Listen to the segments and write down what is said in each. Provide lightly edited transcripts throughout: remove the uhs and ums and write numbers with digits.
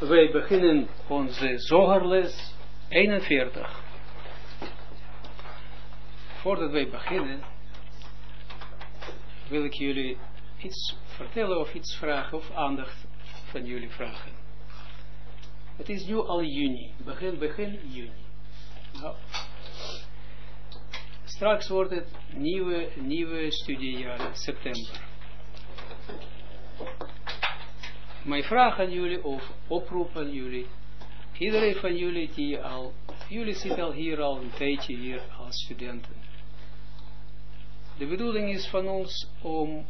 Wij beginnen onze zogerles 41. Voordat wij beginnen, wil ik jullie iets vertellen of iets vragen of aandacht van jullie vragen. Het is nu al juni, begin juni. Nou, straks wordt het nieuwe studiejaar in september. Mijn vraag aan jullie, of oproep aan jullie, iedereen van jullie jullie zitten al hier al een tijdje hier als studenten. De bedoeling is van ons om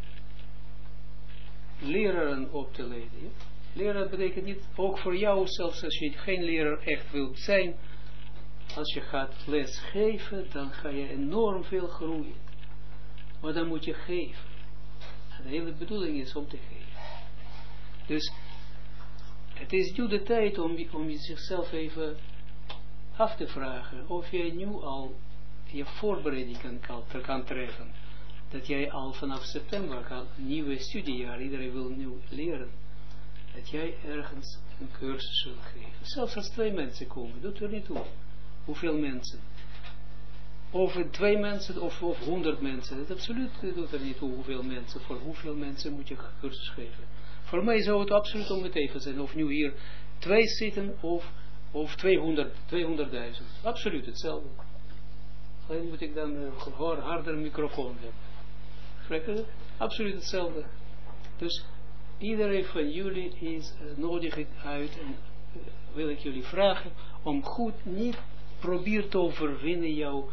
leraren op te leiden. Leraar betekent niet, ook voor jou zelfs als je geen leraar echt wilt zijn, als je gaat les geven, dan ga je enorm veel groeien. Maar dan moet je geven. En de hele bedoeling is om te geven. Dus het is nu de tijd om je zichzelf even af te vragen of jij nu al je voorbereiding kan treffen. Dat jij al vanaf september kan, nieuwe studiejaar, iedereen wil nu leren. Dat jij ergens een cursus zult geven. Zelfs als 2 mensen komen, doet er niet toe. Hoeveel mensen? Of 2 mensen of 100 mensen. Het absoluut doet er niet toe hoeveel mensen. Voor hoeveel mensen moet je cursus geven. Voor mij zou het absoluut om het even zijn. Of nu hier 2 zitten of 200.000. Absoluut hetzelfde. Alleen moet ik dan een harder microfoon hebben. Begrijp je? Absoluut hetzelfde. Dus iedereen van jullie is nodig uit en wil ik jullie vragen om goed niet probeer te overwinnen jouw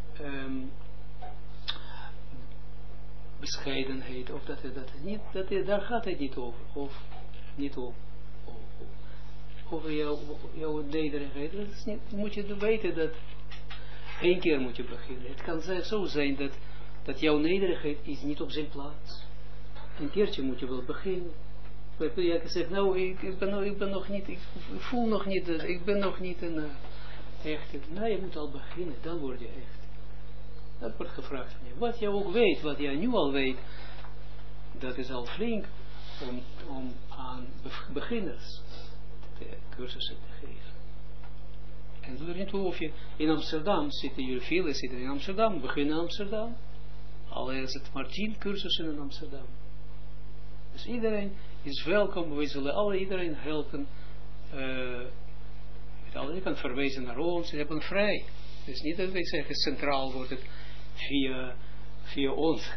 bescheidenheid of daar gaat het niet over of niet over jouw nederigheid. Dat is niet, moet je weten dat 1 keer moet je beginnen. Het kan zo zijn dat jouw nederigheid is niet op zijn plaats. Een keertje moet je wel beginnen. Je zegt, nou, ik ben nog niet, ik voel nog niet, ik ben nog niet een echte. Nou, je moet al beginnen, dan word je echt. Dat wordt gevraagd van je. Wat je ook weet, wat jij nu al weet, dat is al flink om aan beginners de cursussen te geven. En doe er niet toe of je in Amsterdam zitten, jullie velen zitten in Amsterdam, begin in Amsterdam. Al is het maar 10 cursussen in Amsterdam. Dus iedereen is welkom, we zullen iedereen helpen. Je kan verwijzen naar ons, ze hebben vrij. Dus niet dat wij zeggen, centraal wordt het via ons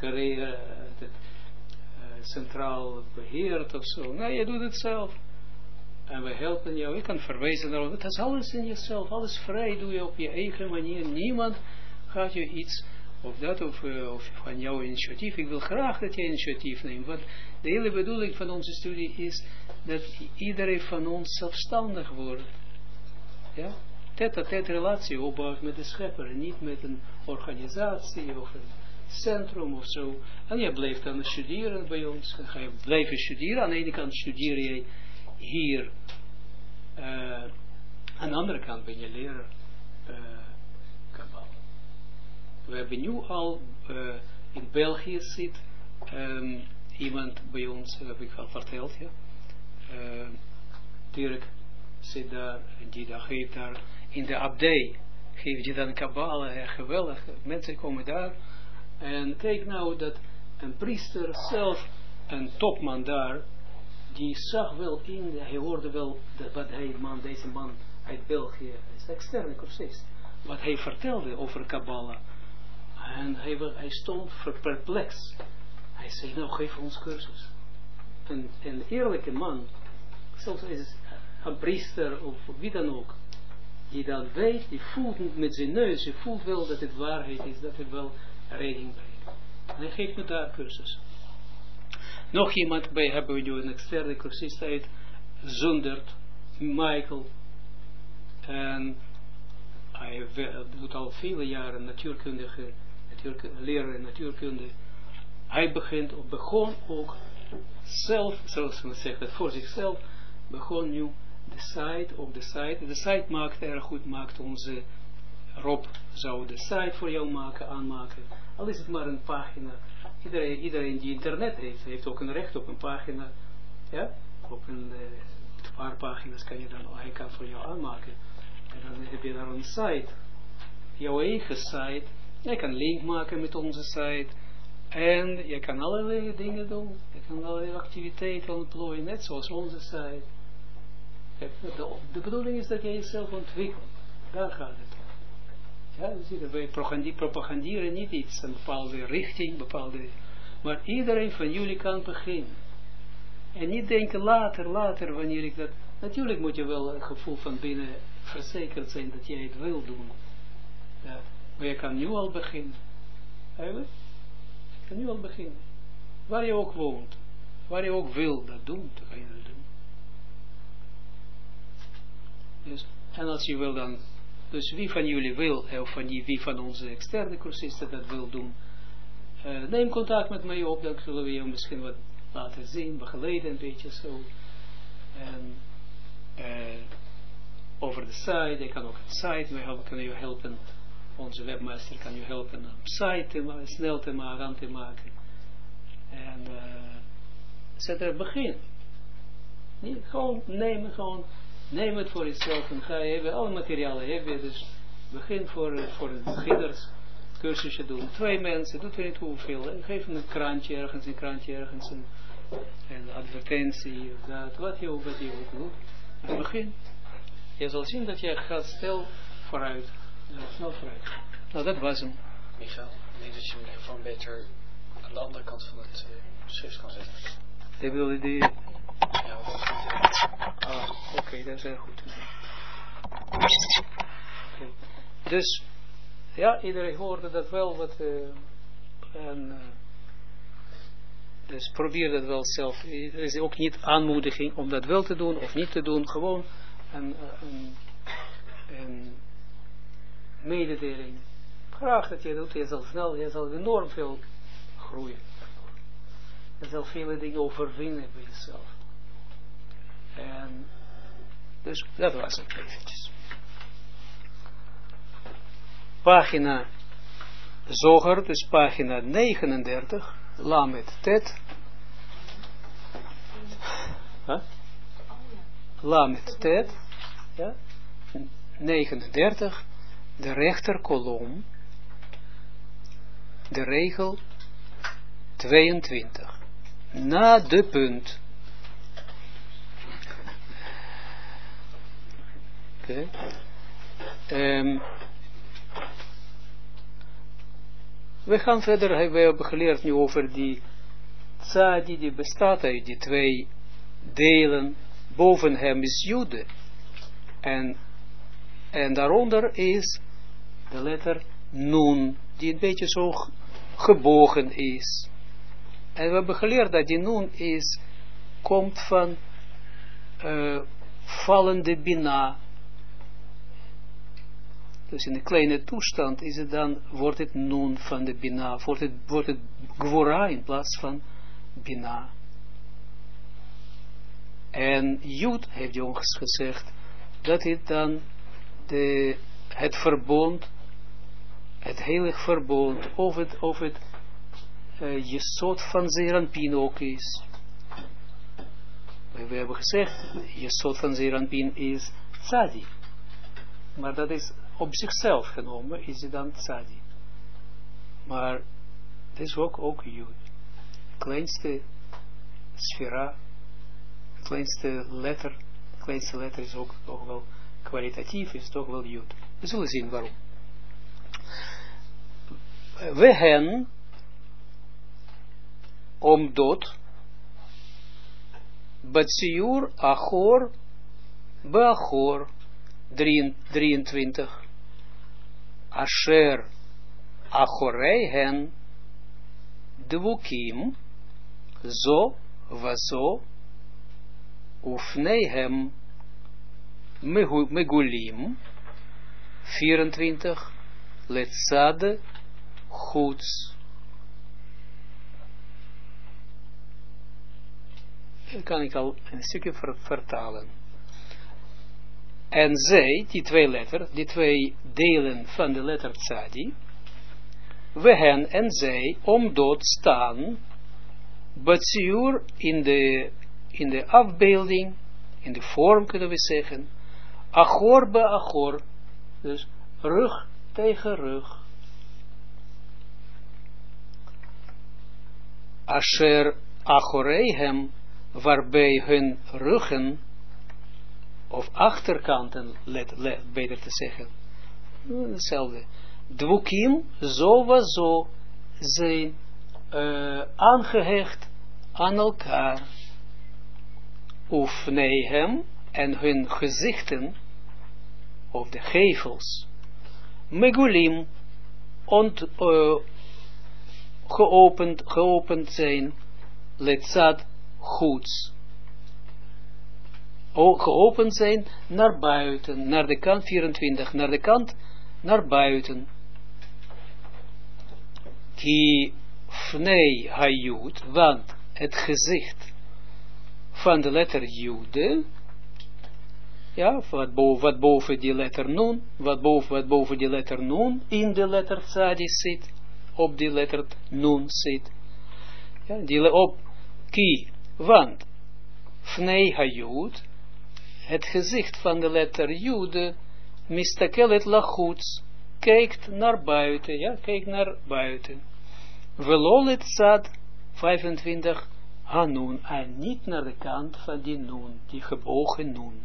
centraal beheerd of zo. Nee, je doet het zelf. En we helpen jou, je kan verwijzen naar ons. Het is alles in jezelf, alles vrij doe je op je eigen manier. Niemand gaat je iets of dat of van jouw initiatief. Ik wil graag dat je initiatief neemt. Want de hele bedoeling van onze studie is dat iedereen van ons zelfstandig wordt. Ja? Tête-à-tête relatie opbouwt met de schepper. Niet met een organisatie of een centrum of zo. En je blijft dan studeren bij ons. Dan ga je blijven studeren. Aan de ene kant studeer je hier. Aan de andere kant ben je leraar. We hebben nu al in België zit iemand bij ons, dat heb ik al verteld, ja. Dirk zit daar, die geeft daar in de abdij, geeft die dan Kabbala, geweldig, mensen komen daar. En kijk nou dat een priester zelf, een topman daar, die zag wel hij hoorde wel wat deze man uit België, is externe cursist, wat hij vertelde over Kabbala. En hij stond perplex. Hij zei, nou geef ons cursus. Een eerlijke man, zelfs is het een priester of wie dan ook, die dat weet, die voelt met zijn neus, die voelt wel dat het waarheid is, dat het wel redding brengt. En hij geeft me daar cursus. Nog iemand bij hebben we nu een externe cursist uit Zundert, Michael. En hij doet al vele jaren natuurkundige, leraar natuurkunde. Hij begon ook zelf, zoals we zeggen, voor zichzelf, begon nu de site maakt erg goed, maakt onze Rob zou de site voor jou aanmaken, al is het maar een pagina. Iedereen die internet heeft ook een recht op een pagina, ja, op een paar pagina's kan je dan, hij kan voor jou aanmaken. En dan heb je daar een site, jouw eigen site. Je kan link maken met onze site. En je kan allerlei dingen doen. Je kan allerlei activiteiten ontplooien, net zoals onze site. De bedoeling is dat je jezelf ontwikkelt. Daar gaat het om. Ja, zie je, wij propaganderen niet iets, een bepaalde richting, maar iedereen van jullie kan beginnen. En niet denken later, wanneer ik dat... Natuurlijk moet je wel een gevoel van binnen verzekerd zijn dat jij het wil doen. Ja. Maar je kan nu al beginnen. Eigenlijk? Je kan nu al beginnen. Waar je ook woont. Waar je ook wil dat doen, dan kan je dat doen. Dus, en als je wil dan... Dus wie van jullie wil, of wie van onze externe cursisten dat wil doen, neem contact met mij op, dan zullen we je misschien wat laten zien, begeleiden een beetje zo. En over de site, je kan ook een site, we kunnen je helpen, onze webmaster kan je helpen om een site snel aan te maken. En zet er begin. Niet gewoon neem het voor jezelf en ga je hebben, alle materialen heb je, dus begin voor een beginners cursusje doen. 2 mensen, doet er niet hoeveel. Geef een krantje ergens, een advertentie, of dat, wat je ook doet. Maar begin. Je zal zien dat je gaat snel vooruit. Snel vooruit. Nou, dat was hem. Michael, ik denk dat je hem gewoon beter aan de andere kant van het schrift kan zetten. Ik wilde die... Ja, oké, dat is heel goed. Dus, ja, iedereen hoorde dat wel wat... dus probeer dat wel zelf. Er is ook niet aanmoediging om dat wel te doen of niet te doen. Gewoon een mededeling. Graag dat je doet. Je zal enorm veel groeien. Je zal vele dingen overwinnen bij jezelf. En dus dat was het eventjes. Pagina Zoger, dus pagina 39, Lamet Tet. Lamet Tet, ja, 39, de rechterkolom, de regel 22. Na de punt. Oké. We gaan verder, we hebben geleerd nu over die tzadi, die bestaat uit die 2 delen. Boven hem is Jude. En daaronder is de letter Nun, die een beetje zo gebogen is. En we hebben geleerd dat die Nun komt van vallende bina. Dus in de kleine toestand is het dan, wordt het Nun van de bina, wordt het Gwora in plaats van bina. En Jud heeft jongens gezegd, dat het dan het verbond, het heilig verbond, of het Jesod van Zeranpin ook is. We hebben gezegd, Jesod van Zeranpin is tzadi. Maar dat is op zichzelf genomen, is het dan tzadi. Maar het is ook Jud. Kleinste sfera, kleinste letter is ook wel kwalitatief, is toch wel Jud. We zullen zien waarom. We hen omdot Batsiur Achor Beachor 23 Asher Achorei hen Dvukim Zo Vazo Ufneihem Megulim 24 Letzade Goeds. Dat kan ik al een stukje vertalen. En zij, die 2 letters, die 2 delen van de letter tzadi, we hen en zij omdot staan, batsiur in de afbeelding, In de vorm kunnen we zeggen, achor be achor, dus rug tegen rug. Asher achoreihem, waarbij hun ruggen, of achterkanten, beter te zeggen, hetzelfde, dvukim, zo zijn aangehecht aan elkaar. Ufneihem, en hun gezichten, of de gevels, megulim, geopend zijn, letzad goeds. Geopend zijn naar buiten, naar de kant 24, naar de kant naar buiten. Ki fnei hayud, want het gezicht van de letter Jude, ja, wat boven die letter Nun, wat boven die letter Nun in de letter Tzadi zit, op die letter Nun zit, ja, die op Ki, want Fnei Hayud, het gezicht van de letter Jude, mistakelet lachuts, kijkt naar buiten, ja, kijkt naar buiten. Velolet Tzad 25 Hanun, en niet naar de kant van die Nun, die gebogen Nun.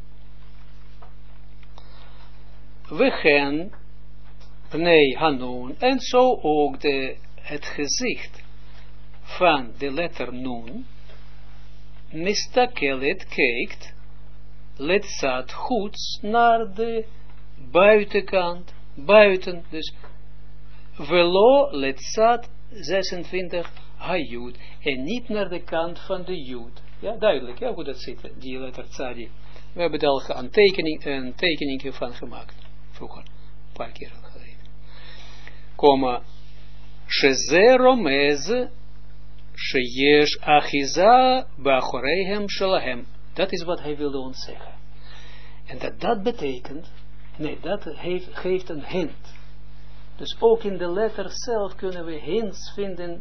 We gaan Pnei Hanun, en zo ook het gezicht van de letter Nun, mistakelet kijkt, letzad goeds naar de buitenkant, buiten, dus velo letzad 26 hayud, en niet naar de kant van de jud. Ja, duidelijk, ja, hoe dat zit, die letter tzadi. We hebben er al een tekening van gemaakt, vroeger, een paar keer geleden. Komma, sheze romez, sheyesh achiza, bachoreihem shalahem. Dat is wat hij wilde ons zeggen. En dat betekent, nee, dat geeft een hint. Dus ook in de letter zelf kunnen we hints vinden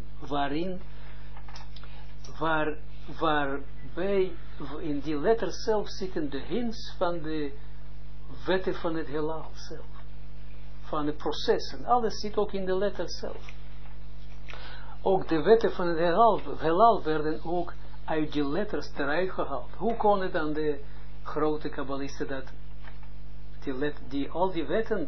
waarbij in die letter zelf zitten de hints van de wetten van het heelal zelf. Van de processen. Alles zit ook in de letter zelf. Ook de wetten van het heelal werden ook uit die letters eruit gehaald. Hoe konden dan de grote kabbalisten dat al die wetten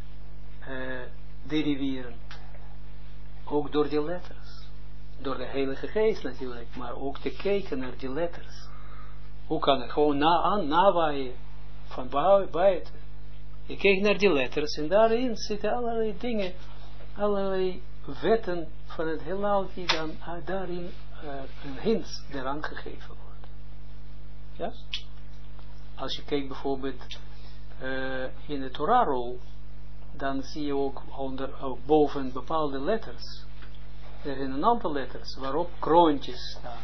deriveren? Ook door die letters. Door de Heilige Geest natuurlijk, maar ook te kijken naar die letters. Hoe kan het? Gewoon nawaaien van buiten. Je kijkt naar die letters en daarin zitten allerlei dingen, allerlei wetten van het heelal die dan daarin een hint eraan gegeven wordt. Ja? Als je kijkt bijvoorbeeld in de Torah-rol, dan zie je ook boven bepaalde letters. Er zijn een aantal letters waarop kroontjes staan.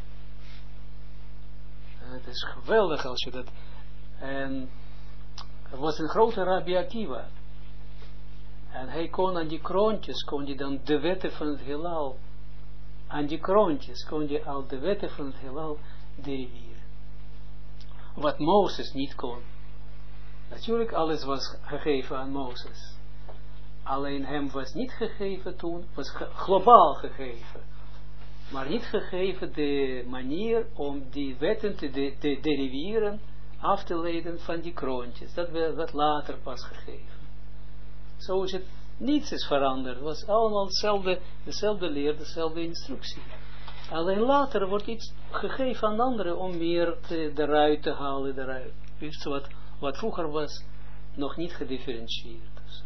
En het is geweldig als je dat... En er was een grote Rabbi Akiva. En hij kon aan die kroontjes, kon hij dan de wetten van het heelal, aan die kroontjes kon je al de wetten van het heelal deriveren. Wat Mozes niet kon. Natuurlijk, alles was gegeven aan Mozes. Alleen hem was niet gegeven toen, was globaal gegeven. Maar niet gegeven de manier om die wetten te deriveren, af te leiden van die kroontjes. Dat werd later pas gegeven. Zo is het, niets is veranderd. Het was allemaal dezelfde leer, dezelfde instructie. Alleen later wordt iets gegeven aan anderen om meer eruit te halen. Dus wat vroeger was, nog niet gedifferentieerd.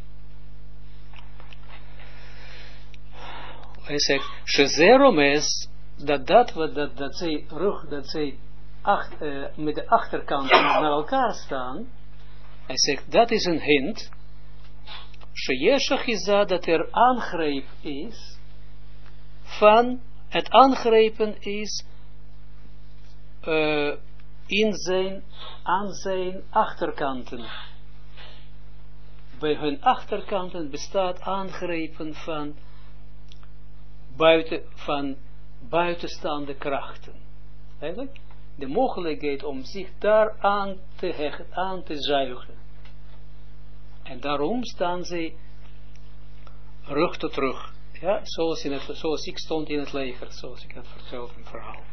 Hij zegt, Shezeromes, dat zij met de achterkant naar elkaar staan. Hij zegt, dat is een hint. Sheyeshachiza, dat er aangreep is, van het aangrepen is aan zijn achterkanten. Bij hun achterkanten bestaat aangrepen van buitenstaande krachten. Eigenlijk? de mogelijkheid om zich daar aan te hechten, aan te zuigen. En daarom staan ze rug tot rug. Ja, zoals ik stond in het leger, zoals ik had verteld in het verhaal.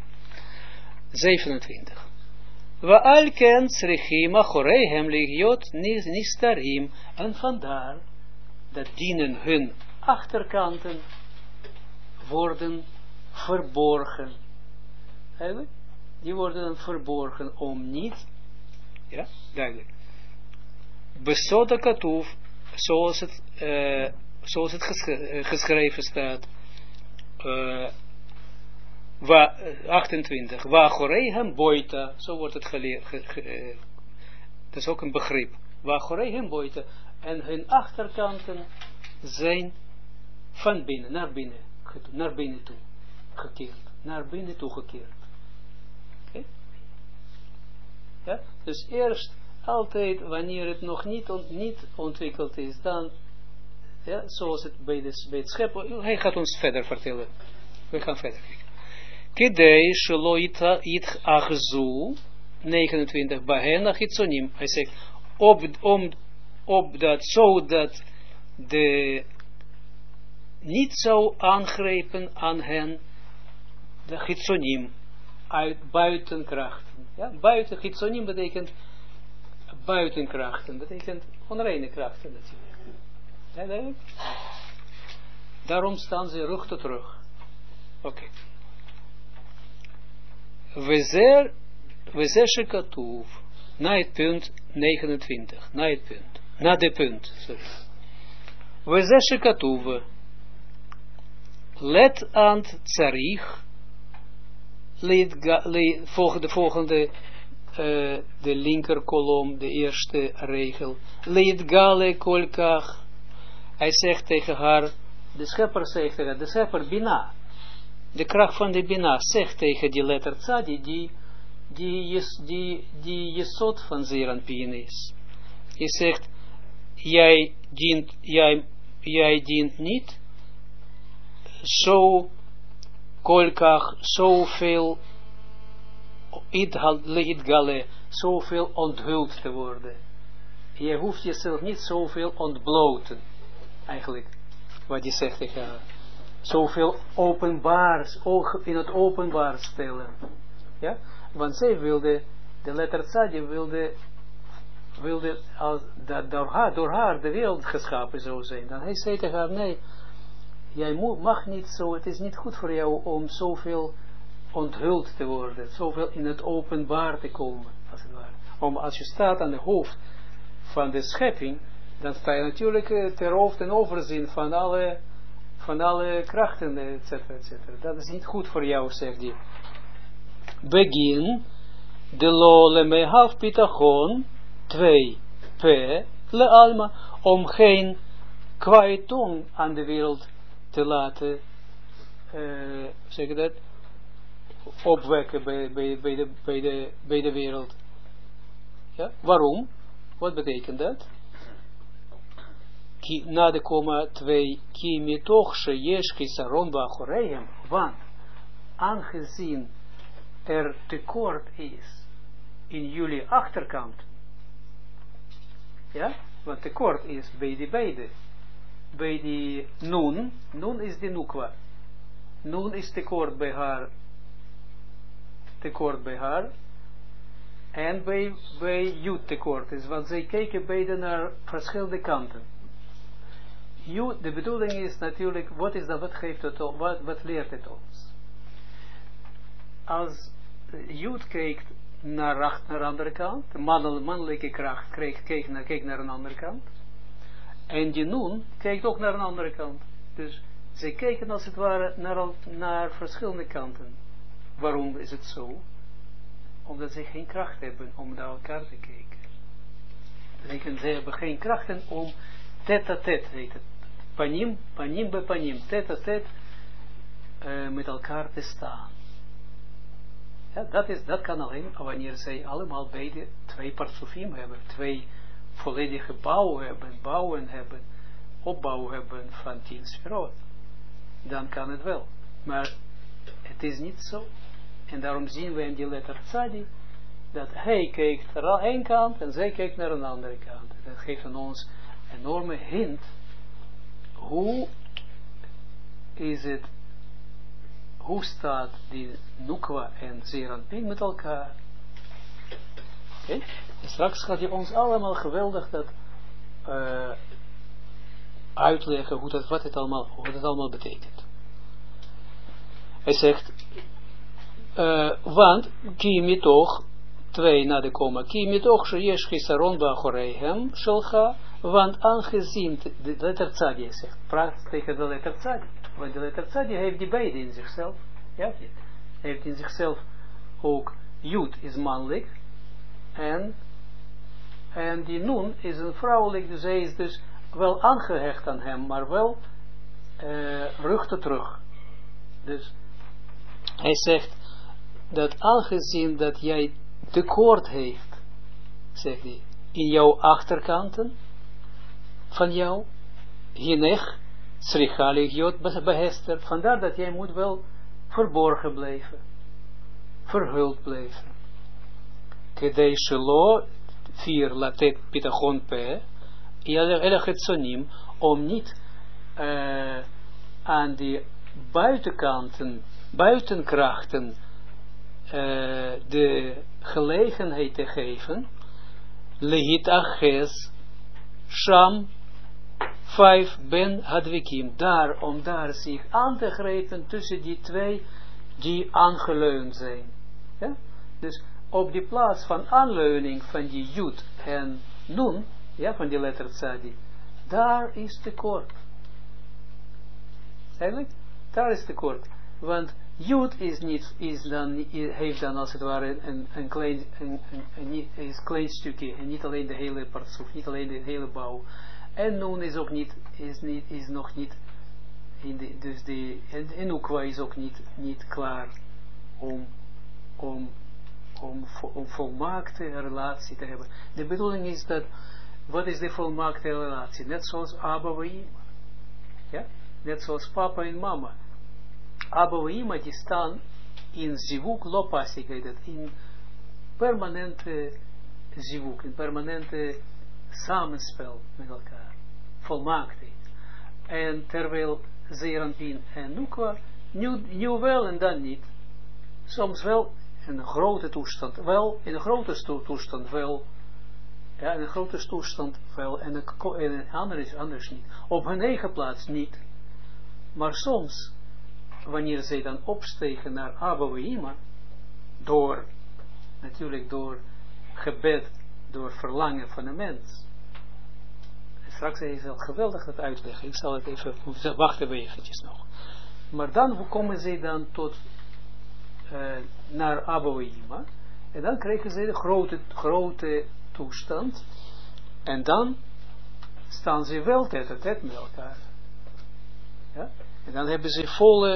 27. Wa'al ken tzrichim achoreihem ligiot nistarim. En vandaar dat dienen hun achterkanten worden verborgen. Eigenlijk, die worden verborgen om niet, ja, duidelijk. Besoda katoef, zoals het geschreven staat, 28. Wachoreihem boita, zo wordt het geleerd, dat is ook een begrip. Wachoreihem boita, en hun achterkanten zijn van binnen, naar binnen toe gekeerd. Naar binnen toe gekeerd. Okay? Ja? Dus eerst, altijd, wanneer het nog niet ontwikkeld is, dan, ja, zoals het bij het scheppen, hij gaat ons verder vertellen. We gaan verder kijken. Kedei shelo it achzu, 29, bahen achitzonim. Hij zegt, opdat, zodat de niet zou aangrijpen aan hen, de chitzonim, uit buitenkrachten. Ja, buiten, chitzonim betekent buitenkrachten, betekent onreine krachten natuurlijk. Ja, nee? Daarom staan ze rug tot rug. Oké. We zeer katoef, na het punt 29, na de punt, sorry. We zeer katoef, let aan tsarich, volgende, de linker kolom, de eerste regel, leed gale kolkach, hij zegt tegen haar, de schepper zegt tegen haar, de schepper Bina, de kracht van de Bina, zegt tegen die letter Tzadi, die jesot van Zeranpien is. Hij zegt, jij dient niet zo kolkach, zoveel idgale, zoveel onthuld te worden. Je hoeft jezelf niet zoveel ontbloten, eigenlijk, wat je zegt tegen haar. Zoveel openbaars, in het openbaar stellen. Ja? Want zij wilde, de letter Tzadi wilde dat door haar de wereld geschapen zou zijn. Dan hij zei tegen haar, nee, jij mag niet zo, het is niet goed voor jou om zoveel onthuld te worden, zoveel in het openbaar te komen, als het ware. Als je staat aan de hoofd van de schepping, dan sta je natuurlijk ter hoofd en overzien van alle krachten, etc. Dat is niet goed voor jou, zegt hij. Begin, de lo le mehav pitachon, 2, p, le alma, om geen kwijtong aan de wereld te laten, zeg dat, opwekken bij de wereld. Ja? Waarom? Wat betekent dat? Na de komma 2, ki mitoch sheyesh chisaron ba'achoreihem, want aangezien er tekort is in jullie achterkant, ja, want tekort is bij die beide, bij die nun is de nukwa, nun is tekort bij haar, en bij jut tekort is, want zij kijken beide naar verschillende kanten. De bedoeling is natuurlijk, wat geeft het ons, wat leert het ons? Als Jood kijkt naar de andere kant, de mannelijke kracht kijkt naar een andere kant, en die Nun kijkt ook naar een andere kant. Dus ze kijken als het ware naar verschillende kanten. Waarom is het zo? Omdat ze geen kracht hebben om naar elkaar te kijken. Ze hebben geen krachten om tête-à-tête, heet het. Panim bij panim, tête-à-tête, met elkaar te staan. Ja, dat kan alleen wanneer zij allemaal beide 2 partsofim hebben, 2 volledige opbouw hebben van 10 sferot. Dan kan het wel. Maar het is niet zo. En daarom zien we in die letter tzadi, dat hij kijkt naar één kant en zij kijkt naar een andere kant. Dat geeft aan ons een enorme hint. Hoe is het, hoe staat die Nukwa en Zeranpin met elkaar? Okay? Straks gaat hij ons allemaal geweldig dat uitleggen hoe dat, wat het allemaal betekent. Hij zegt, want, kimi toch, 2 na de komma, kimi toch, sheyesh chisaron ba'achoreihem, shelcha, want aangezien, de letter tzadi, hij zegt, praat tegen de letter tzadi, want de letter tzadi heeft die beide in zichzelf, ja, hij heeft in zichzelf ook, Jud is mannelijk, en die Nun is een vrouwelijk, dus hij is dus wel aangehecht aan hem, maar wel rug tot rug. Dus hij zegt dat aangezien dat jij tekort heeft, zegt hij, in jouw achterkanten van jou, hinech, srichalig jod behester, vandaar dat jij moet wel verborgen blijven, verhuld blijven. Kedei shelo, 4 latet pitachon pe, elechetsonim, om niet aan die buitenkanten, buitenkrachten de gelegenheid te geven, lehit aches, sham, 5 ben hadwikim, om daar zich aan te grijpen tussen die twee die aangeleund zijn. Ja? Dus op die plaats van aanleuning van die Jud en Nun, ja, van die letter Tzadi, daar is tekort. Eigenlijk, daar is tekort. Want Jud heeft dan als het ware een klein stukje, en niet alleen de hele partsoef, niet alleen de hele bouw. En Nun is ook is nog niet, dus en Nukwa is ook niet klaar om volmaakte relatie te hebben. De bedoeling is dat, wat is de volmaakte relatie? Net zoals Abba en Ima. Ja? Net zoals papa en mama. Abba en Ima die staan in zivuk lopasik, heet het, in permanente zivuk, in permanente samenspel met elkaar. Volmaaktheid. En terwijl Zeranpin en Nukwa, nu wel en dan niet. Soms wel in een grote toestand wel, in een grote toestand wel, ja, in een grote toestand wel, en een anders niet. Op hun eigen plaats niet. Maar soms, wanneer zij dan opstegen naar Abba en Ima, natuurlijk door gebed, door verlangen van de mens. En straks is het geweldig dat uitleggen. Ik zal het even, wachten we eventjes nog. Maar dan komen zij dan tot naar Abba en Ima, en dan krijgen ze de grote toestand, en dan staan ze wel tête-à-tête met elkaar. Ja? En dan hebben ze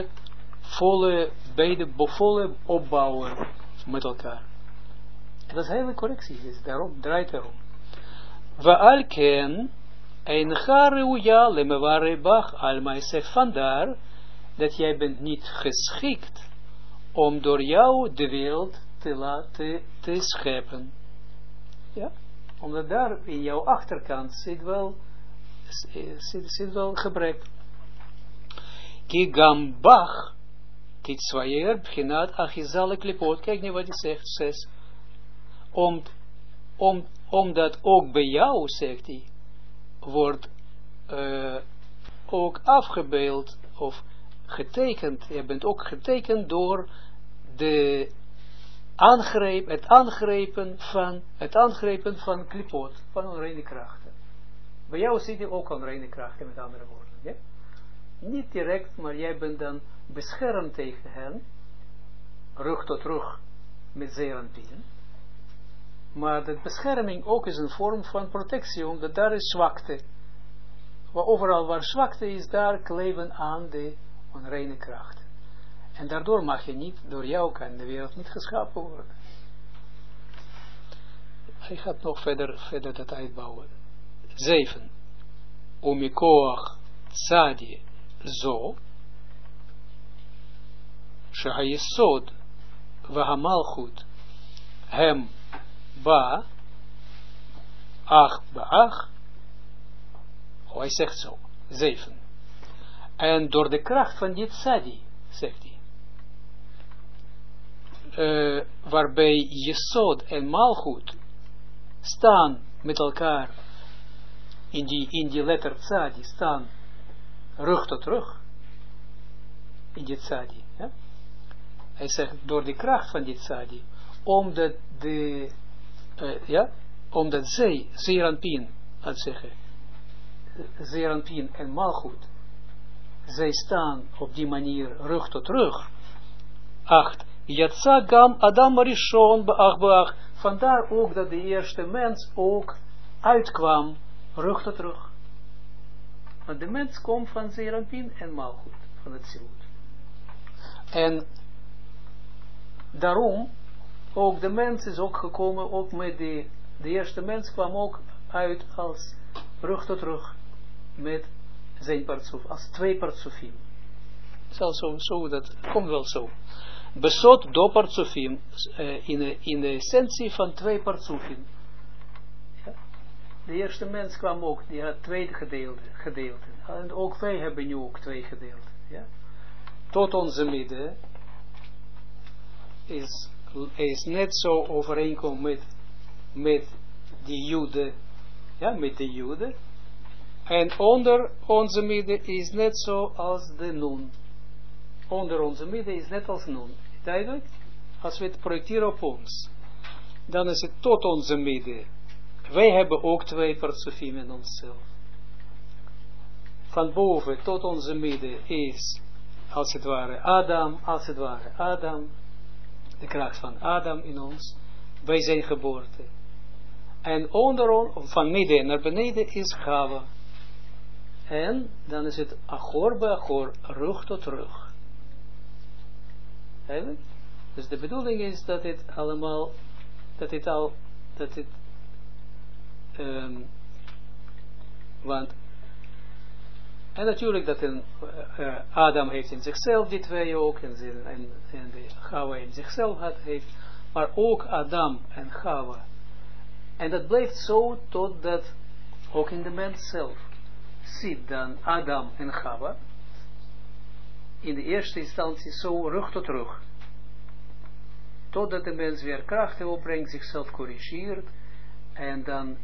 volle opbouwen met elkaar. En dat is hele correctie, dus daarom, draait erom. Wa'alken eincha reuja lemeware bach alma, zegt vandaar dat jij bent niet geschikt om door jou de wereld te laten te scheppen. Ja? Omdat daar in jouw achterkant zit wel gebrek. Ki gambach titzwaer bchinat achizale klipot. Kijk nu wat hij zegt, 6. Omdat ook bij jou, zegt hij, wordt ook afgebeeld of getekend, je bent ook getekend door het aangrepen van klipot, van onreine krachten. Bij jou zit je ook onreine krachten, met andere woorden. Ja? Niet direct, maar jij bent dan beschermd tegen hen, rug tot rug met Zeranpin. Maar de bescherming ook is een vorm van protectie, omdat daar is zwakte. Overal waar zwakte is, daar kleven aan de onreine krachten. En daardoor mag je niet, door jou kan de wereld niet geschapen worden. Hij gaat nog verder dat uitbouwen. 7. Umikoach tzadi zo, shehayesod Wahamalchut hem ba ach baach. Oh, hij zegt zo. 7. En door de kracht van dit tzadi, zegt hij, waarbij Jesod en Malchut staan met elkaar in die letter tzadi, staan rug tot rug in die tzadi. Ja? Hij zegt door de kracht van die tzadi, omdat zij, Zeranpin, laat zeggen, Zeranpin en Malchut, zij staan op die manier rug tot rug. 8. Yatsa gam Adam Arishon beach beach. Vandaar ook dat de eerste mens ook uitkwam rug tot rug. Want de mens komt van Zeranpin en Malchut, van het Zilut. En daarom, ook de mens is ook gekomen, ook met de eerste mens kwam ook uit als rug tot rug met zijn partsuf, als 2 partsufim. Zo, dat komt wel zo. Besot do partsufim, in de essentie van 2 partsufim. Ja? De eerste mens kwam ook, die had 2 gedeelten. En ook wij hebben nu ook 2 gedeelten. Ja? Tot onze midden is net zo overeenkomen met die Jude, ja, met de Jude. En onder onze midden is net zo als de Nun. Onder onze midden is net als Nun. Duidelijk? Als we het projecteren op ons, dan is het tot onze midden. Wij hebben ook 2 partsufim in onszelf. Van boven tot onze midden is, als het ware Adam, de kracht van Adam in ons, bij zijn geboorte. En onder ons, van midden naar beneden is Chava. En dan is het achor bij achor, rug tot rug. Eigenlijk? Dus de bedoeling is dat het allemaal, want, en natuurlijk dat Adam heeft in zichzelf die 2 ook, en de Chava in zichzelf heeft, maar ook Adam en Chava. En dat blijft zo totdat ook in de mens zelf zit dan Adam en Chava in de eerste instantie zo rug tot rug. Totdat de mens weer krachten opbrengt, zichzelf corrigeert en dan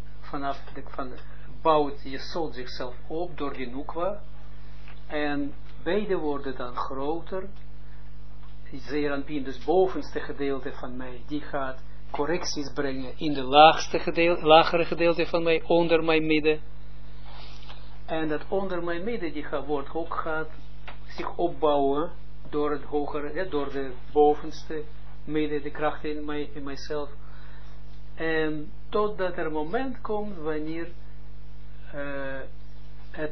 bouwt Jesod zichzelf op door die Nukwa en beide worden dan groter. Zeranpin, dus bovenste gedeelte van mij, die gaat correcties brengen in de lagere gedeelte van mij, onder mijn midden. En dat onder mijn midden, die gaat zich opbouwen door het hogere, door de bovenste midden, de kracht in mijzelf. En totdat er een moment komt wanneer het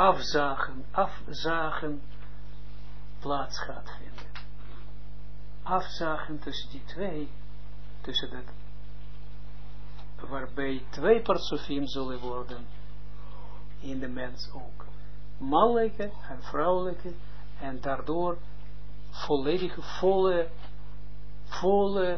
afzagen plaats gaat vinden. Afzagen tussen die 2, tussen dat, waarbij 2 partsufim zullen worden in de mens ook. Mannelijke en vrouwelijke, en daardoor volle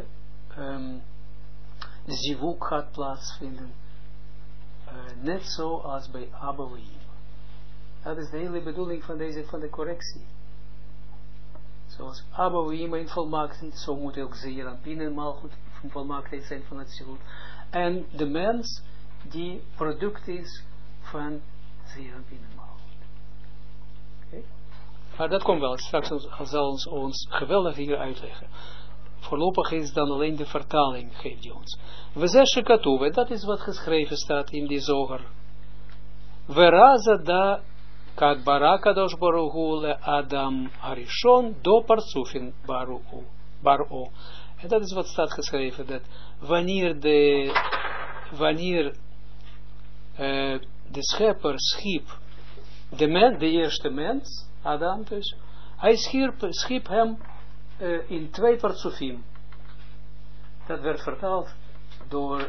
zivuk gaat plaatsvinden. Net zo als bij Abouim. Dat is de hele bedoeling van de correctie. Zoals Abouim in volmaaktheid, zo moet ook Zeranpin en Malchut in volmaaktheid zijn van het Zilut. En de mens die product is van Zeranpin en Malchut. Okay? Maar dat komt wel, straks zal ons geweldig hier uitleggen. Voorlopig is dan alleen de vertaling, geeft hij ons. We zeggen katuwe, dat is wat geschreven staat in die zoger. Veraza da kak barakadosh baruchu le Adam Arishon do partsufin baro. En dat is wat staat geschreven, dat wanneer de schepper schiep de eerste mens, Adam dus, hij schiep hem in 2 partsufim. Dat werd vertaald door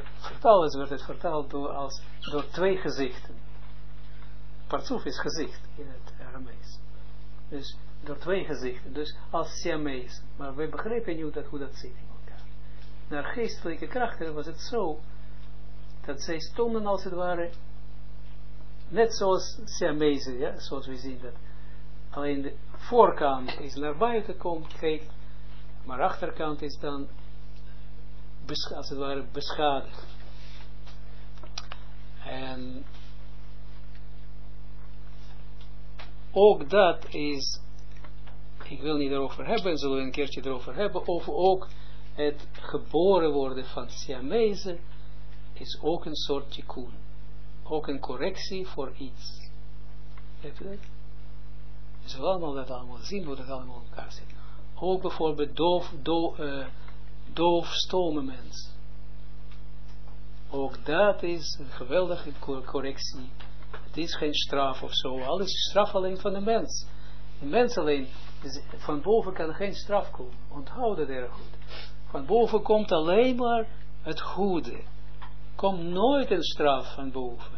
2 gezichten. Partsuf is gezicht in het Aramees. Dus door twee gezichten, dus als Siamese. Maar we begrepen nu hoe dat zit in elkaar. Naar geestelijke krachten was het zo, dat zij stonden als het ware, net zoals Siamese, ja, zoals we zien dat. Alleen de voorkant is naar buiten komt, kijkt, maar achterkant is dan, als het ware, beschadigd. En ook dat is, ik wil niet erover hebben, zullen we een keertje erover hebben, of ook het geboren worden van Siamese is ook een soort tikkun. Ook een correctie voor iets. Heb je dat? We zullen allemaal dat allemaal zien, hoe dat allemaal in elkaar zit. Ook bijvoorbeeld doofstome mens. Ook dat is een geweldige correctie. Het is geen straf of zo. Alles is straf alleen van de mens. De mens alleen, van boven kan geen straf komen. Onthoud het erg goed. Van boven komt alleen maar het goede. Komt nooit een straf van boven.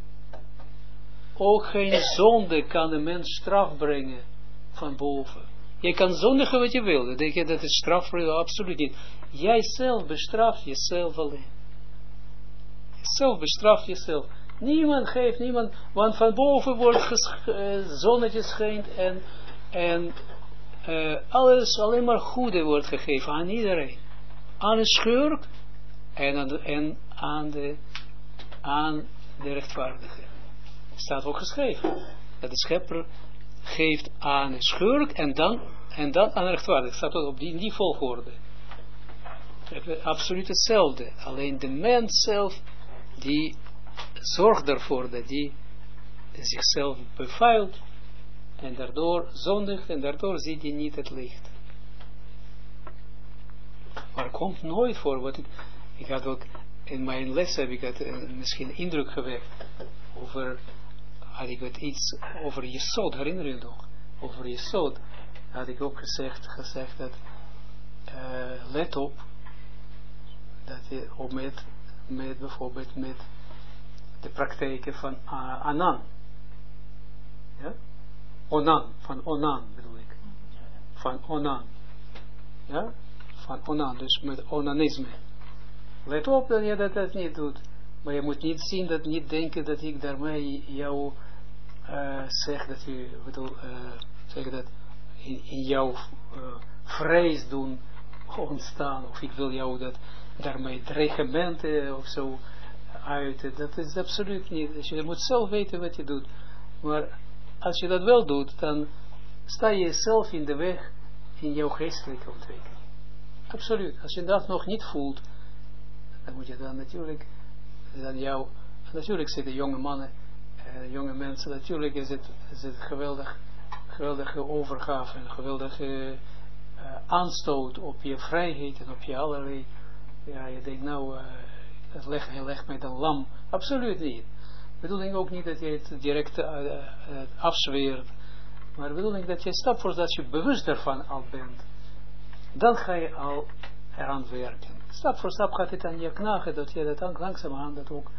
Ook geen zonde kan de mens straf brengen van boven. Je kan zondigen wat je wil. Dan denk je dat is straf, absoluut niet. Jij zelf bestraft jezelf alleen. Jezelf bestraft jezelf. Niemand geeft, niemand, want van boven wordt zonnetje schijnt en alles, alleen maar goede wordt gegeven aan iedereen. Aan een schurk en aan de rechtvaardige. Staat ook geschreven. Dat de schepper geeft aan een schurk en dan aan de rechtvaardige. Staat ook in die volgorde. Absoluut hetzelfde. Alleen de mens zelf, die zorgt ervoor dat die zichzelf bevuilt en daardoor zondigt en daardoor ziet hij niet het licht. Maar komt nooit voor, ik had ook in mijn les heb ik het misschien indruk gewekt had ik het iets over Jesod, herinner je nog? Over Jesod had ik ook gezegd dat let op dat je op met bijvoorbeeld met de praktijken van Anan. Ja? Van Onan bedoel ik. Van Onan. Ja? Van Onan, dus met onanisme. Let op dat je dat niet doet. Maar je moet niet zien, niet denken dat ik daarmee jou zeg dat je, zeg dat in jouw vrees doen ontstaan. Of ik wil jou dat daarmee dreigementen of zo uiten. Dat is absoluut niet. Dus je moet zelf weten wat je doet. Maar als je dat wel doet, dan sta je jezelf in de weg in jouw geestelijke ontwikkeling. Absoluut. Als je dat nog niet voelt, dan moet je dan natuurlijk zitten jonge mannen, jonge mensen, natuurlijk is het geweldige overgave, een geweldige aanstoot op je vrijheid en op je allerlei, ja, je denkt nou, je legt mij dan lam. Absoluut niet. De bedoeling ook niet dat je het direct afzweert, maar de bedoeling dat je stap voor stap, dat je bewust ervan al bent, dan ga je al eraan werken. Stap voor stap gaat het aan je knagen, dat je dat langzamerhand dat ook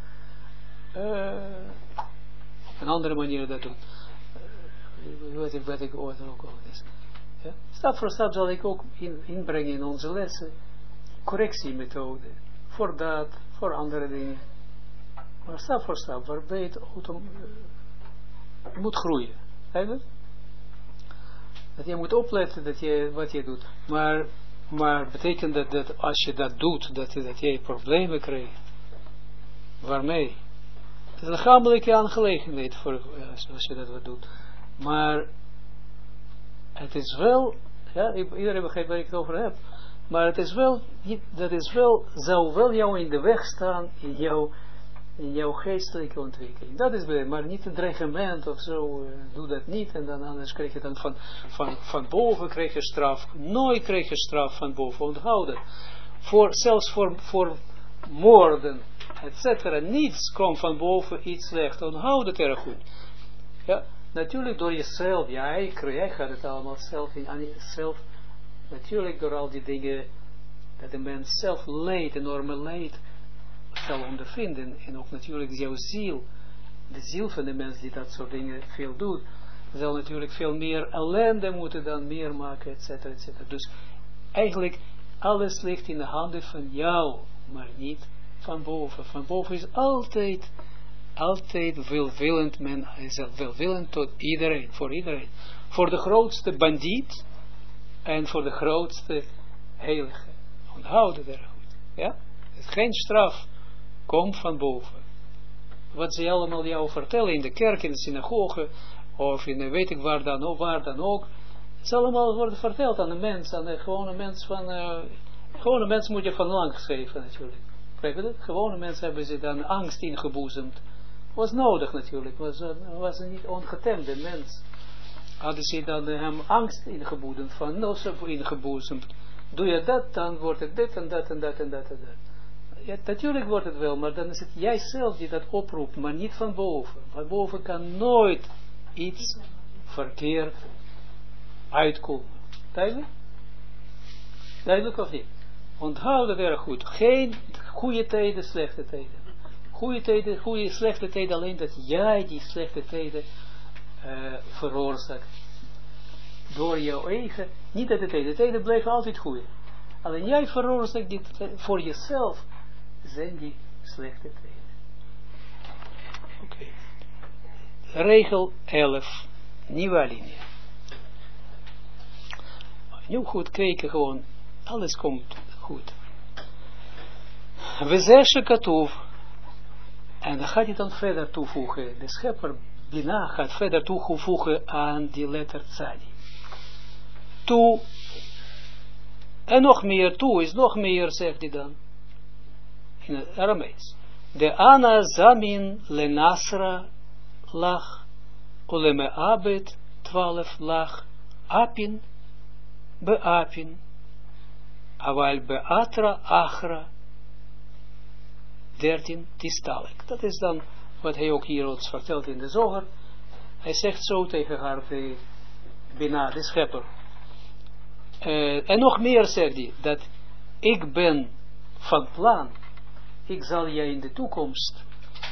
op een andere manier dat doet. Wat ik ooit ook al is. Ja? Stap voor stap zal ik ook inbrengen in onze lessen correctiemethode. Voor dat, voor andere dingen. Maar stap voor stap, waarbij het moet groeien. Eigenlijk? Dat je moet opletten dat je, wat je doet. Maar betekent dat als je dat doet, dat je problemen krijgt? Waarmee? Het is een lichamelijke aangelegenheid als je dat wat doet. Maar het is wel, ja, iedereen begrijpt waar ik het over heb. Maar het is wel, zou wel jou in de weg staan in jouw geestelijke ontwikkeling. Dat is belangrijk, maar niet een dreigement of zo, doe dat niet en dan anders krijg je dan van boven krijg je straf. Nooit krijg je straf van boven, onthoud het. Zelfs voor moorden, etc. Niets komt van boven iets slecht, onthoud het erg goed. Ja, natuurlijk door jezelf, jij gaat het allemaal zelf, natuurlijk door al die dingen, dat de mens zelf enorme leed zal ondervinden. En ook natuurlijk jouw ziel, de ziel van de mens die dat soort dingen veel doet. zal natuurlijk veel meer ellende moeten dan meer maken, et cetera, et cetera. Dus eigenlijk, alles ligt in de handen van jou, maar niet van boven. Van boven is altijd welwillend, men is welwillend tot iedereen, voor iedereen. Voor de grootste bandiet en voor de grootste heilige. Onthoud het erg goed. Ja? Geen straf komt van boven. Wat ze allemaal jou vertellen in de kerk, in de synagoge, of in de weet ik waar dan ook, het allemaal worden verteld aan de mens, aan de gewone mens van, gewone mens moet je van langs geven natuurlijk. Begrijp je dat? Gewone mensen hebben ze dan angst ingeboezemd. Was nodig natuurlijk, was een niet ongetemde mens. Hadden ze dan hem angst ingeboezemd, van ingeboezemd. Doe je dat, dan wordt het dit en dat en dat en dat en dat. Ja, natuurlijk wordt het wel, maar dan is het jijzelf die dat oproept, maar niet van boven. Van boven kan nooit iets verkeerd uitkomen. Duidelijk? Duidelijk of niet? Onthoud het erg goed. Geen goede tijden, slechte tijden. Goede tijden, goede, slechte tijden, alleen dat jij die slechte tijden veroorzaakt. Door jouw eigen, niet dat de tijden blijven altijd goed. Alleen jij veroorzaakt dit voor jezelf, zijn die slechte tijden. Oké. Regel 11. Nieuwe alinea. Nu goed kijken gewoon. Alles komt goed. We zeggen katoef. En dan gaat hij dan verder toevoegen. De schepper Bina gaat verder toevoegen aan die letter Tzadi. Toe. En nog meer. Toe is nog meer, zegt hij dan. In het Aramees. De Ana Zamin Lenasra lach. Oleme Abed 12 lach. Apin. Beapin. Aval beatra achra. 13 tistalek. Dat is dan wat hij ook hier ons vertelt in de zoger. Hij zegt zo tegen haar, de Bina, de schepper. En nog meer zegt hij, dat ik ben van plan, ik zal je in de toekomst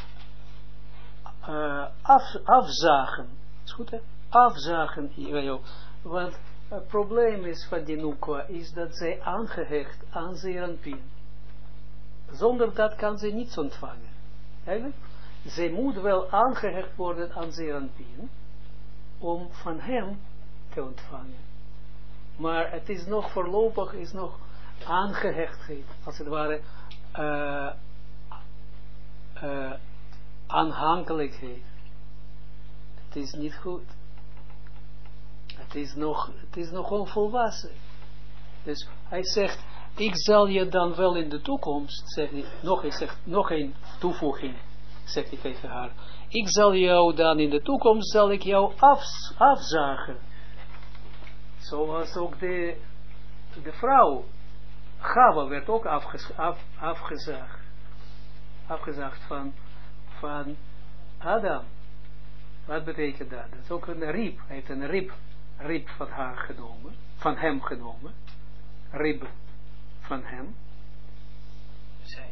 afzagen. Is goed, hè? Afzagen, want het probleem is van die Nukwa, is dat zij aangehecht aan Zeranpin. Zonder dat kan ze niets ontvangen. Eigenlijk, zij moet wel aangehecht worden aan Zeranpin, om van hem te ontvangen. Maar het is nog voorlopig, is nog aangehechtheid, als het ware, aanhankelijkheid. Het is niet goed. Het is nog onvolwassen. Dus hij zegt, ik zal je dan wel in de toekomst, zegt hij, nog een toevoeging, zegt hij tegen haar. Ik zal jou dan in de toekomst, zal ik jou afzagen. Zoals ook de vrouw, Chava werd ook afgezaagd van Adam. Wat betekent dat? Dat is ook een rib. Hij heeft een rib van haar genomen, van hem genomen. Rib van hem. Zij.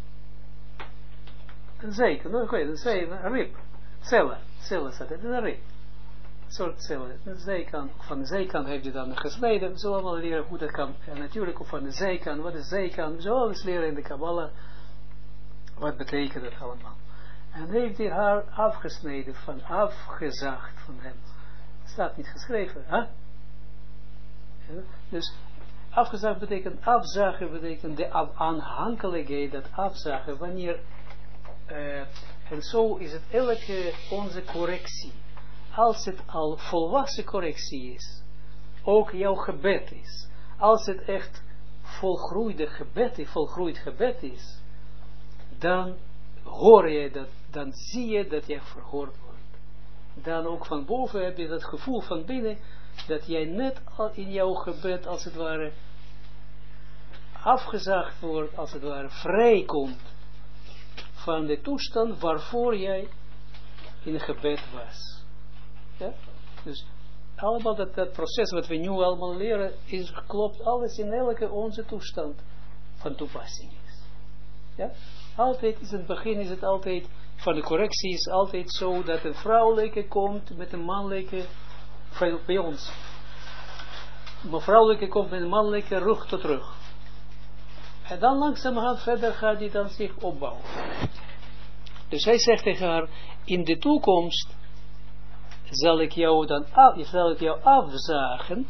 Een zeiken, een rib. Cellen staat het, een rib. Een soort cellen. Van de zijkant heeft hij dan gesneden. We zullen allemaal leren hoe dat kan. En natuurlijk van de zijkant, wat is zijkant. We zullen alles leren in de Kabbalah. Wat betekent dat allemaal. En heeft hij haar afgesneden, afgezaagd van hem. Het staat niet geschreven, hè? Ja, dus afgezaagd betekent, afzagen betekent de aanhankelijkheid, dat afzagen, wanneer, en zo is het elke onze correctie. Als het al volwassen correctie is, ook jouw gebed is, als het echt volgroeid gebed is, dan hoor je dat, dan zie je dat jij verhoord wordt. Dan ook van boven heb je dat gevoel van binnen, dat jij net al in jouw gebed, als het ware, afgezaagd wordt, als het ware, vrijkomt van de toestand waarvoor jij in het gebed was. Ja? Dus allemaal dat proces wat we nu allemaal leren, klopt alles in elke onze toestand van toepassing is. Ja? Altijd is het begin, is het altijd van de correctie is altijd zo dat een vrouwelijke komt met een mannelijke, bij ons. Een vrouwelijke komt met een mannelijke rug tot rug. En dan langzamerhand verder gaat hij dan zich opbouwen. Dus hij zegt tegen haar, in de toekomst zal ik jou afzagen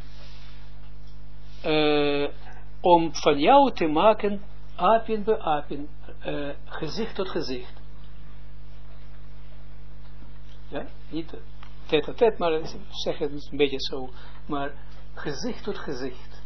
om van jou te maken apin bij apin, gezicht tot gezicht. Ja, niet tête à tête, maar zeg het een beetje zo, maar gezicht tot gezicht.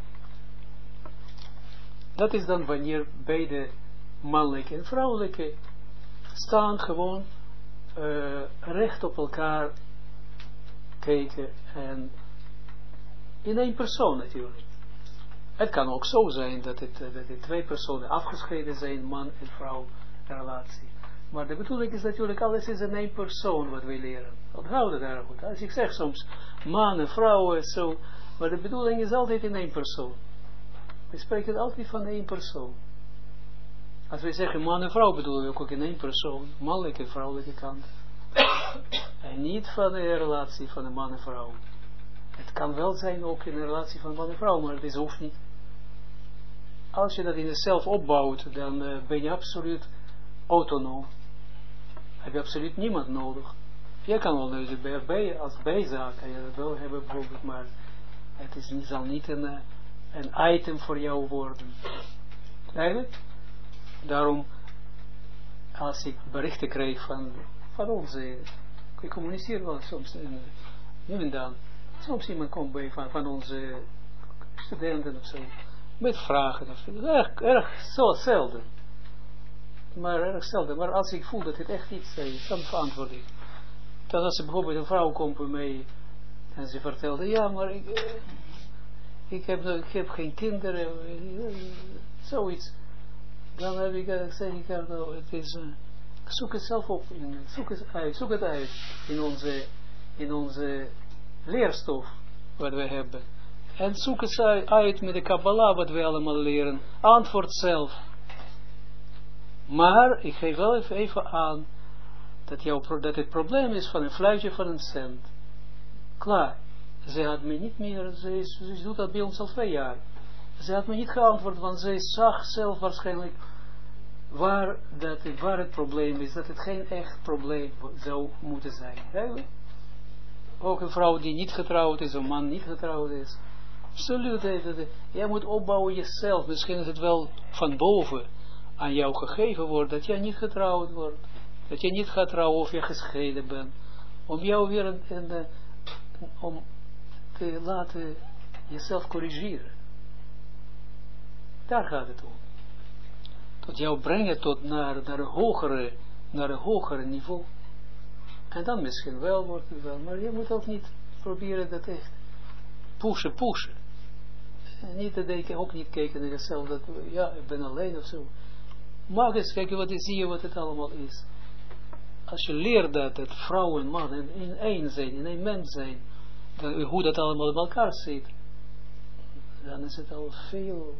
Dat is dan wanneer beide mannelijke en vrouwelijke staan gewoon recht op elkaar kijken en in één persoon natuurlijk. Het kan ook zo zijn dat het twee personen afgescheiden zijn, man en vrouw relatie. Maar de bedoeling is natuurlijk, alles is in één persoon wat we leren. Onthoud het daar goed. Als ik zeg soms man en vrouw zo, maar de bedoeling is altijd in één persoon. We spreken altijd van één persoon. Als we zeggen man en vrouw, bedoelen we ook in één persoon, mannelijke en vrouwelijke kant. En niet van de relatie van een man en vrouw. Het kan wel zijn ook in de relatie van man en vrouw, maar het hoeft niet. Als je dat in jezelf opbouwt, dan ben je absoluut autonoom. Heb je absoluut niemand nodig. Je kan wel als bijzaak, kan je dat wel hebben bijvoorbeeld, maar het is niet, zal niet een item voor jou worden. Eigenlijk? Daarom, als ik berichten krijg van onze, ik communiceer wel soms, nu en dan, soms iemand komt bij van onze studenten of zo, met vragen, erg zo zelden. Maar erg zelden, maar als ik voel dat het echt iets is, dan verantwoord ik. Dat als er bijvoorbeeld een vrouw komt bij mij, en ze vertelde, ja, maar ik heb geen kinderen, zoiets. Dan heb ik gezegd, het is, zoek het zelf op, zoek het uit in onze leerstof, wat we hebben. En zoek het uit met de Kabbalah, wat we allemaal leren. Antwoord zelf. Maar, ik geef wel even aan, dat het probleem is van een fluitje van een cent. Klaar. Ze had me niet meer, ze doet dat bij ons al 2 jaar. Ze had me niet geantwoord, want zij zag zelf waarschijnlijk waar het probleem is, dat het geen echt probleem zou moeten zijn. Eigenlijk. Ook een vrouw die niet getrouwd is, een man niet getrouwd is. Absoluut. Jij moet opbouwen jezelf. Misschien is het wel van boven aan jou gegeven wordt, dat jij niet getrouwd wordt. Dat je niet gaat trouwen of je gescheiden bent. Om jou weer om te laten jezelf corrigeren. Daar gaat het om. Tot jou brengen tot naar een hogere niveau. En dan misschien wel wordt het wel. Maar je moet ook niet proberen dat echt pushen. En niet te denken, ook niet kijken naar jezelf, dat ja, ik ben alleen of zo. Mag eens kijken, zie je wat het allemaal is. Als je leert dat vrouw en man in één zijn, in één mens zijn, hoe dat allemaal bij elkaar zit, dan is het al veel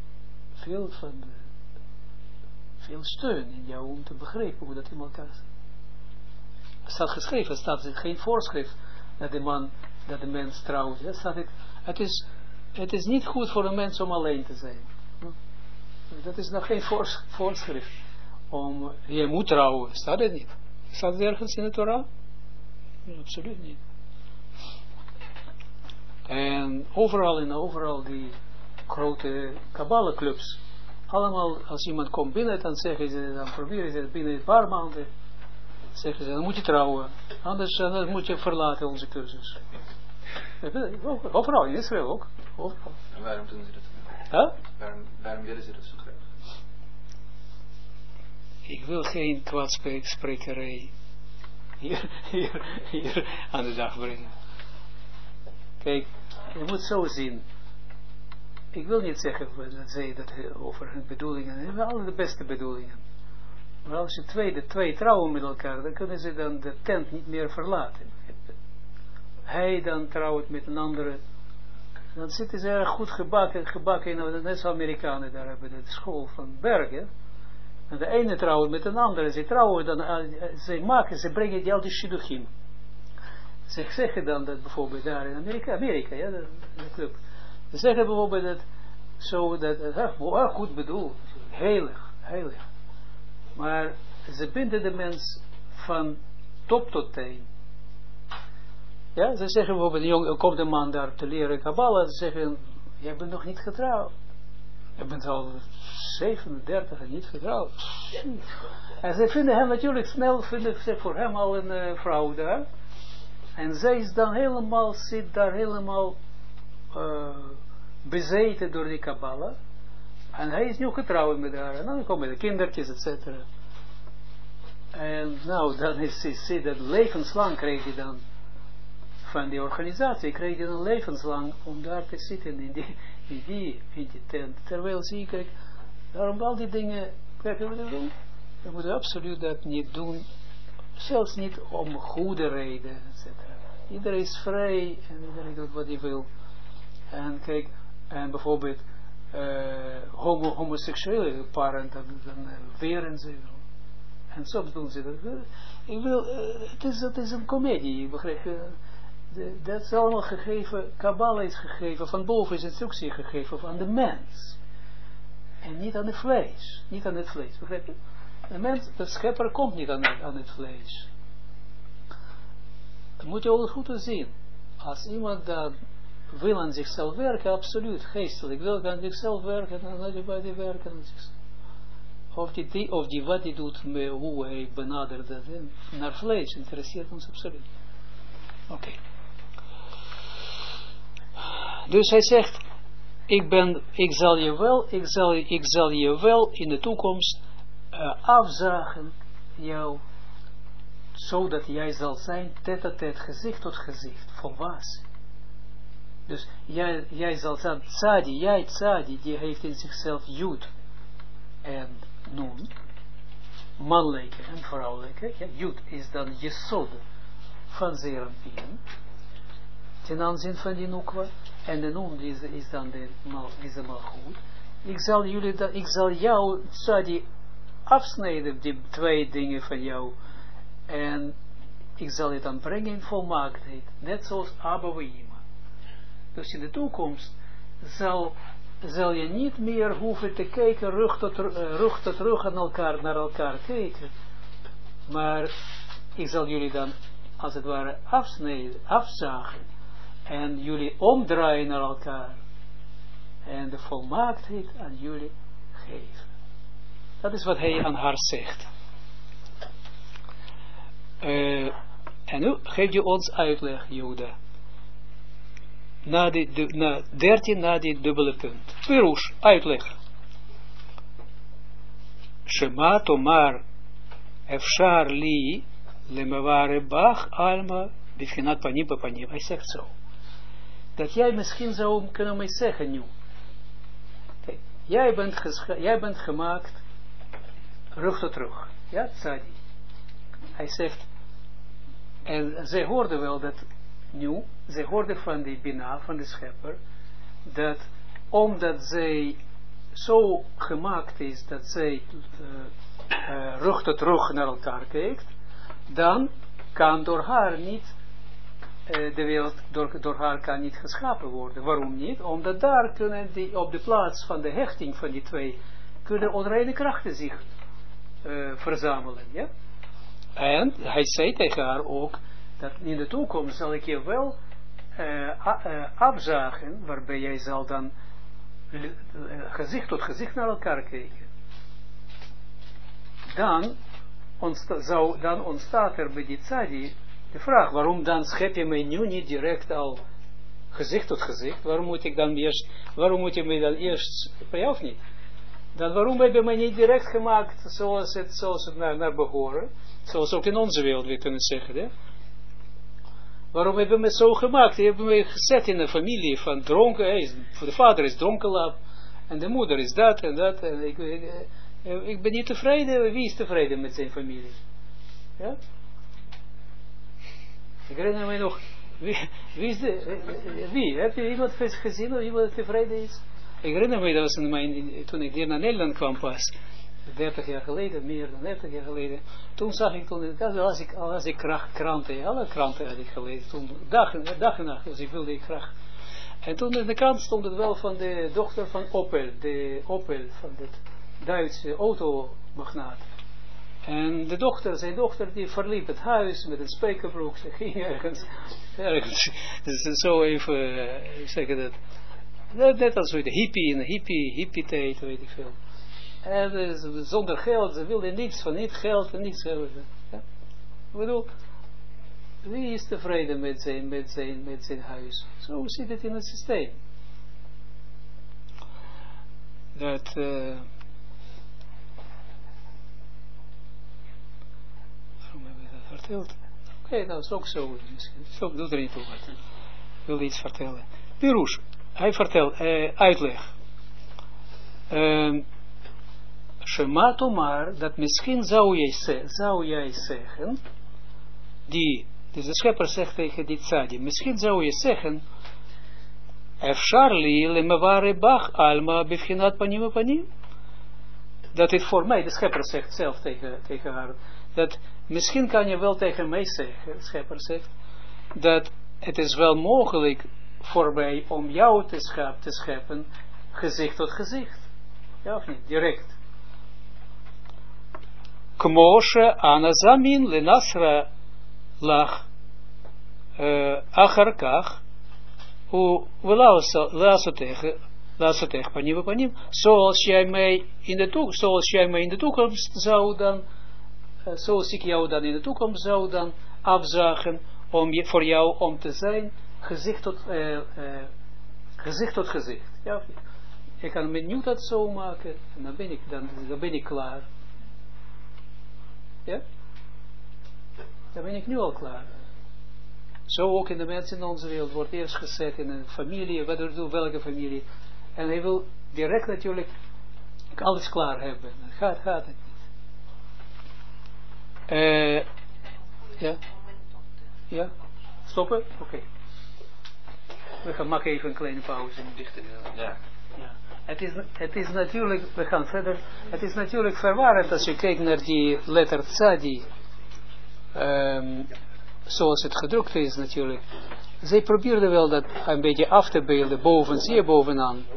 steun in jou om te begrijpen hoe dat in elkaar zit. Er staat geschreven, er staat geen voorschrift dat de mens trouwt. Het is niet goed voor een mens om alleen te zijn. Dat is nog geen voorschrift. Je moet trouwen, staat het niet. Staat het ergens in de Torah? Nee, absoluut niet. En overal die grote kabbaleclubs, allemaal als iemand komt binnen, dan proberen ze binnen een paar maanden, zeggen ze, dan moet je trouwen, anders moet je verlaten onze cursus. Overal, in Israël ook. Overal. En waarom doen ze dat? Waarom willen ze dat zo graag? Ik wil geen kwaadsprekerij hier aan de dag brengen. Kijk, je moet zo zien. Ik wil niet zeggen dat zij dat over hun bedoelingen hebben, alle de beste bedoelingen. Maar als je twee trouwen met elkaar, dan kunnen ze dan de tent niet meer verlaten. Hij dan trouwt met een andere. Dan zitten ze erg goed gebakken net als Amerikanen daar hebben de school van Bergen. En de ene trouwt met een andere. Ze trouwen dan, ze brengen die al die shidduchim. Ze zeggen dan dat bijvoorbeeld daar in Amerika, ja, de club. Ze zeggen bijvoorbeeld dat, zo dat, goed bedoeld, heilig. Maar ze binden de mens van top tot teen. Ja, ze zeggen bijvoorbeeld, komt een man daar te leren Kabbalah, ze zeggen, jij bent nog niet getrouwd. Je bent al 37 en niet getrouwd. En ze vinden hem natuurlijk snel, vinden ze voor hem al een vrouw daar. En zij is dan helemaal, zit daar helemaal bezeten door die Kabbalah. En hij is nu getrouwd met haar. En dan komen de kindertjes, etc. En nou, dan is dat levenslang kreeg hij dan van die organisatie, kreeg hij dan levenslang om daar te zitten in die tent. Terwijl zie ik, kijk, daarom al die dingen, kijk, we moeten absoluut dat niet doen, zelfs niet om goede reden, etc. Iedereen is vrij en iedereen doet wat hij wil. En kijk, en bijvoorbeeld homoseksuele paren, dan weren ze. En soms doen ze dat. Ik wil, het is een komedie, begrijp. Dat is allemaal gegeven, Kabbalah is gegeven, van boven is instructie gegeven aan de mens. En niet aan het vlees. Niet aan het vlees, begrijp je? De mens, de schepper komt niet aan het vlees. Dat moet je ook goed zien. Als iemand dat wil aan zichzelf werken, absoluut, geestelijk, wil aan zichzelf werken, dan laat je bij die werken aan zichzelf. Of die wat hij doet, hoe hij benadert dat, naar vlees, interesseert ons absoluut. Oké. Dus hij zegt, ik zal je wel in de toekomst afzagen jou, zodat jij zal zijn tête-à-tête, gezicht tot gezicht, volwassen. Dus jij zal zijn tzadi, die heeft in zichzelf Jud en Nun, mannelijke en vrouwelijke. Ja, Jud is dan Jesod van Zeranpien, ten aanzien van die Nukwa, en de Nun is dan de Malchut. Ik zal jou tzadi afsnijden, die twee dingen van jou, en ik zal je dan brengen in volmaaktheid, net zoals Abba Weima. Dus in de toekomst zal je niet meer hoeven te kijken, rug tot rug aan elkaar, naar elkaar kijken, maar ik zal jullie dan, als het ware, afzagen, en jullie omdraaien naar elkaar, en de volmaaktheid aan jullie geven. Dat is wat hij aan haar zegt. En nu geeft je ons uitleg, Juda. Na 13 na die dubbele punt. Pirush, uitleg. Shema tomar efshar li lemavare bach alma bivchinat panim panim. Hij zegt zo. Dat jij misschien zou kunnen mij zeggen nu. Kijk, jij bent gemaakt rug tot rug. Ja, tzadi. Hij zegt, en zij hoorden wel dat nu, zij hoorden van die Bina, van de schepper, dat omdat zij zo gemaakt is, dat zij rug tot rug naar elkaar kijkt, dan kan door haar niet, de wereld door haar kan niet geschapen worden. Waarom niet? Omdat daar kunnen die, op de plaats van de hechting van die twee, kunnen onreine krachten zich verzamelen, ja? En hij zei tegen haar ook, dat in de toekomst zal ik je wel afzagen, waarbij jij zal dan gezicht tot gezicht naar elkaar kijken. Dan ontstaat er bij die tzadi de vraag, waarom dan schep je mij nu niet direct al gezicht tot gezicht? Waarom moet je mij dan eerst, bij jou of niet? Dan waarom heb je mij niet direct gemaakt zoals het naar behoren? Zoals ook in onze wereld, we kunnen zeggen, hè? Waarom hebben we me zo gemaakt? Je hebt me gezet in een familie van dronken. De vader is dronkenlap. En de moeder is dat en dat. En ik ben niet tevreden. Wie is tevreden met zijn familie? Ja? Ik herinner me nog. Wie? Heb je iemand gezien of iemand tevreden is? Ik herinner me, dat was toen ik hier naar Nederland kwam pas. 30 jaar geleden, meer dan 30 jaar geleden, toen zag ik, als ik kranten, alle kranten had ik gelezen, toen dag en nacht, dus ik wilde ik graag. En toen in de krant stond het wel van de dochter van Opel, van het Duitse automagnaat. En zijn dochter, die verliet het huis met een spijkerbroek, ze ging ergens, dus zo even, zeggen dat, net als de hippie tijd, weet ik veel. En zonder geld, ze wilde niets van, niet geld en niets hebben. Ja? Ik bedoel, wie is tevreden met zijn huis? Zo zit het in het systeem. Dat, waarom heb ik dat verteld? Oké, nou is ook zo, misschien. Zo doet er niet toe wat. Ik wil iets vertellen. Pirush, hij vertelt, uitleg. Shema Tomar, dat misschien zou jij zeggen, dus de schepper zegt tegen die tzadi, misschien zou je zeggen, Efshar li lemavare bach alma bivchinat panim panim. Dat is voor mij, de schepper zegt zelf tegen haar, dat misschien kan je wel tegen mij zeggen, de schepper zegt, dat het is wel mogelijk voor mij om jou te scheppen, gezicht tot gezicht. Ja of niet? Direct. Kmoshe anazamin lenasra lach acharkach u laasotech panim panim, zoals jij mij in de toekomst zou dan, zoals ik jou dan in de toekomst zou dan afzagen voor jou om te zijn gezicht tot gezicht. Ja, ik kan met nu dat zo maken en dan ben ik klaar. Ja? Dan ben ik nu al klaar. Zo ook in de mensen in onze wereld wordt eerst gezet in een familie, welke familie. En hij wil direct natuurlijk alles klaar hebben. Dan gaat het niet. Ja? Ja? Stoppen? Oké. We gaan maken even een kleine pauze. Ja. Ja. Het is natuurlijk, we gaan verder, het is natuurlijk verwarrend als je kijkt naar die letter tzadi, zoals het gedrukt is natuurlijk. Zij probeerden wel dat een beetje af te beelden, zie je bovenaan.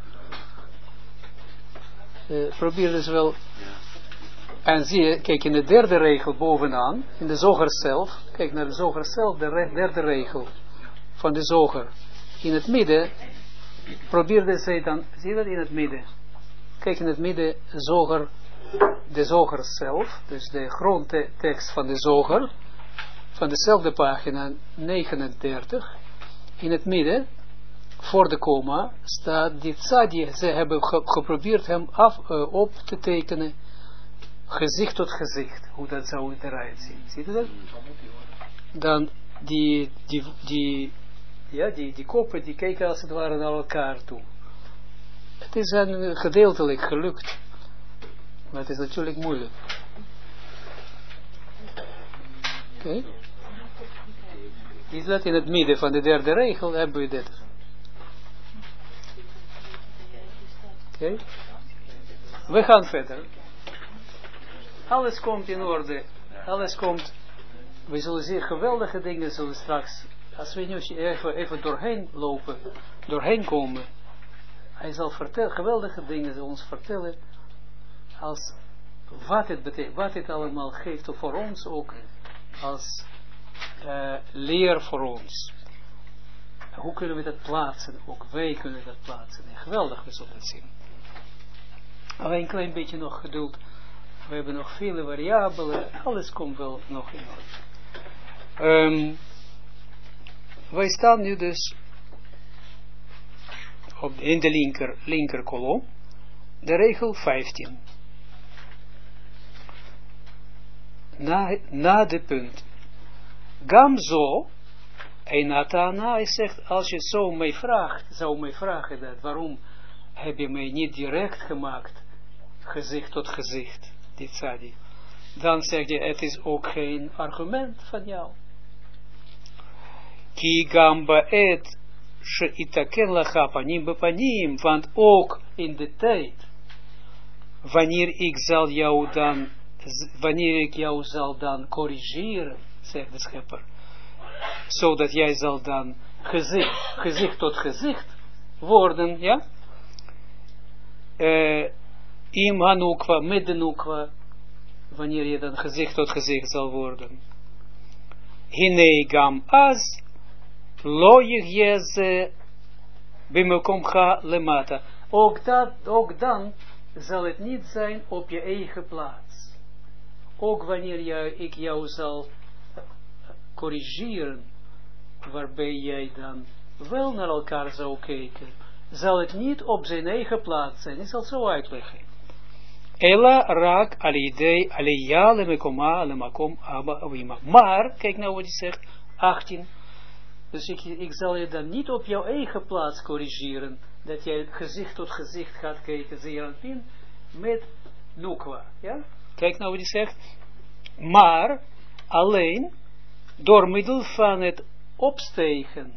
Probeerden ze wel, en zie je, kijk in de derde regel bovenaan, in de zoger zelf, kijk naar de zoger zelf, de derde regel van de zoger. In het midden probeerde zij dan, zie je dat in het midden? Kijk in het midden, de zoger zelf, dus de grondtekst van de zoger, van dezelfde pagina 39, in het midden, voor de komma, staat die tzadi, ze hebben geprobeerd hem op te tekenen, gezicht tot gezicht, hoe dat zou eruit zien. Ziet u dat? Dan die koppen, die kijken als het ware naar elkaar toe. Het is een gedeeltelijk gelukt. Maar het is natuurlijk moeilijk. Oké. Is dat in het midden van de derde regel, hebben we dit. Oké. We gaan verder. Alles komt in orde. Alles komt. We zullen zien geweldige dingen zullen straks. Als we nu even doorheen komen. Hij zal geweldige dingen ons vertellen. Als wat het betekent, wat het allemaal geeft voor ons ook. Als leer voor ons. Hoe kunnen we dat plaatsen? Ook wij kunnen dat plaatsen. En geweldig, we zullen het zien. Alleen een klein beetje nog geduld. We hebben nog vele variabelen. Alles komt wel nog in orde. Wij staan nu dus in de linker kolom. De regel 15. Na de punt. Gamzo. Einatana, hij zegt, als je zo mij zou mij vragen dat, waarom heb je mij niet direct gemaakt, gezicht tot gezicht, dit tzadi, dan zeg je, het is ook geen argument van jou. Ki gamba et sheitaken lacha panim bepanim, want ook in de tijd, wanneer ik jou zal dan corrigeren, zegt de schepper, zodat jij zal dan gezicht tot gezicht worden, ja? Im hanukwa, met de nukwa, wanneer je dan gezicht tot gezicht zal worden. Hinei gam az, lo yeze bimekomcha lemata. Ook dan zal het niet zijn op je eigen plaats. Ook wanneer ik jou zal corrigeren, waarbij jij dan wel naar elkaar zou kijken, zal het niet op zijn eigen plaats zijn. Ik zal het zo uitleggen. Ela raak alidei aliyah lemekoma lemakom abba avima. Maar, kijk nou wat hij zegt, 18. Dus ik zal je dan niet op jouw eigen plaats corrigeren, dat jij gezicht tot gezicht gaat kijken, zeeranpin, met nukwa. Ja? Kijk nou wat hij zegt. Maar, alleen, door middel van het opstegen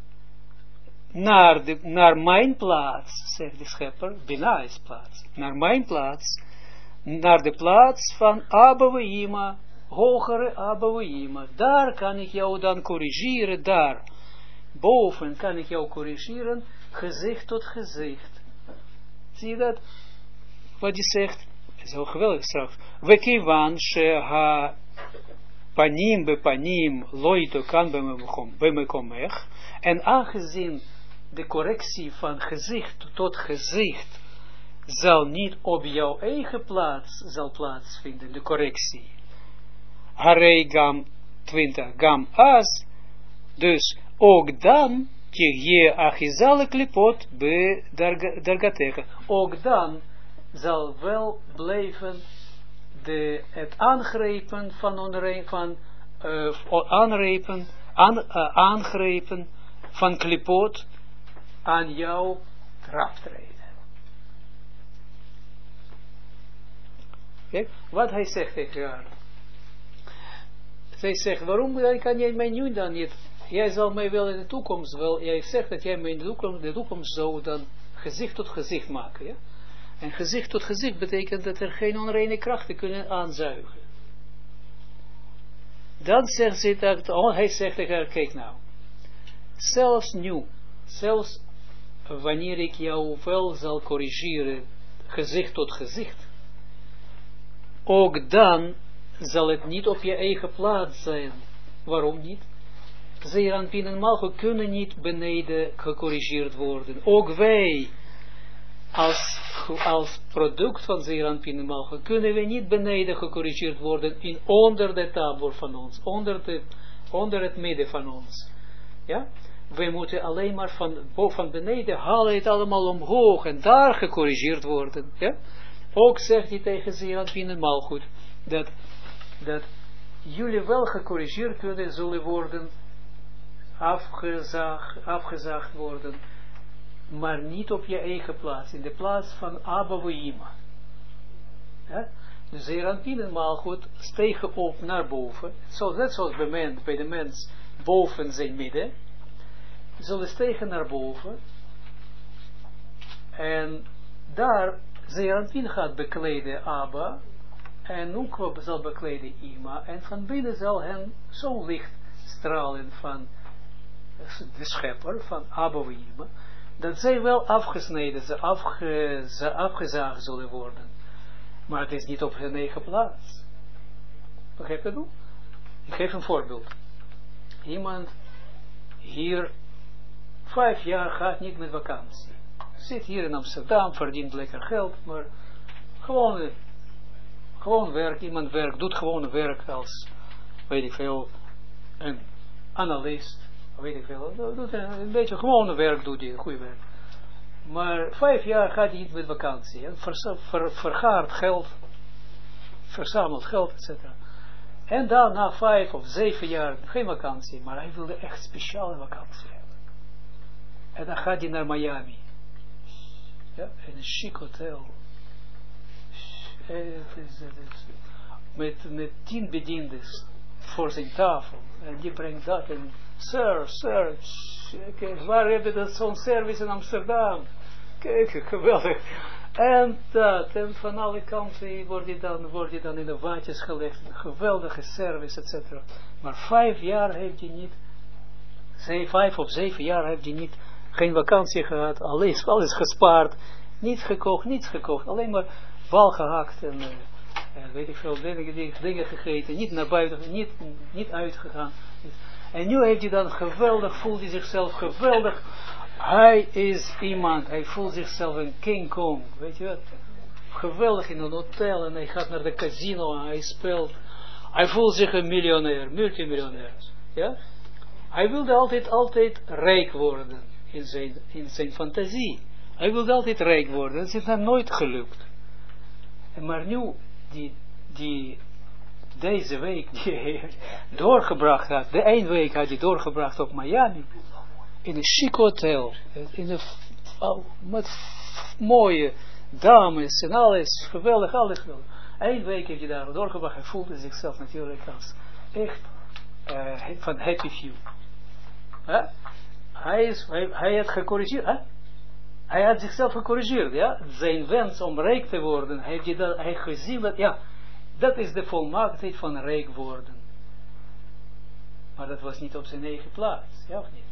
naar mijn plaats, zegt de schepper, Bina is plaats, naar mijn plaats, naar de plaats van Abba Weima, hogere Abba Weima. Daar kan ik jou dan corrigeren, daar. Boven kan ik jou corrigeren, gezicht tot gezicht. Zie je dat? Wat hij zegt, is heel geweldig straks. Wekivan sheha panim bepanim loito kan bemekomech. En aangezien de correctie van gezicht tot gezicht zal niet op jouw eigen plaats zal plaatsvinden, de correctie. Harei gam 20 gam as, dus ook dan je achizale klipot be dargateka. Ook dan zal wel blijven het aangrepen aangrepen van klipot aan jou traptreden. Kijk, wat hij zegt tegen haar. Zij zegt, waarom kan jij mij nu dan niet? Jij zal mij wel in de toekomst wel, jij zegt dat jij mij in de toekomst zou dan gezicht tot gezicht maken, ja? En gezicht tot gezicht betekent dat er geen onreine krachten kunnen aanzuigen. Dan zegt ze dat, hij zegt tegen haar, kijk nou, zelfs nu, zelfs wanneer ik jou wel zal corrigeren, gezicht tot gezicht, ook dan zal het niet op je eigen plaats zijn. Waarom niet? Zeeranpin en Malchut kunnen niet beneden gecorrigeerd worden. Ook wij, als product van Zeeranpin en Malchut, kunnen we niet beneden gecorrigeerd worden onder de tabor van ons, onder het midden van ons. Ja? Wij moeten alleen maar van beneden halen het allemaal omhoog en daar gecorrigeerd worden. Ja? Ook zegt hij tegen Zeeranpin en Malchut dat jullie wel gecorrigeerd kunnen zullen worden, afgezaagd worden, maar niet op je eigen plaats, in de plaats van Abba Weima. Ja? Dus Zeeranpin en Malchut stegen op naar boven, net zoals bij de mens boven zijn midden, zullen stegen naar boven, en daar Zeeranpin gaat bekleden Abba, en Nukwa zal bekleden Ima, en van binnen zal hen zo licht stralen van de schepper, van Abba Weima, dat zij wel afgesneden, ze afgezaagd zullen worden. Maar het is niet op hun eigen plaats. Begrijp je dat? Ik geef een voorbeeld. Iemand hier 5 jaar gaat niet met vakantie. Zit hier in Amsterdam, verdient lekker geld, maar gewoon werk, iemand werkt, doet gewoon werk als, weet ik veel, een analist, weet ik veel, doet een beetje gewone werk, doet hij, goede werk. Maar 5 jaar gaat hij niet met vakantie, vergaart geld, verzamelt geld, etc. En dan na 5 of 7 jaar, geen vakantie, maar hij wilde echt speciale vakantie hebben. En dan gaat hij naar Miami. Ja, in een chic hotel. Met 10 bediendes voor zijn tafel. En die brengt dat en, sir, kijk, waar heb je dat zo'n service in Amsterdam? Kijk, geweldig. En dat, en van alle kanten word je dan in de waadjes gelegd, een geweldige service, etc. Maar 5 jaar heeft hij niet, 5 of 7 jaar heeft hij niet, geen vakantie gehad, alles gespaard, niets gekocht, alleen maar bal gehakt en weet ik veel, dingen gegeten, niet naar buiten, niet uitgegaan. En nu heeft hij dan geweldig, voelt hij zichzelf geweldig. Hij is iemand, hij voelt zichzelf een King Kong, weet je wat? Geweldig in een hotel en hij gaat naar de casino en hij speelt. Hij voelt zich een miljonair, multimiljonair. Ja? Hij wilde altijd rijk worden in zijn fantasie. Hij wilde altijd rijk worden, dat is hem nooit gelukt. Maar nu, deze week die hij doorgebracht had, de 1 week had hij doorgebracht op Miami, in een chic hotel, met mooie dames en alles, geweldig, alles geweldig. 1 week heeft hij daar doorgebracht, hij voelde zichzelf natuurlijk als echt van happy few. Hij had gecorrigeerd, hij had zichzelf gecorrigeerd, ja, zijn wens om rijk te worden, hij gezien dat, ja, dat is de volmaaktheid van rijk worden. Maar dat was niet op zijn eigen plaats, ja of niet?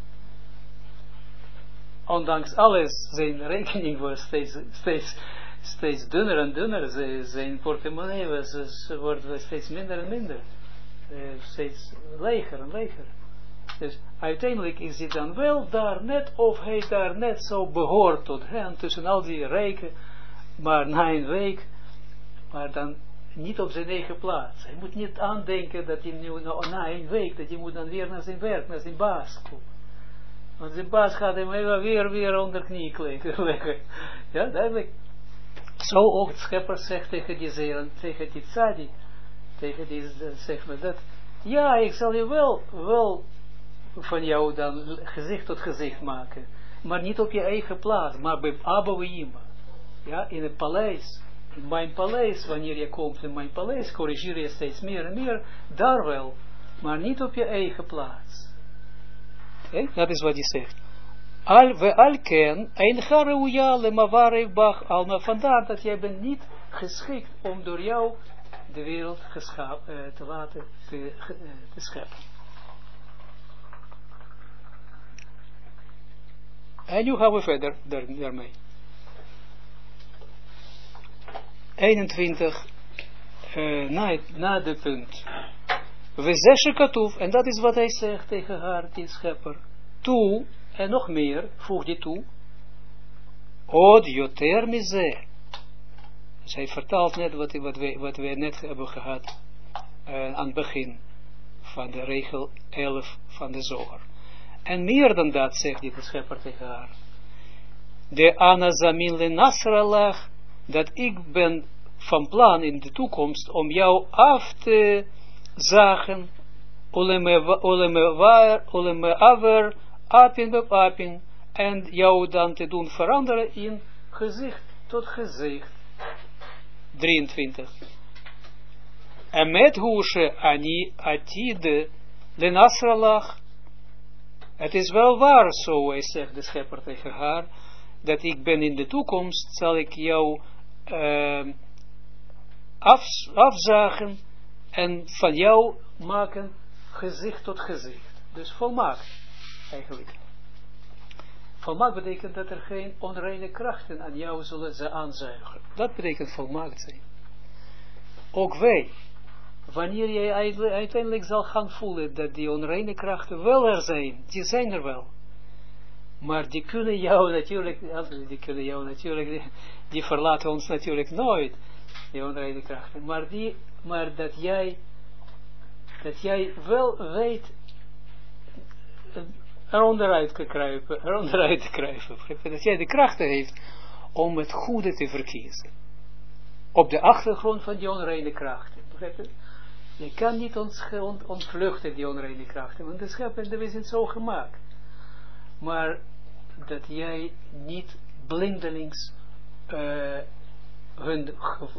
Ondanks alles, zijn rekening was steeds dunner en dunner, zijn portemonnee wordt steeds minder en minder, steeds leger en leger. Dus uiteindelijk is hij dan wel daar net, of hij daar net zo behoort tot hen, tussen al die rijken, maar na 1 week, maar dan niet op zijn eigen plaats. Hij moet niet aandenken dat hij nu na 1 week, dat hij moet dan weer naar zijn werk, naar zijn baas komen. Want zijn baas gaat hem weer onder knie leggen. Ja, duidelijk. Zo ook het schepper zegt tegen die tzaddik, tegen die, zeg maar dat, ja, ik zal je wel van jou dan gezicht tot gezicht maken, maar niet op je eigen plaats, maar bij Abba Weima. Ja, in het paleis, in mijn paleis, wanneer je komt in mijn paleis, corrigeer je steeds meer en meer, daar wel, maar niet op je eigen plaats. Okay? Dat is wat hij zegt. Al-ken, ein hareuya lemavare bach alma, vandaar dat jij bent niet geschikt om door jou de wereld te laten te scheppen. En nu gaan we verder daarmee. 21 na de punt. We zesje katoef, en dat is wat hij zegt tegen haar, die schepper. Toe, en nog meer, voeg die toe. Od joter mize. Dus hij vertaalt net wat we net hebben gehad aan het begin van de regel 11 van de Zohar. En meer dan dat, zegt die de schepper tegen haar. De anazamin le nasralach, dat ik ben van plan in de toekomst om jou af te zagen, oleme aver, apin bep apin, en jou dan te doen veranderen in gezicht tot gezicht. 23. En met hoesje ani atide le nasralach. Het is wel waar, zo hij zegt de schepper tegen haar, dat ik ben in de toekomst, zal ik jou afzagen en van jou maken gezicht tot gezicht. Dus volmaakt, eigenlijk. Volmaakt betekent dat er geen onreine krachten aan jou zullen ze aanzuigen. Dat betekent volmaakt zijn. Ook wij, wanneer jij uiteindelijk zal gaan voelen dat die onreine krachten wel er zijn, die zijn er wel. Maar die kunnen jou natuurlijk, die verlaten ons natuurlijk nooit, die onreine krachten. Maar dat jij wel weet eronderuit te kruipen, dat jij de krachten heeft om het goede te verkiezen. Op de achtergrond van die onreine krachten. Begrijp je? Je kan niet ontvluchten die onreine krachten, want de schepper is niet zo gemaakt. Maar dat jij niet blindelings hun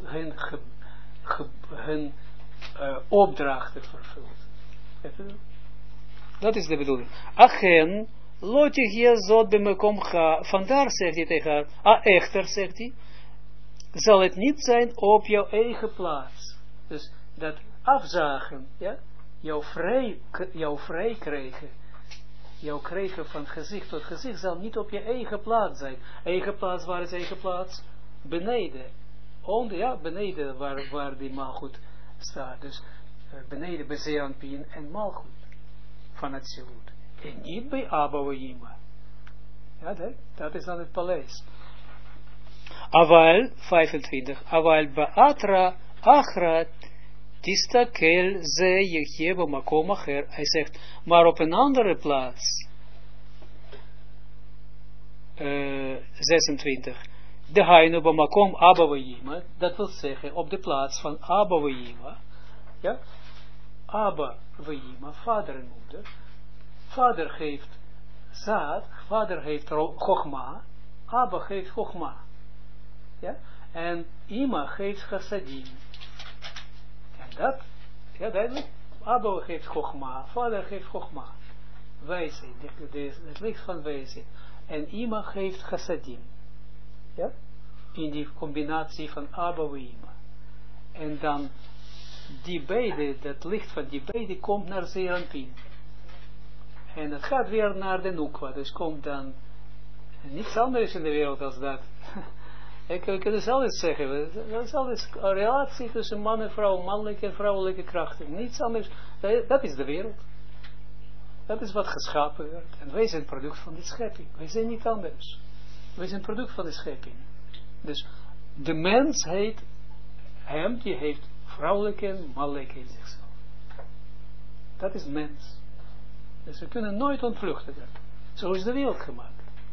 opdrachten vervult. Dat is de bedoeling. Achen, lotte hier zot bemekom ga. Vandaar zegt hij tegen haar. Echter, zegt hij. zal het niet zijn op jouw eigen plaats. Dus dat afzagen, ja, jouw vrij krijgen, jouw krijgen van gezicht tot gezicht zal niet op je eigen plaats zijn. Eigen plaats, waar is eigen plaats? Beneden. Beneden waar die malgoed staat. Dus beneden bij Zeranpien en malgoed van het Zilut. En niet bij Abba Wajima. Ja, dat is dan het paleis. Aval 25. Aval Baatra Achrat Tistakel ze Yecheba Makom Acher. Hij zegt, maar op een andere plaats. 26. De Hainu Bamakom Abba Wajima. Dat wil zeggen, op de plaats van Abba Wajima. Ja? Abba Wajima, vader en moeder. Vader geeft zaad, vader heeft Chogma, Abba geeft Chogma. Ja? En Ima geeft Chassadim. En dat, ja duidelijk, Abba geeft Chogma, vader geeft Chogma. Wijsheid, het licht van wijsheid. En Ima geeft Chassadim. Ja? In die combinatie van Abba en Ima. En dan, die beide, dat licht van die beide komt naar Zeranpien. En het gaat weer naar de Nukwa. Dus komt dan niets anders in de wereld als dat. Ik kan dus alles zeggen. Dat is alles een relatie tussen man en vrouw, mannelijke en vrouwelijke krachten. Niets anders. Dat is de wereld. Dat is wat geschapen werd. En wij zijn product van de schepping. Wij zijn niet anders. Wij zijn product van de schepping. Dus de mens heet, die heeft vrouwelijke en mannelijke in zichzelf. Dat is mens. Dus we kunnen nooit ontvluchten dat. Zo is de wereld gemaakt.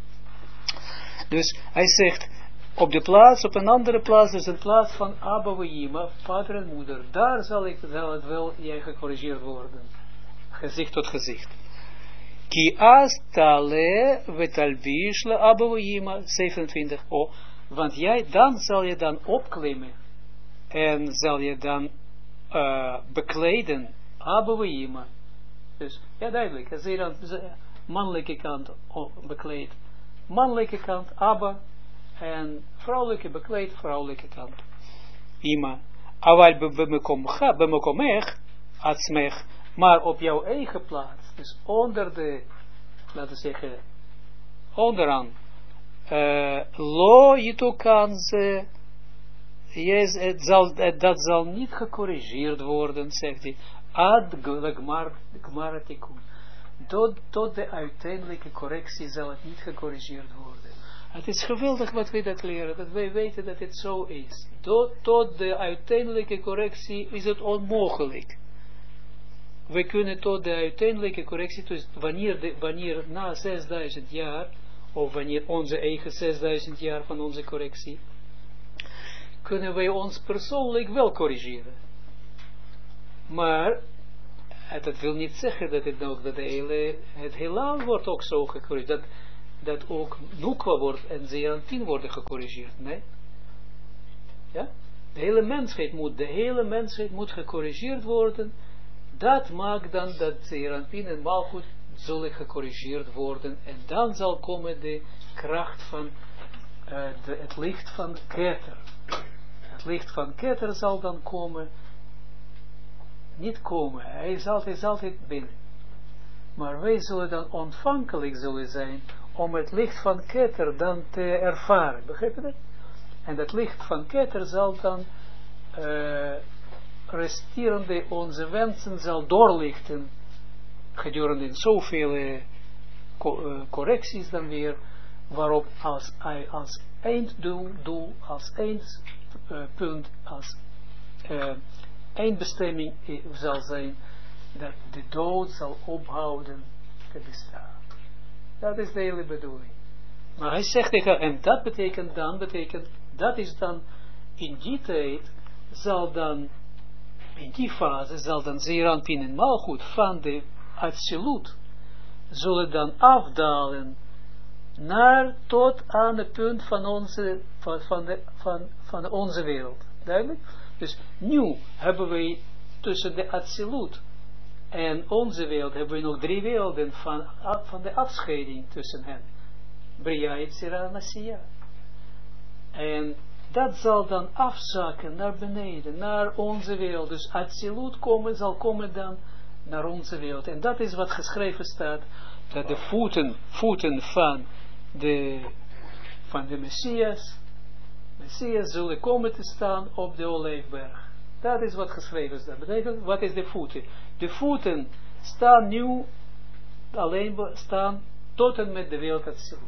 Dus hij zegt, op een andere plaats, dus een plaats van Abba Wajima, vader en moeder, daar zal het wel jij gecorrigeerd worden. Gezicht tot gezicht. Ki as tale vetalbish le Abba Wajima, 27. Oh, want dan zal je dan opklimmen en zal je dan bekleden Abba Wajima. Dus, ja duidelijk, als je dan mannelijke kant bekleed, mannelijke kant Abba, en vrouwelijke bekleed, vrouwelijke kant Ima. Aval bemekomech, atzmech, maar op jouw eigen plaats, dus onder de, laten we zeggen, onderaan, lo yitukan ze, dat zal niet gecorrigeerd worden, zegt hij, ad gmaratikun. Tot de uiteindelijke correctie zal het niet gecorrigeerd worden. Het is geweldig wat wij dat leren, dat wij weten dat het zo is. Tot de uiteindelijke correctie is het onmogelijk. We kunnen tot de uiteindelijke correctie, dus wanneer na 6000 jaar, of wanneer onze eigen 6000 jaar van onze correctie, kunnen wij ons persoonlijk wel corrigeren. Maar dat wil niet zeggen dat het heelal wordt ook zo gecorrigeerd. Dat ook Nukwa wordt en Zeranpien worden gecorrigeerd. Nee. Ja? De hele mensheid moet gecorrigeerd worden. Dat maakt dan dat Zeranpien en Malchut zullen gecorrigeerd worden. En dan zal komen de kracht van het licht van Keter. Het licht van Keter zal dan komen. Niet komen. Hij is altijd binnen. Maar wij zullen dan ontvankelijk zijn om het licht van Keter dan te ervaren. Begrijp je dat? En dat licht van Keter zal dan resterende onze wensen zal doorlichten gedurende zoveel correcties dan weer, waarop als einddoel, als eindpunt, als eindbestemming zal zijn dat de dood zal ophouden te bestaan. Dat is de hele bedoeling. Maar hij zegt tegen, en dat betekent, dat is dan, in die tijd, zal dan, in die fase, zal dan Zeranpien en Malchut van de Atsilut, zullen dan afdalen, naar tot aan het punt van onze wereld. Duidelijk? Dus nu hebben wij tussen de Atsilut en onze wereld hebben we nog 3 werelden van de afscheiding tussen hen. Bria, Yetzira en Asiya. En dat zal dan afzakken naar beneden, naar onze wereld. Dus Atsilut zal komen dan naar onze wereld. En dat is wat geschreven staat, dat de voeten van de Messias zullen komen te staan op de Olijfberg. Dat is wat geschreven staat. Dat betekent, wat is de voeten? De voeten staan nu alleen tot en met de wereld Atsilut.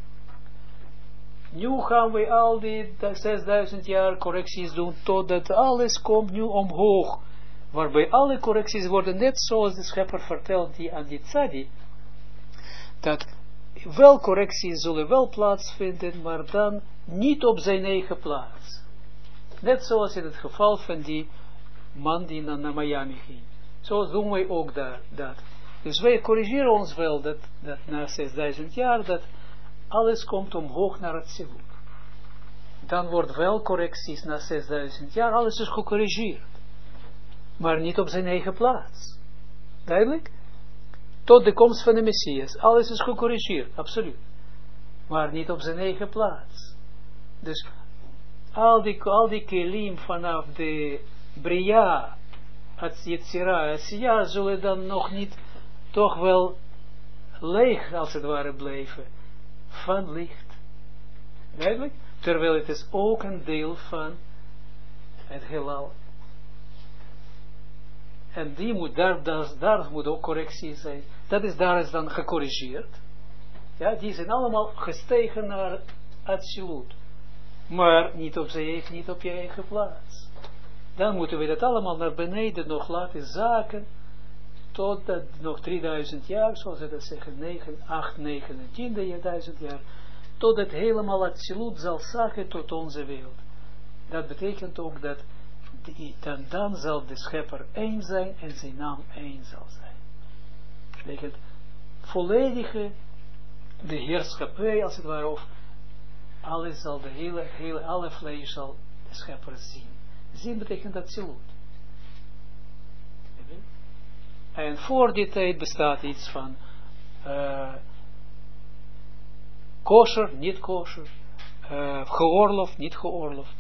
Nu gaan we al die 6000 jaar correcties doen, totdat alles komt nu omhoog. Waarbij alle correcties worden net zoals de schepper vertelt die aan die tzadi, dat wel correcties zullen wel plaatsvinden, maar dan niet op zijn eigen plaats. Net zoals in het geval van die man die naar Miami ging. Zo doen wij ook dat. Dus wij corrigeren ons wel dat na 6000 jaar dat alles komt omhoog naar het Zilut. Dan wordt wel correcties na 6000 jaar, alles is gecorrigeerd. Maar niet op zijn eigen plaats. Duidelijk? Tot de komst van de Messias. Alles is gecorrigeerd, absoluut. Maar niet op zijn eigen plaats. Dus al die kelim vanaf de Bria, het Yetzira, Asiya, zullen dan nog niet toch wel leeg als het ware blijven van licht. Duidelijk? Terwijl het is ook een deel van het heelal. En die moet, daar moet ook correctie zijn. Daar is dan gecorrigeerd. Ja, die zijn allemaal gestegen naar Atsilut. Maar niet op je eigen plaats. Dan moeten we dat allemaal naar beneden nog laten zaken. Totdat nog 3000 jaar, zoals ze dat zeggen, 8, 9 en 10.000 jaar. Totdat helemaal Atsilut zal zaken tot onze wereld. Dat betekent ook dat dan zal de schepper één zijn en zijn naam één zal zijn. Dat betekent volledige de heerschappij als het ware, of alles zal alle vlees zal de schepper zien. Zien betekent Atsilut. En voor die tijd bestaat iets van kosher, niet kosher, geoorloofd, niet geoorloofd,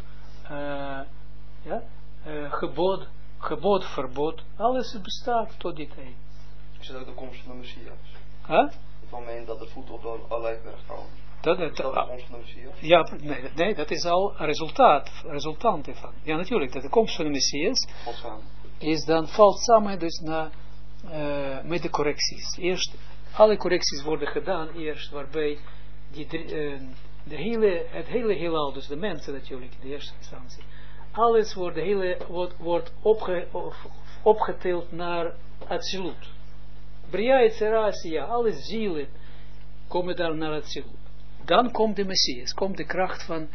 gebod, verbod, alles bestaat tot die tijd. Is dat ook de komst van de Messias? Huh? Van meen dat de voeten op de Olijfberg komen. Dat de komst van de Messias? Ja, nee, dat is al resultant ervan. Ja, natuurlijk, dat de komst van de Messias valt samen dus met de correcties. Eerst, alle correcties worden gedaan, eerst waarbij het hele heelal, dus de mensen natuurlijk in de eerste instantie, alles wordt opgeteeld naar Atsilut. Bria, Yetzira, Asiya, alle zielen komen daar naar Atsilut. Dan komt de Messias, komt de kracht van,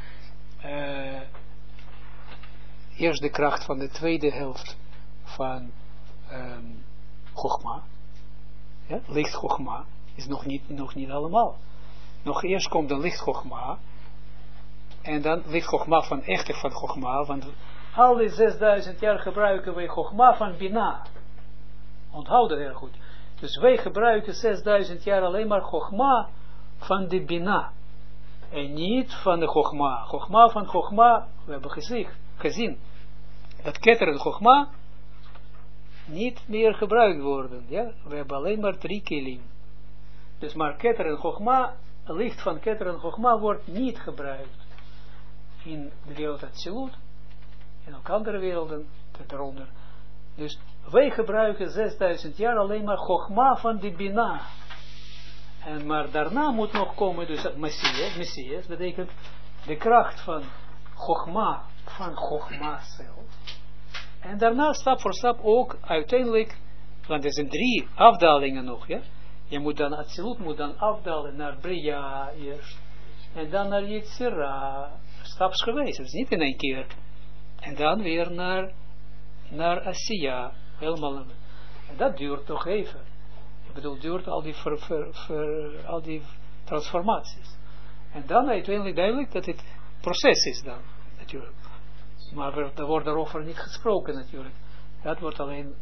eerst de kracht van de tweede helft van Chogma. Ja, licht Chogma is nog niet allemaal. Nog eerst komt de licht Chogma. En dan licht Chogma van Chogma. Want al die 6000 jaar gebruiken wij Chogma van Bina. Onthoud dat heel goed. Dus wij gebruiken 6000 jaar alleen maar Chogma van de Bina. En niet van de Chogma. Chogma van Chogma, we hebben gezien. Dat Keter en Chogma niet meer gebruikt worden. Ja? We hebben alleen maar 3 kelim. Dus maar Keter en Chogma, licht van Keter en Chogma wordt niet gebruikt in de wereld Atsilut, en ook andere werelden eronder. Dus wij gebruiken 6000 jaar alleen maar Chogma van de Bina. En maar daarna moet nog komen dus het Messias, betekent de kracht van Chogma zelf. En daarna stap voor stap ook uiteindelijk, want er zijn 3 afdalingen nog, ja. Je moet dan, Atsilut moet dan afdalen naar Bria eerst. En dan naar Yetzira. Stapsgewijs, dat is niet in één keer. En dan weer naar Asiya. Helemaal. En dat duurt toch even. Ik bedoel, duurt al die transformaties. En dan uiteindelijk duidelijk dat het proces is dan, natuurlijk. Maar er wordt daarover niet gesproken natuurlijk. Dat wordt alleen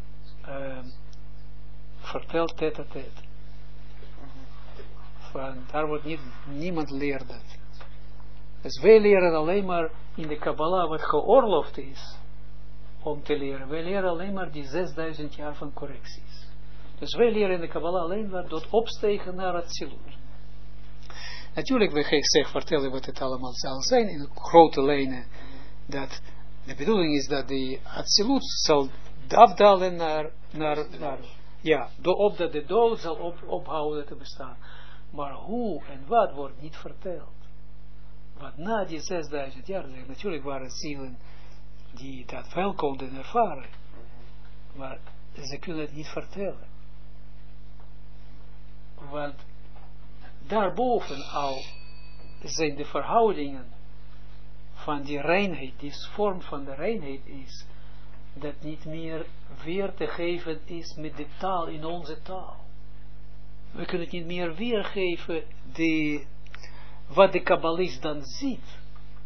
verteld tête à tête. Daar wordt niemand leert dat. Dus wij leren alleen maar in de Kabbalah wat geoorloofd is om te leren. Wij leren alleen maar die 6000 jaar van correcties. Dus wij leren in de Kabbalah alleen maar dat opstegen naar Atsilut. Natuurlijk, we vertellen wat het allemaal zal zijn in grote lijnen. Dat de bedoeling is dat de Atsilut zal afdalen naar opdat de dood zal ophouden te bestaan. Maar hoe en wat wordt niet verteld. Want na die 6000 jaar, natuurlijk waren zielen die dat wel konden ervaren. Maar ze kunnen het niet vertellen. Want daarboven al zijn de verhoudingen van die reinheid, die vorm van de reinheid is, dat niet meer weer te geven is met de taal in onze taal. We kunnen het niet meer weergeven wat de kabbalist dan ziet.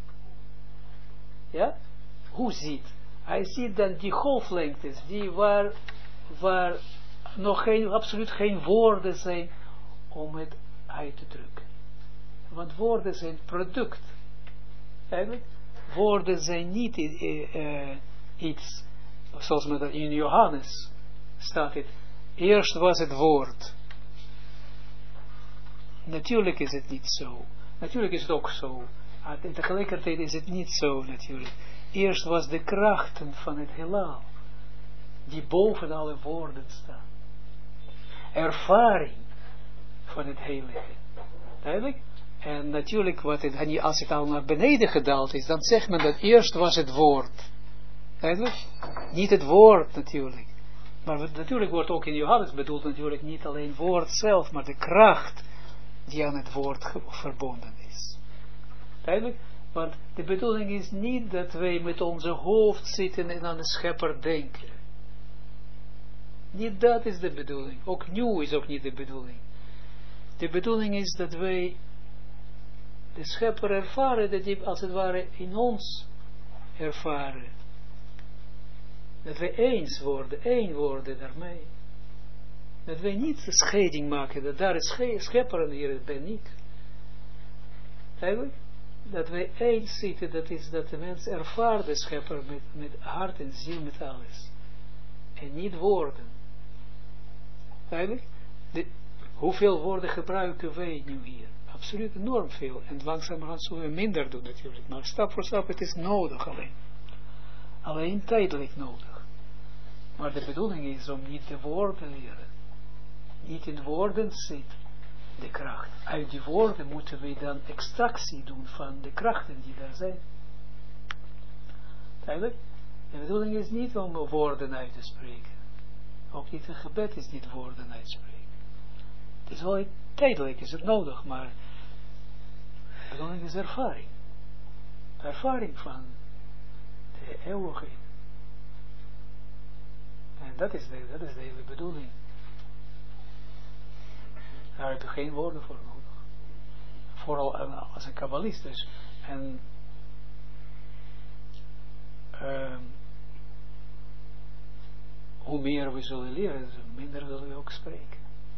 Ja? Hoe ziet? Hij ziet dan die golflengtes, die waar nog absoluut geen woorden zijn om het uit te drukken. Want woorden zijn product. Eigenlijk, woorden zijn niet iets, zoals in Johannes staat het, eerst was het woord. Natuurlijk is het niet zo. Natuurlijk is het ook zo. En tegelijkertijd is het niet zo natuurlijk. Eerst was de krachten van het heelal, die boven alle woorden staan. Ervaring van het heilige. Duidelijk? En natuurlijk, als het al naar beneden gedaald is, dan zegt men dat eerst was het woord. Duidelijk? Niet het woord natuurlijk. Maar natuurlijk wordt ook in Johannes bedoeld natuurlijk niet alleen het woord zelf, maar de kracht die aan het woord verbonden is. Duidelijk? Want de bedoeling is niet dat wij met onze hoofd zitten en aan de schepper denken. Niet dat is de bedoeling. Ook nu is ook niet de bedoeling. De bedoeling is dat wij de schepper ervaren, dat die als het ware in ons ervaren. Dat wij eens worden, één worden daarmee. Dat wij niet de scheiding maken, dat daar is schepper en hier ben ik. Eigenlijk, dat wij eens zitten, dat is dat de mens ervaart de schepper met hart en ziel, met alles. En niet woorden. Eigenlijk, hoeveel woorden gebruiken wij nu hier? Absoluut enorm veel. En langzamerhand zullen we minder doen natuurlijk. Maar stap voor stap, het is nodig alleen. Alleen tijdelijk nodig. Maar de bedoeling is om niet de woorden te leren. Niet in woorden zit de kracht. Uit die woorden moeten we dan extractie doen van de krachten die daar zijn. Duidelijk? De bedoeling is niet om woorden uit te spreken. Ook niet een gebed is niet woorden uitspreken. Het is wel tijdelijk, is het nodig, maar de bedoeling is ervaring. Ervaring van de eeuwigheid. En dat is de hele bedoeling. Daar heb je geen woorden voor nodig. Vooral als een kabbalist dus. En hoe meer we zullen leren, hoe minder zullen we ook spreken.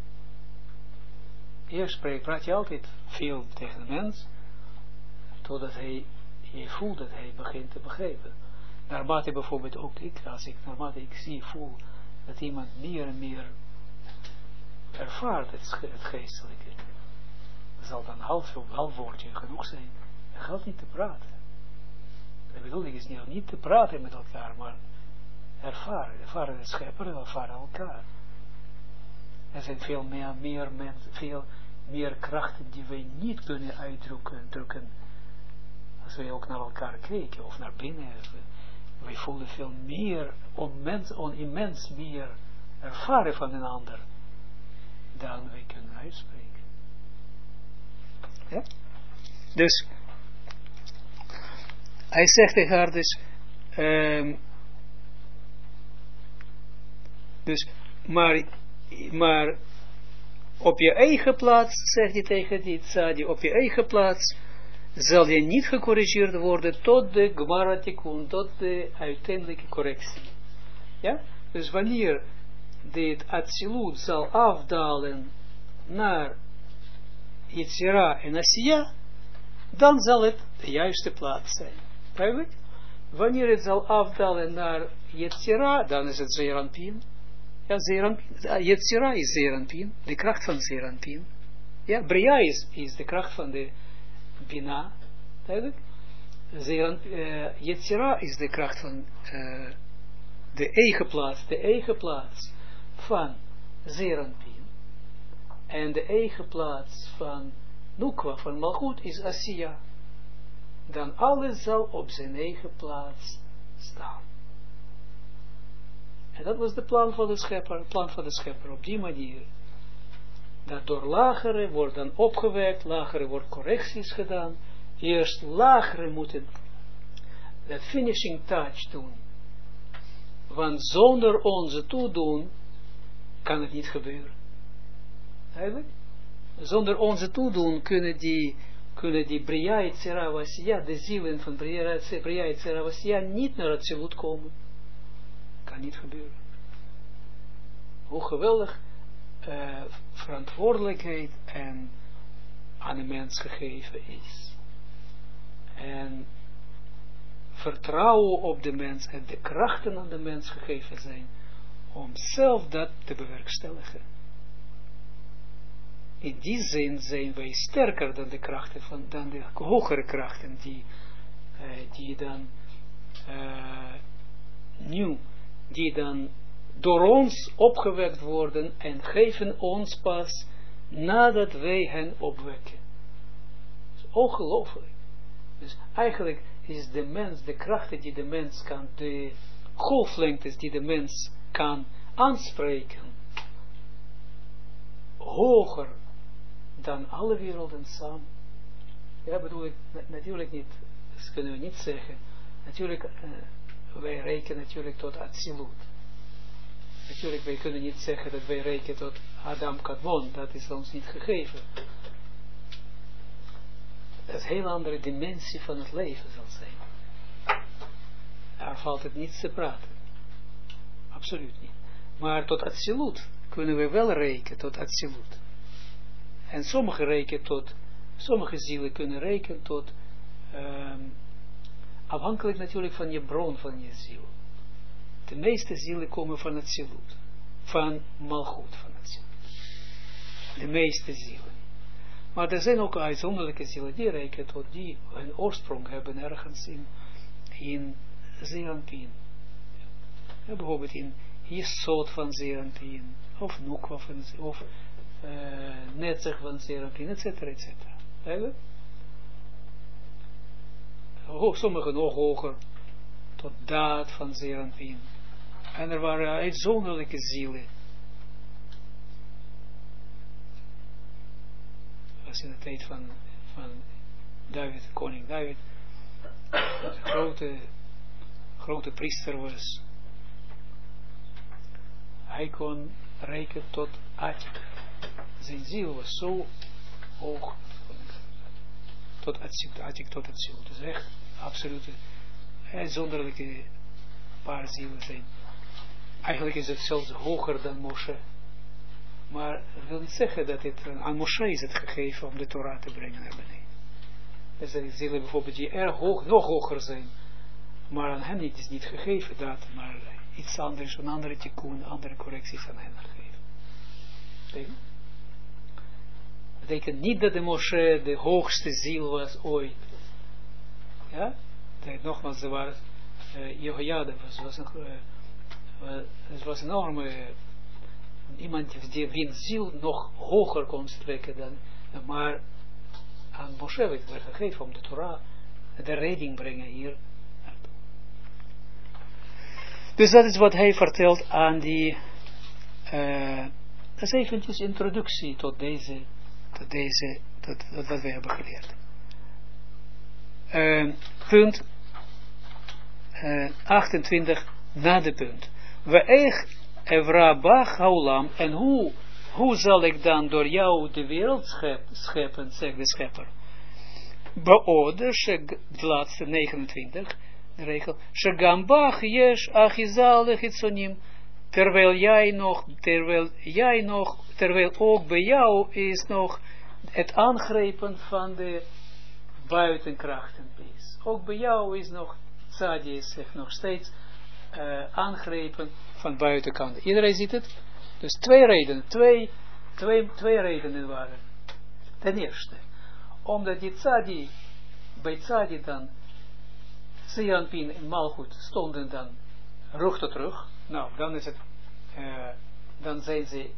Eerst praat je altijd veel tegen de mens, totdat je voelt dat hij begint te begrijpen. Naarmate bijvoorbeeld ook naarmate ik zie, voel dat iemand meer en meer ervaart het geestelijke, zal dan half woordje genoeg zijn. Het gaat niet te praten. De bedoeling is niet te praten met elkaar, maar ervaren de schepper en ervaren elkaar. Er zijn veel meer mensen, veel meer krachten die wij niet kunnen uitdrukken als wij ook naar elkaar kijken of naar binnen. Wij voelen veel meer immens meer ervaren van een ander dan wij kunnen uitspreken. Ja? Dus hij zegt tegen haar maar op je eigen plaats, zegt hij tegen die tzadi, op je eigen plaats zal je niet gecorrigeerd worden tot de Gemara Tikkun, tot de uiteindelijke correctie. Ja? Dus wanneer dit Atsilut zal afdalen naar Yetzira en Asiya, dan zal het de juiste plaats zijn. Duidelijk? Wanneer het zal afdalen naar Yetzira, dan is het Zeranpin. Ja, Yetzira is Zeranpin, de kracht van Zeranpin. Ja, Bria is de kracht van de Bina. Duidelijk? Yetzira is de kracht van de eigen plaats van Zeranpin. En de eigen plaats van Nukwa, van Malchut, is Asiya. Dan alles zal op zijn eigen plaats staan. En dat was de plan van de schepper, op die manier. Dat door lagere wordt dan opgewekt, lagere wordt correcties gedaan. Eerst lagere moeten de finishing touch doen. Want zonder onze toedoen kan het niet gebeuren. Eigenlijk? Zonder onze toedoen kunnen die Bria Yetzira Vasiya, de zielen van Bria Yetzira Vasiya, niet naar het Zilut komen. Kan niet gebeuren. Hoe geweldig verantwoordelijkheid en aan de mens gegeven is. En vertrouwen op de mens en de krachten aan de mens gegeven zijn om zelf dat te bewerkstelligen. In die zin zijn wij sterker dan de krachten dan de hogere krachten die dan door ons opgewekt worden en geven ons pas nadat wij hen opwekken. Dat is ongelooflijk. Dus eigenlijk is de mens, de krachten die de mens kan, de golflengtes die de mens kan aanspreken, hoger dan alle werelden samen. Ja, bedoel ik natuurlijk niet, dat kunnen we niet zeggen. Natuurlijk, wij rekenen natuurlijk tot Atsilut. Natuurlijk, wij kunnen niet zeggen dat wij rekenen tot Adam Kadmon, dat is ons niet gegeven. Dat is een heel andere dimensie van het leven zal zijn. Daar valt het niets te praten. Absoluut niet. Maar tot Atsilut kunnen we wel rekenen tot Atsilut. En sommige zielen kunnen rekenen tot, afhankelijk natuurlijk van je bron van je ziel. De meeste zielen komen van het Zilut, van Malchut van het Zilut. De meeste zielen. Maar er zijn ook uitzonderlijke zielen die rekenen tot die hun oorsprong hebben ergens in Zeranpin. Ja, bijvoorbeeld in Jesod van Zeranpin, of Nukwa van of Netzach van Zeranpin, etc. Eigenlijk? Sommigen nog hoger, tot Daad van Zeranpin. En er waren uitzonderlijke zielen. Dat was in de tijd van David, koning David. De grote priester was. Hij kon rekenen tot Atik. Zijn ziel was zo hoog. Tot Atik tot het ziel. Dus echt absolute uitzonderlijke paar zielen zijn. Eigenlijk is het zelfs hoger dan Moshe. Maar dat wil niet zeggen dat het aan Moshe is het gegeven om de Torah te brengen naar beneden. Er zijn zielen bijvoorbeeld die erg hoog, nog hoger zijn. Maar aan hen is niet gegeven dat, maar iets anders, een andere tikkun, andere correcties aan hen gegeven. Dat betekent niet dat de Moshe de hoogste ziel was ooit. Ja? Nogmaals, er waren Jehoiada was een enorme iemand die wiens ziel nog hoger kon strekken dan, maar aan Moshe werd gegeven om de Torah, de redding brengen hier. Dus dat is wat hij vertelt aan die, dat is eventjes introductie tot wat we hebben geleerd. Punt 28 na de punt. We'ech evra bach haulam, en hoe zal ik dan door jou de wereld scheppen, zegt de schepper. Beode, de laatste 29, de regel, shegambach yesh achizal chitzonim, terwijl ook bij jou is nog het aangrepen van de buitenkrachten is. Ook bij jou is nog, tzadi is zich nog steeds aangrepen van buitenkant. Iedereen ziet het? Dus twee redenen, twee redenen waren. Ten eerste, omdat die tzadi, bij tzadi dan, Zeranpin en Malchut stonden dan rug tot rug. Nou, dan is het, dan zijn ze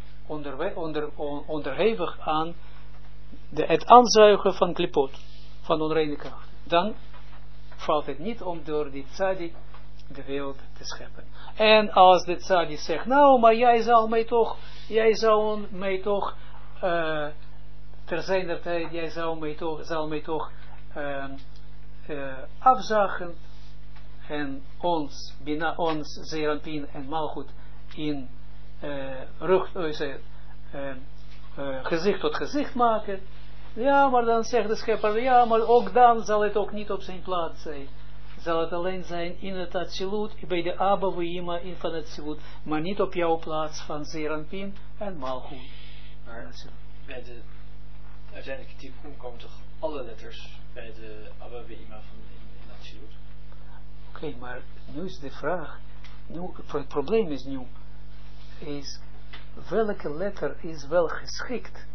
onderhevig aan het aanzuigen van klipot, van onreine kracht. Dan valt het niet om door die tzadi de wereld te scheppen. En als de tzadi zegt, nou, maar jij zou mij toch ter zijner tijd, jij zal mij toch afzagen en ons Zeranpin en Malchut in gezicht tot gezicht maken. Ja, maar dan zegt de schepper, ja, maar ook dan zal het ook niet op zijn plaats zijn. Zal het alleen zijn in het Atsilut, bij de Abba Weima in van het Atsilut, maar niet op jouw plaats van Zeranpin en Malchut. Maar bij de uiteindelijke tikkun komen toch alle letters bij de Abba Weima van in Atsilut? Oké, maar nu is de vraag, het probleem is nu, welke letter is wel geschikt,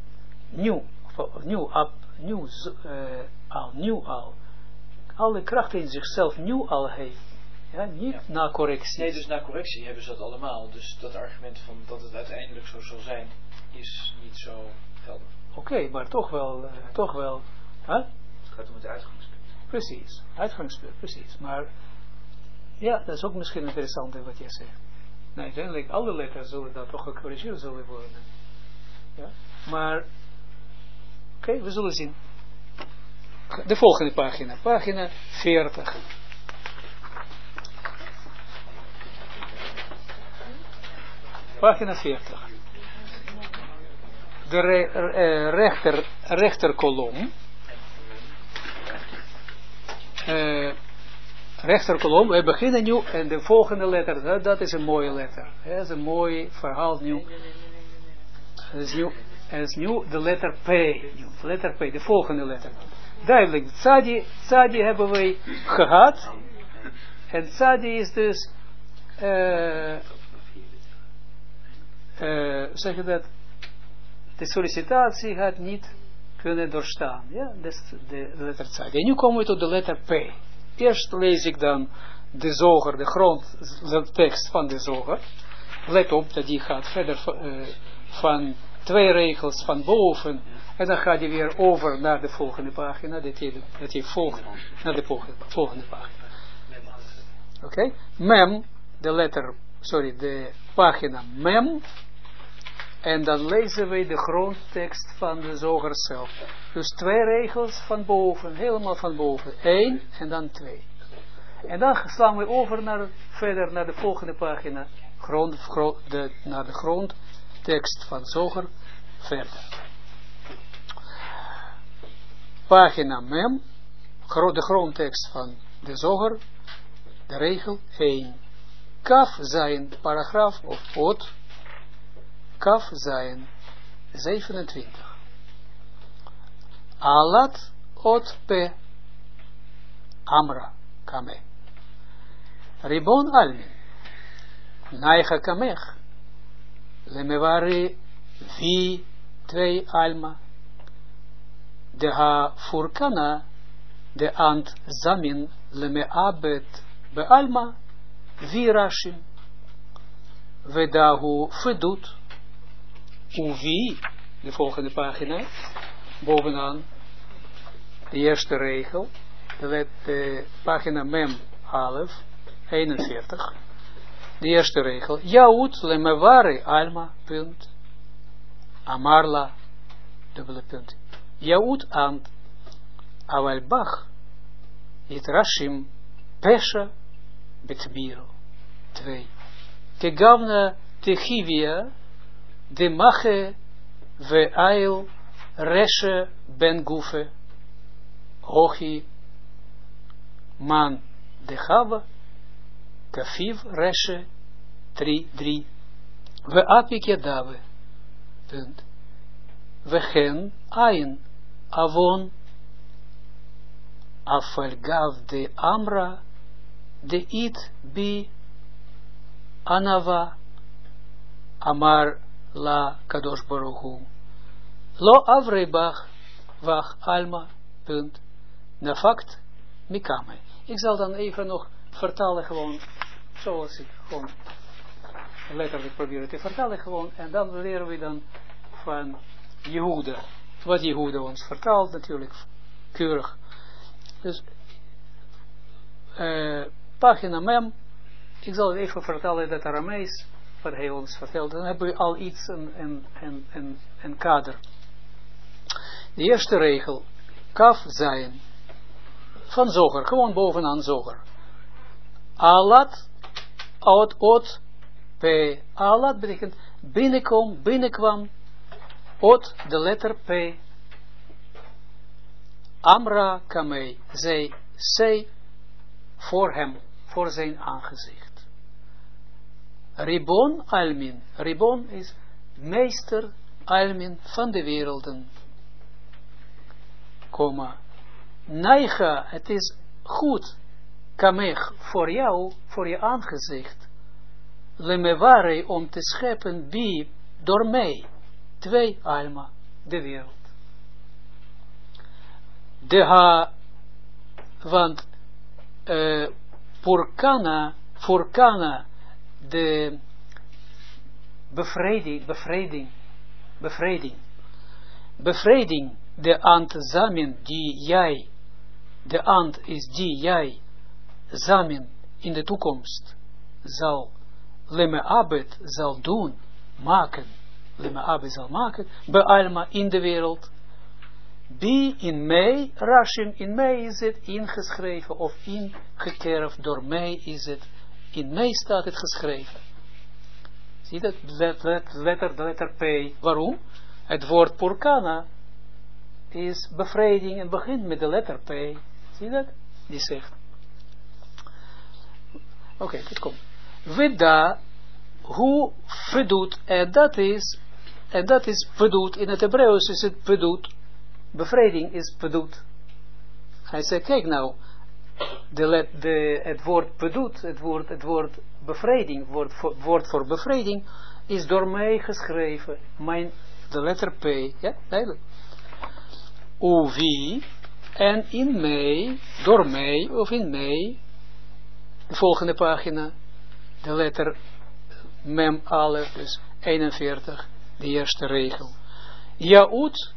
alle krachten in zichzelf nu al heeft, ja, niet na correctie. Nee, dus na correctie hebben ze dat allemaal, dus dat argument van dat het uiteindelijk zo zal zijn, is niet zo geldig. Oké, maar toch wel, hè? Het gaat om het uitgangspunt. Precies, uitgangspunt, precies, maar ja, dat is ook misschien interessant wat jij zegt. Nou, uiteindelijk alle letters zullen dan toch gecorrigeerd zullen worden. Ja? Maar, oké, we zullen zien. De volgende pagina, pagina 40. Pagina 40. De rechterkolom. Rechterkolom, we beginnen nu en de volgende letter, dat is een mooie letter. Dat is een mooi verhaal nu. Het is nu de letter P. Letter P, de volgende letter. Duidelijk, tzadi hebben wij gehad. En tzadi is dus, zeg je dat, de sollicitatie had niet kunnen doorstaan. Ja, dat is de letter tzadi. En nu komen we tot de letter P. Eerst lees ik dan de zoger, de grondtekst van de zoger. Let op dat die gaat verder van 2 regels van boven. En dan gaat hij weer over naar de volgende pagina. Dat je volgt naar de volgende pagina. Oké? Mem, de pagina mem. En dan lezen wij de grondtekst van de zoger zelf. Dus 2 regels van boven, helemaal van boven. 1 en dan 2. En dan slaan we over verder naar de volgende pagina. Naar de grondtekst van zoger verder. Pagina mem, de grondtekst van de zoger, de regel 1. Kaf zijn paragraaf of ot. Kaf zijn 27. Alat ot pe amra kame. Ribon almin. Naicha kamech. Lemevari vi 2 alma. De ha furkana. De ant zamin lemeabet be alma. Vi rashim. Vedahu fedut. Uvi, de volgende pagina, bovenaan, de eerste regel, de pagina mem alef, 41, de eerste regel, Yaut lemeware alma, punt, amarla, dubbele punt, Yaut ant, avalbach, it rashim, pesha, betmiro, 2, Tegavna techivia, de mache ve ail reshe ben gufe hochi man de chava kafiv reshe 3 ve apik yadave punt ve gen ayin avon afalgav de amra, de it bi anava, amar la kadosh baruch hu, lo avrebach, wach alma, punt, nafakt, mikame. Ik zal dan even nog vertalen gewoon, zoals ik gewoon letterlijk proberen te vertalen gewoon, en dan leren we dan van Jehuda, wat Jehuda ons vertaalt, natuurlijk keurig. Dus pagina mem, ik zal even vertellen dat Aramees, wat hij ons vertelt, dan hebben we al iets, een kader. De eerste regel, kaf zijn, van Zoger, gewoon bovenaan Zoger. Alat, ot, p. Alat betekent binnenkwam, ot, de letter p. Amra kamei, zij voor hem, voor zijn aangezicht. Ribon almin, Ribon is meester almin van de werelden. Komma. Naiga, het is goed, kamech, voor jou, voor je aangezicht. Lemeware, om te scheppen, bi, door mij, 2 alma, de wereld. Want Purkana, de bevrediging, de ant zamin die jij, de ant is die jij, zamin in de toekomst zal, lemeabed zal doen, maken, lemeabed zal maken, bealma in de wereld, bi in mij, rashim, in mij is het ingeschreven, of ingekerfd, door mij is het, in mij staat het geschreven. Zie dat, de letter P, waarom? Het woord Purkana is bevrediging en begint met de letter P. Zie dat? Die zegt. Oké, dit komt. Veda, hoe verdoet, en dat is verdoet, in het Hebreeuws is het verdoet, bevrediging is verdoet. Hij zegt, kijk nou, het woord verdoet, het woord bevrediging, woord voor bevrediging, is door mij geschreven, de letter P, ja, duidelijk. Uvi, en in mij, door mij, of in mij, de volgende pagina, de letter mem alef, dus 41, de eerste regel. Jaud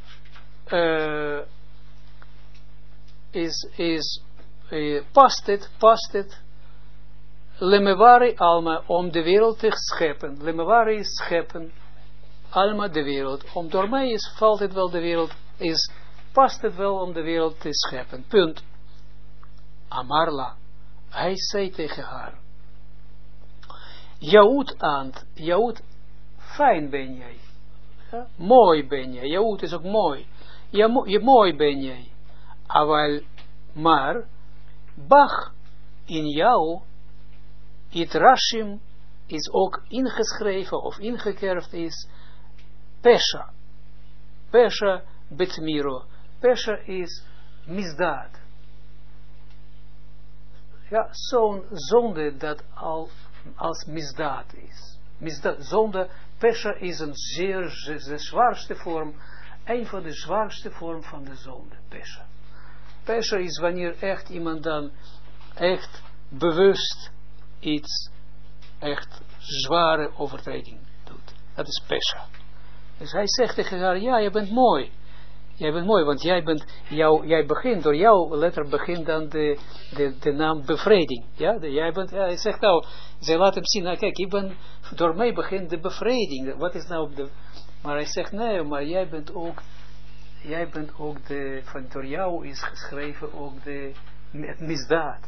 past het, lemevari alma, om de wereld te scheppen. Lemevari is scheppen, alma de wereld. Om door mij valt het wel de wereld, past het wel om de wereld te scheppen. Punt. Amarla, hij zei tegen haar, Jaud, fijn ben jij. Ja? Mooi ben jij. Jaud is ook mooi. Mooi ben jij. Maar, Bach, in jou, het Rashim is ook ingeschreven of ingekerfd is, Pesha. Pesha betmiro. Pesha is misdaad. Ja, zo'n zonde dat als misdaad is. Zonde, Pesha is de zwaarste vorm, een van de zwaarste vorm van de zonde, Pesha. Pesha is wanneer echt iemand dan echt bewust iets, echt zware overtreding doet. Dat is Pesha. Dus hij zegt tegen haar, ja, je bent mooi. Jij bent mooi, want jij begint, door jouw letter begint dan de naam bevrediging. Ja, hij zegt nou, zij laat hem zien, nou kijk, door mij begint de bevrediging. Wat is nou maar hij zegt, nee, maar jij bent ook door jou is geschreven ook het misdaad.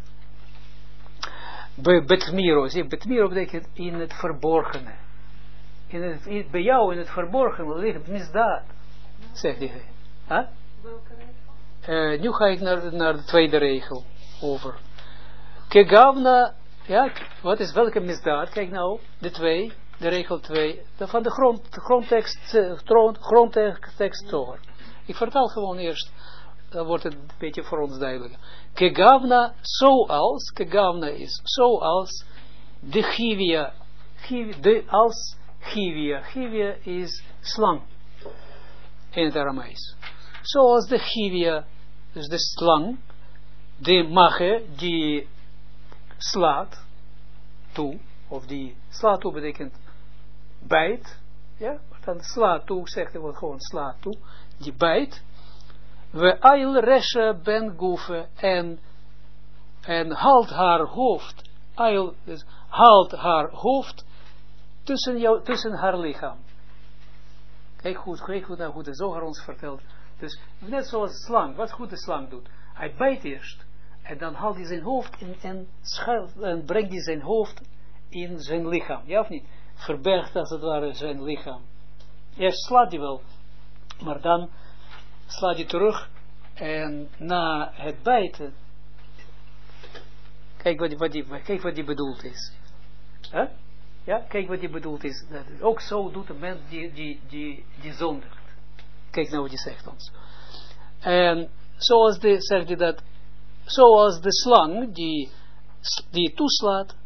Betmiro, zie, betmiro betekent in het verborgene. Bij jou in het verborgene ligt misdaad, zegt hij. Huh? Nu ga ik naar de tweede regel over. Kegavna, ja, welke misdaad? Kijk nou, de regel 2, van de grondtekst Zohar. Ik vertaal gewoon eerst dan wordt het een beetje voor ons duidelijk. Kegavna, zoals, Kegavna is zoals de Chivia, als Chivia. Chivia is slang in het Aramees. Zoals de Chivia, dus de slang, de Mache, die slaat toe, of die slaat toe betekent bijt, ja, dan slaat toe, zegt hij gewoon slaat toe, die bijt, we ail resha ben goefe, en haalt haar hoofd, ail, dus haalt haar hoofd tussen haar lichaam. Kijk goed naar hoe de Zohar ons vertelt. Dus net zoals slang, wat goed de slang doet. Hij bijt eerst, en dan haalt hij zijn hoofd en brengt hij zijn hoofd in zijn lichaam, ja of niet? Verbergt als het ware zijn lichaam. Eerst slaat hij wel, maar dan slaat hij terug en na het bijten, kijk wat die bedoeld is. Huh? Ja, kijk wat die bedoeld is. Ook zo doet een mens die zondigt. Kijk nou wat die zegt ons. En zoals zegt hij dat, zoals de slang die toeslaat,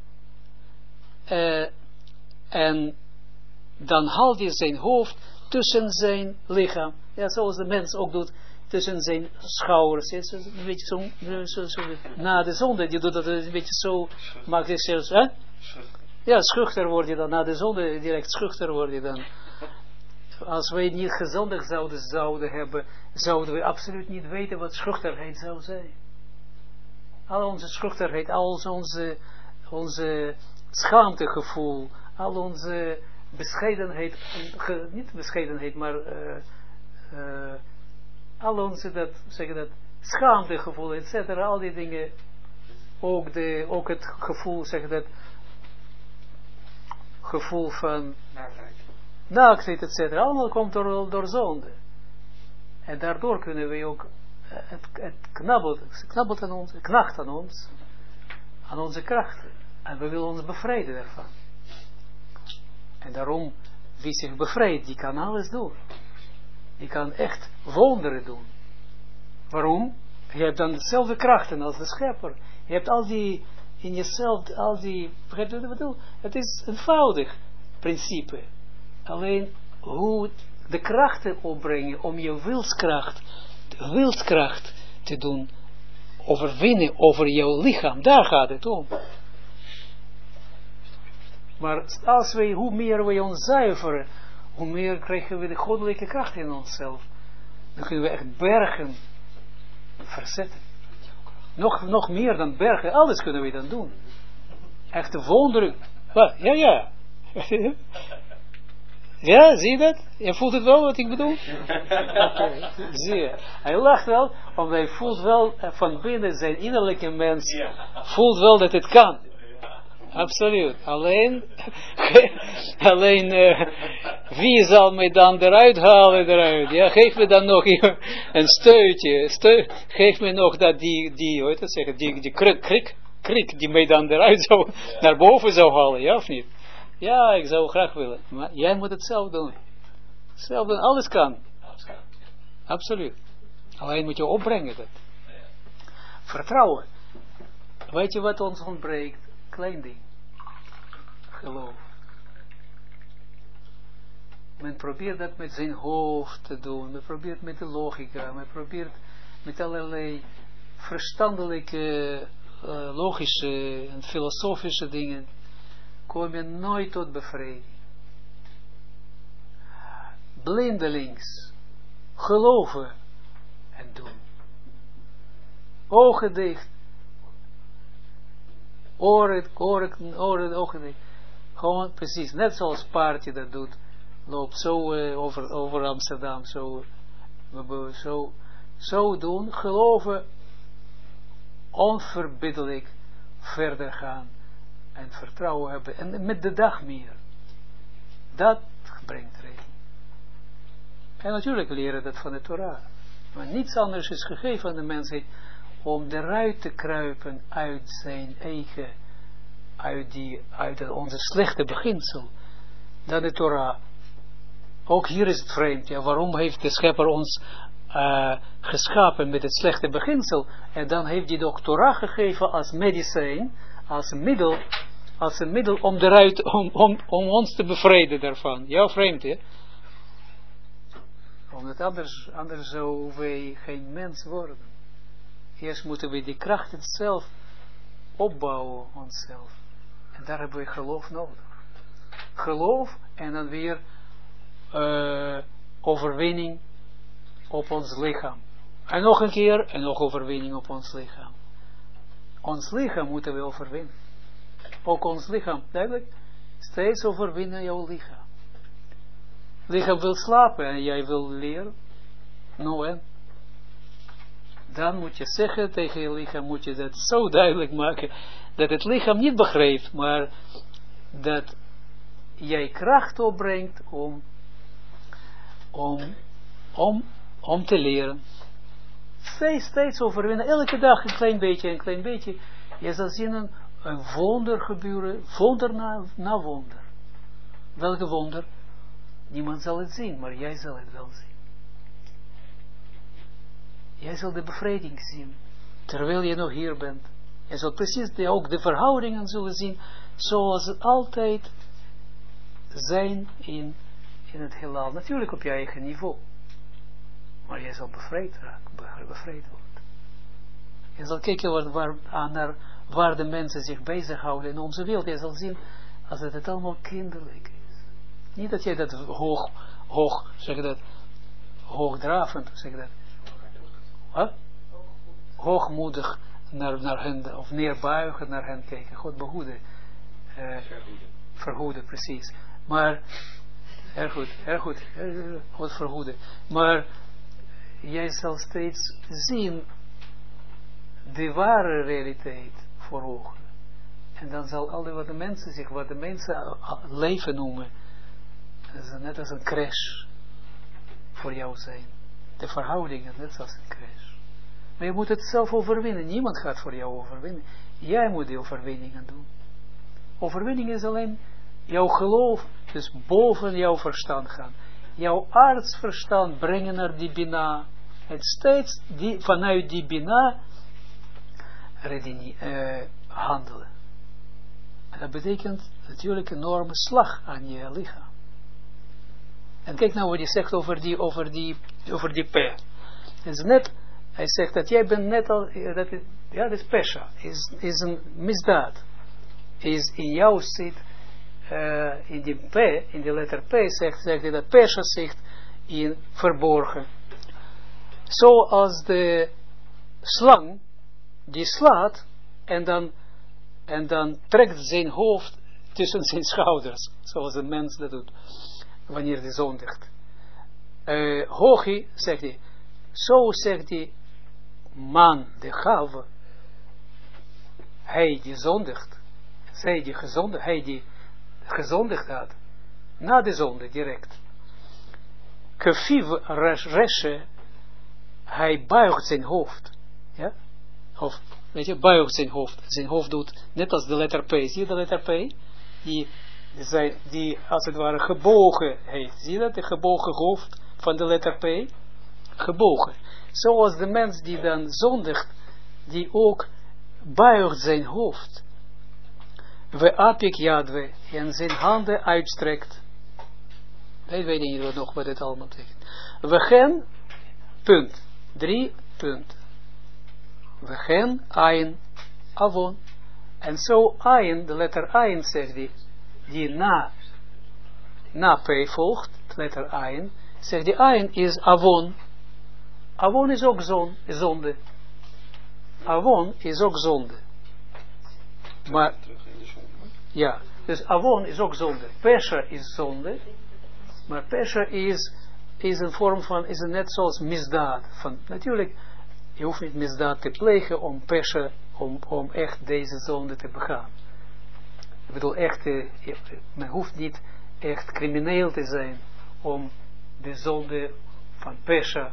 en dan haalt hij zijn hoofd tussen zijn lichaam. Ja, zoals de mens ook doet, tussen zijn schouders. Ja, een beetje zo, na de zonde, die doet dat een beetje zo, maakt hij zelfs, hè? Ja, schuchter word je dan, na de zonde direct schuchter word je dan. Als wij niet gezondig zouden hebben, zouden we absoluut niet weten wat schuchterheid zou zijn. Al onze schuchterheid, al onze schaamtegevoel, al onze bescheidenheid, niet bescheidenheid, maar al onze schaamtegevoel, etc., al die dingen, ook het gevoel, gevoel van naaktheid, etc., allemaal komt door zonde. En daardoor kunnen we ook, het knabbelt aan ons, het knaagt aan ons, aan onze krachten. En we willen ons bevrijden daarvan. En daarom, wie zich bevrijdt, die kan alles doen. Die kan echt wonderen doen. Waarom? Je hebt dan dezelfde krachten als de schepper. Je hebt al die, in jezelf, begrijp je wat ik bedoel? Het is een eenvoudig principe. Alleen, hoe de krachten opbrengen om je wilskracht te doen, overwinnen over jouw lichaam, daar gaat het om. Maar als wij, hoe meer wij ons zuiveren, hoe meer krijgen we de goddelijke kracht in onszelf. Dan kunnen we echt bergen verzetten. Nog meer dan bergen, alles kunnen we dan doen. Echt een wonderen. Ja. Ja, zie je dat? Je voelt het wel wat ik bedoel? Okay. Zie je. Hij lacht wel, omdat hij voelt wel van binnen zijn innerlijke mens, voelt wel dat het kan. Absoluut. Alleen wie zal mij dan eruit halen? Ja, geef me dan nog een steutje. Geef me nog dat die krik die mij dan eruit zou, naar boven zou halen, ja of niet? Ja, ik zou graag willen. Maar jij moet het zelf doen. Zelf doen, alles kan. Absoluut. Alleen moet je opbrengen dat. Vertrouwen. Weet je wat ons ontbreekt? Klein ding. Geloof. Men probeert dat met zijn hoofd te doen. Men probeert met de logica. Men probeert met allerlei verstandelijke, logische en filosofische dingen. Kom je nooit tot bevrijding. Blindelings. Geloven. En doen. Ogen dicht. Ogen dicht. Gewoon precies. Net zoals paardje dat doet. Loopt zo over Amsterdam. Zo doen. Geloven. Onverbiddelijk verder gaan. En vertrouwen hebben. En met de dag meer. Dat brengt redding. En natuurlijk leren dat van de Torah. Maar niets anders is gegeven aan de mensheid. Om eruit te kruipen uit zijn eigen. Uit onze slechte beginsel. Dan de Torah. Ook hier is het vreemd. Ja, waarom heeft de schepper ons geschapen met het slechte beginsel, en dan heeft hij de Torah gegeven als medicijn, als een middel om ons te bevrijden daarvan. Ja, vreemd, hè? Omdat anders zouden wij geen mens worden. Eerst moeten we die kracht zelf opbouwen, onszelf. En daar hebben we geloof nodig. Geloof en dan weer overwinning op ons lichaam. En nog een keer, en nog overwinning op ons lichaam. Ons lichaam moeten we overwinnen. Ook ons lichaam, duidelijk, steeds overwinnen jouw lichaam. Lichaam wil slapen en jij wil leren. Nou en? Dan moet je zeggen tegen je lichaam, moet je dat zo duidelijk maken, dat het lichaam niet begrijpt, maar dat jij kracht opbrengt om te leren. Steeds overwinnen, elke dag een klein beetje. Je zal zien een wonder gebeuren, wonder na wonder. Welke wonder? Niemand zal het zien, maar jij zal het wel zien. Jij zal de bevrijding zien, terwijl je nog hier bent. Je zal precies ook de verhoudingen zullen zien, zoals het altijd zijn in het heelal. Natuurlijk op je eigen niveau. Maar jij zal bevrijd worden. Je zal kijken waar de mensen zich bezighouden in onze wereld. Je zal zien als het allemaal kinderlijk is. Niet dat jij dat hoogdravend, zeg dat. Hoogmoedig naar hen, of neerbuigen naar hen kijken. God behoeden. Verhoeden, precies. Maar, erg goed. God verhoeden. Maar, jij zal steeds zien de ware realiteit voor ogen. En dan zal al wat de mensen leven noemen, dat is net als een crash voor jou zijn. De verhoudingen, net als een crash. Maar je moet het zelf overwinnen. Niemand gaat voor jou overwinnen. Jij moet die overwinningen doen. Overwinning is alleen jouw geloof, dus boven jouw verstand gaan. Jouw aardsverstand brengen naar die Bina. En steeds vanuit die Bina handelen. En dat betekent natuurlijk een enorme slag aan je lichaam. En kijk nou wat hij zegt over die P. Het is net, hij zegt dat jij bent net al, dat is pesha, is een misdaad. Is in jou zit, in die P, in de letter P zegt hij dat pesha zit in verborgen. Zoals de slang, die slaat en dan trekt zijn hoofd tussen zijn schouders, zoals een mens dat doet, wanneer hij zondigt. Hochi, zegt hij, zo zegt hij, man, de gave, hij die zondigt, hij die gezondigd had, na de zonde direct. Kefiv reshe, hij buigt zijn hoofd, ja, of, weet je, buigt zijn hoofd doet, net als de letter P, zie je de letter P, die als het ware gebogen heeft, zie je dat, de gebogen hoofd van de letter P, gebogen, zoals de mens die dan zondigt, die ook buigt zijn hoofd, we apik jadwe, en zijn handen uitstrekt, ik weet niet nog wat het allemaal betekent, we gaan, punt, 3 punten. We gaan ayin avon. En zo ayin, de letter ayin zegt die na P volgt, de letter ayin, zegt die ayin is avon. Avon is ook zonde. Avon is ook zonde. Maar, ja, dus avon is ook zonde. Pesha is zonde. Maar pesha is een vorm van, is een net zoals misdaad. Natuurlijk, je hoeft niet misdaad te plegen om pesha, om echt deze zonde te begaan. Ik bedoel, echt, men hoeft niet echt crimineel te zijn om de zonde van pesha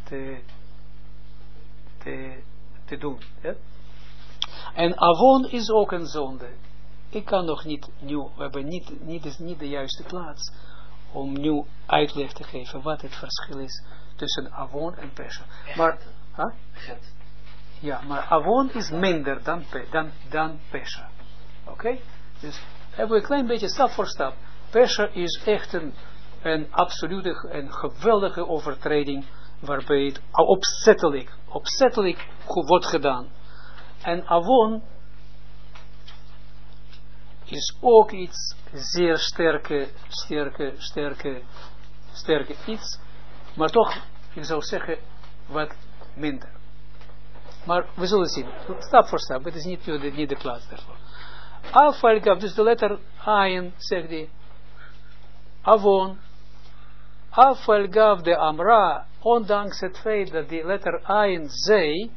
te doen. Ja? En avon is ook een zonde. Ik kan nog niet nu, we hebben niet de juiste plaats om nu uitleg te geven wat het verschil is tussen Avon en Pesha. Maar, Get. ja, maar Avon is minder dan Pesha. Oké? Dus hebben we een klein beetje stap voor stap. Pesha is echt een absolute en geweldige overtreding, waarbij het opzettelijk wordt gedaan. En Avon is ook iets zeer sterke iets, maar toch, ik zou zeggen, wat minder. Maar we zullen zien, stap voor stap, het is niet de plaats daarvoor. Afvalgaf, dus de letter Ayin, zegt hij, Avon, Afvalgaf de Amra, ondanks het feit dat die letter Ayin zei,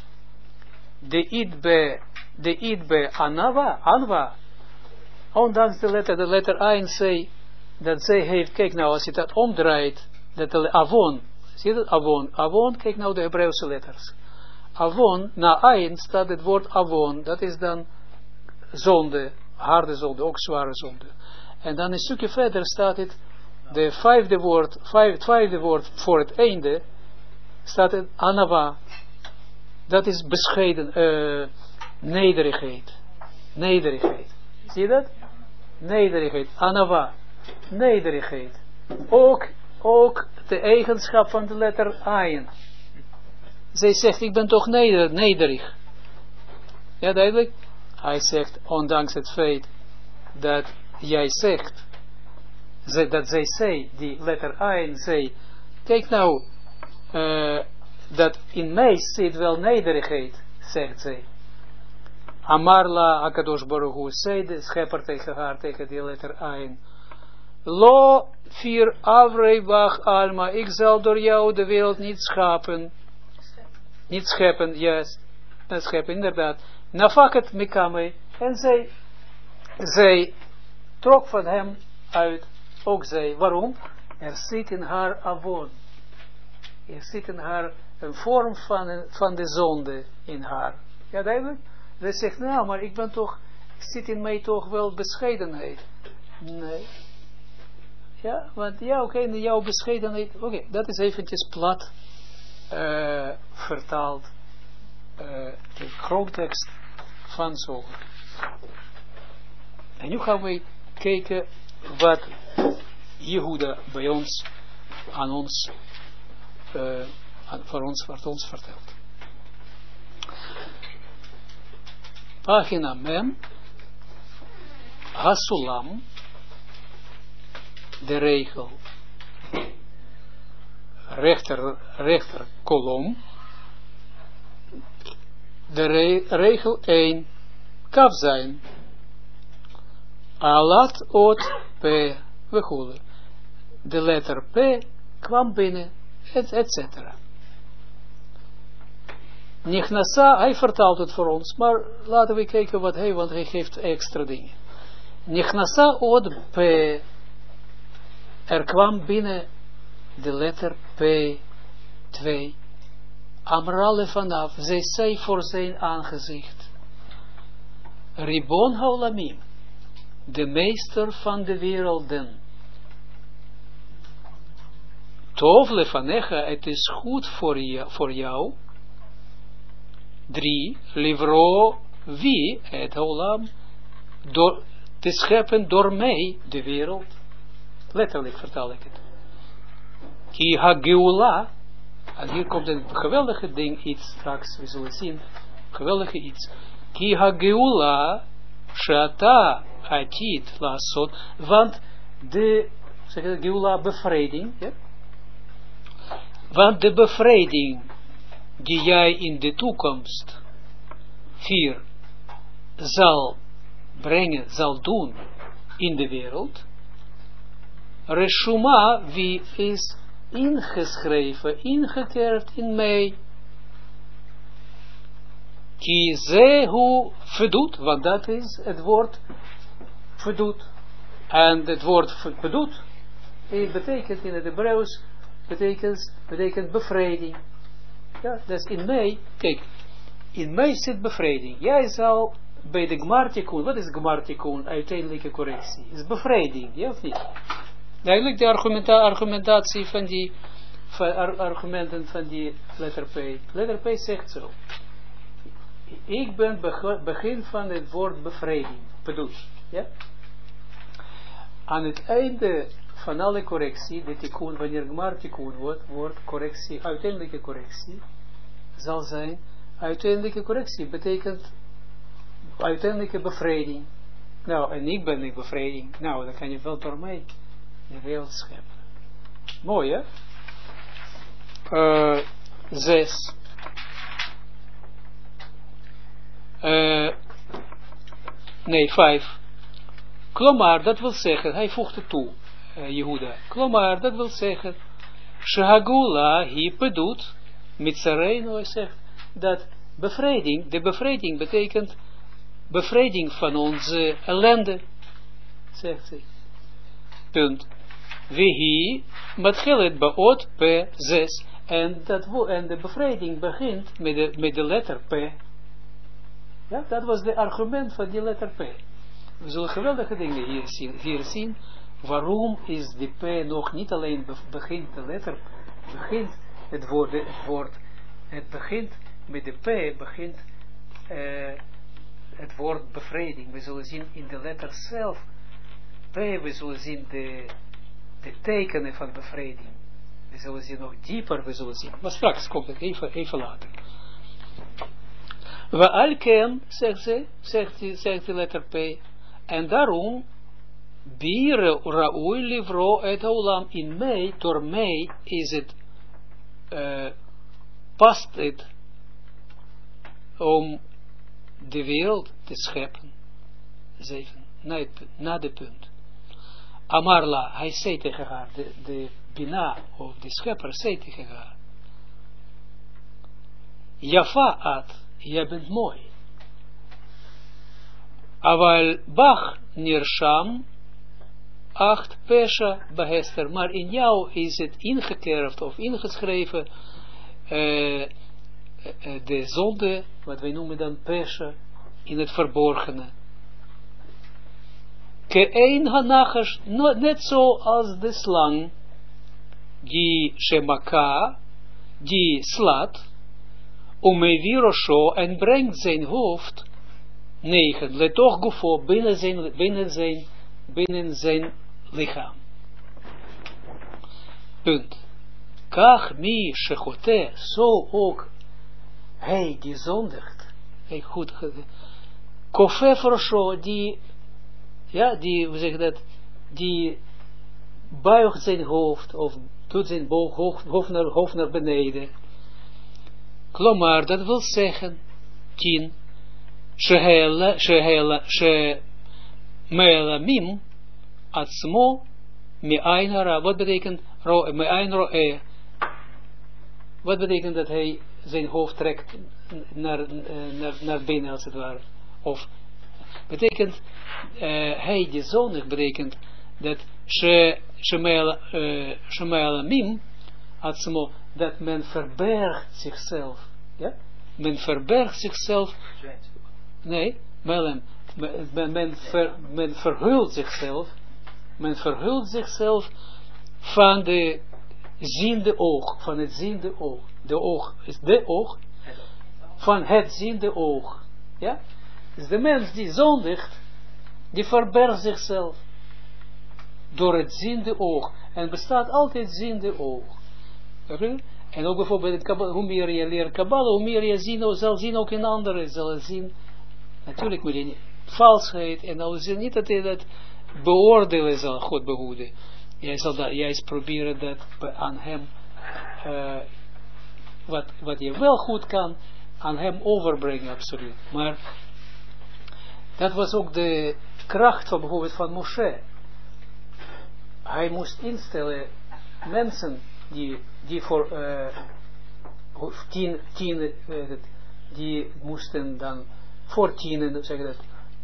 de idbe Anwa, ondanks de letter Ayin zei, dat zij heeft, kijk nou, als je dat omdraait, dat de Avon, zie je dat, Avon, kijk nou de Hebreeuwse letters. Avon, na Ayin staat het woord Avon, dat is dan zonde, harde zonde, ook zware zonde. En dan een stukje verder staat het, de vijfde woord voor het einde, staat het Anava. Dat is bescheiden, nederigheid. Nederigheid. Zie je dat? Nederigheid, Anava. Nederigheid. Ook de eigenschap van de letter Ayin. Zij zegt, ik ben toch nederig. Ja, duidelijk? Hij zegt, ondanks het feit dat jij zegt, dat zij zei, die letter Ayin zei, kijk nou, dat in mij zit wel nederigheid, zegt zij. Amarla Akadosh Baruch Hu, zei de schepper tegen haar, tegen die letter Ayin. Lo fir avrei bach alma, ik zal door jou de wereld niet schapen. Niet scheppen, juist. Niet scheppen, inderdaad. Nafaket mikame. En zij trok van hem uit, ook zij. Waarom? Er zit in haar Avon. Er zit in haar een vorm van de zonde in haar. Ja, duidelijk? Zij zegt, nou, maar ik zit in mij toch wel bescheidenheid. Nee. Ja, want ja, oké, jouw bescheidenheid, oké, dat is eventjes plat vertaald de grondtekst van Zoger. En nu gaan we kijken wat Jehuda bij ons, aan ons, wat ons vertelt. Pagina Mem, Hasulam, de regel, rechter kolom, de regel 1, kaf zijn, alat ot p, wegoelen. De letter p kwam binnen, etc. Nichnasa, hij vertaalt het voor ons, maar laten we kijken wat hij, want hij geeft extra dingen. Nichnasa ot p, er kwam binnen de letter P, 2. Amrale vanaf, zij zei voor zijn aangezicht. Ribon haolamim, de meester van de werelden. Tov lefanecha, het is goed voor jou. 3. Livro, wie, het haolam, te scheppen door mij, de wereld. Letterlijk vertaal ik het. Ki ha-geula, en hier komt een geweldige ding, iets straks, we zullen zien, geweldige iets. Ki ha-geula, shata atid lasot, want de, zeg je, geula, bevrijding, ja? Want de bevrijding die jij in de toekomst 4 zal brengen, zal doen in de wereld, Reshuma, wie is ingeschreven, ingekerfd in mij. Ki zehu verdoet, want dat is het woord verdoet. En het woord verdoet, het betekent in het Hebreeuws, betekent bevrijding. Ja, dus in mij, kijk, in mij zit bevrijding. Jij zal bij de gmartikun, wat is gmartikun, uiteindelijke correctie? Is bevrijding, ja of niet? Eigenlijk de argumentatie van die argumenten van die letter P. Letter P zegt zo. Ik ben begin van het woord bevrediging. Bedoeld. Ja? Aan het einde van alle correctie, de tikkun, wanneer gmar tikkun wordt correctie, uiteindelijke correctie, zal zijn, uiteindelijke correctie betekent uiteindelijke bevrediging. Nou, en ik ben de bevrediging. Nou, dan kan je wel door mij de wereld scheppen. Mooi, hè? 6. Nee, 5. Klomar, dat wil zeggen, hij voegt het toe, Jehuda. Klomar, dat wil zeggen, Shehagula hi pedut, Mitzareinu, hij zegt, dat bevrediging, de bevrediging betekent bevrediging van onze ellende, zegt hij. Punt. Vihi, matchelet baot P6, en de bevrediging begint met de letter P. Ja, dat was de argument van die letter P. We zullen geweldige dingen hier zien. Waarom is die P nog niet alleen begint de letter, begint het woord, het begint met de P, begint het woord bevrediging. We zullen zien in de letter zelf, P, we zullen zien de tekenen van bevrediging. We zullen zien nog dieper, we zullen zien. Maar straks komt het even later. We alken, zegt de letter P, en daarom, bier raoui livro et olam in mij, door mij is het, past het, om de wereld te scheppen. 7, na de punt. Amarla, hij zei tegen haar, de Bina, of de schepper, zei tegen haar, Jafa at, jij bent mooi. Aval bach nirsham 8 pesha behester, maar in jou is het ingekerfd of ingeschreven de zonde, wat wij noemen dan pesha, in het verborgene. Ke'ein hanachash, net zo als de slang, die shemaka, die slaat, Umevirosho, en brengt zijn hoofd 9. Letoch gufo, binnen zijn lichaam. Punt. Kach mi shechote, zo ook hij die zondigt. Hey, goed. Kofefrosho, die, ja, die, we zeggen dat, die buigt zijn hoofd, of doet zijn hoofd naar beneden. Klomar, dat wil zeggen, 10, Shemelamim, Atzmo, Me'ainara, wat betekent Me'ainroe? Wat betekent dat hij zijn hoofd trekt naar binnen, als het ware? Of, betekent, hij die zondig, betekent dat Shemelamim, Atzmo, dat men verbergt zichzelf. Ja? Men verbergt zichzelf. Nee, men verhult zichzelf. Men verhult zichzelf van de ziende oog. Van het ziende oog. De oog is de oog. Van het ziende oog. Ja? Dus de mens die zondigt, die verbergt zichzelf. Door het ziende oog. En bestaat altijd ziende oog. En ook bijvoorbeeld in Kabbalah, hoe meer je leert Kabbalah, hoe meer je zal zien ook in anderen, zal zien, natuurlijk moet je niet, valsheid, en al zien niet dat je dat beoordelen zal God behoeden. Jij zal dat, juist proberen dat aan hem, wat je wel goed kan, aan hem overbrengen, absoluut. Maar, dat was ook de kracht van bijvoorbeeld van Moshe. Hij moest instellen, mensen, die voor 10, die moesten dan voor tienden, zeg dat,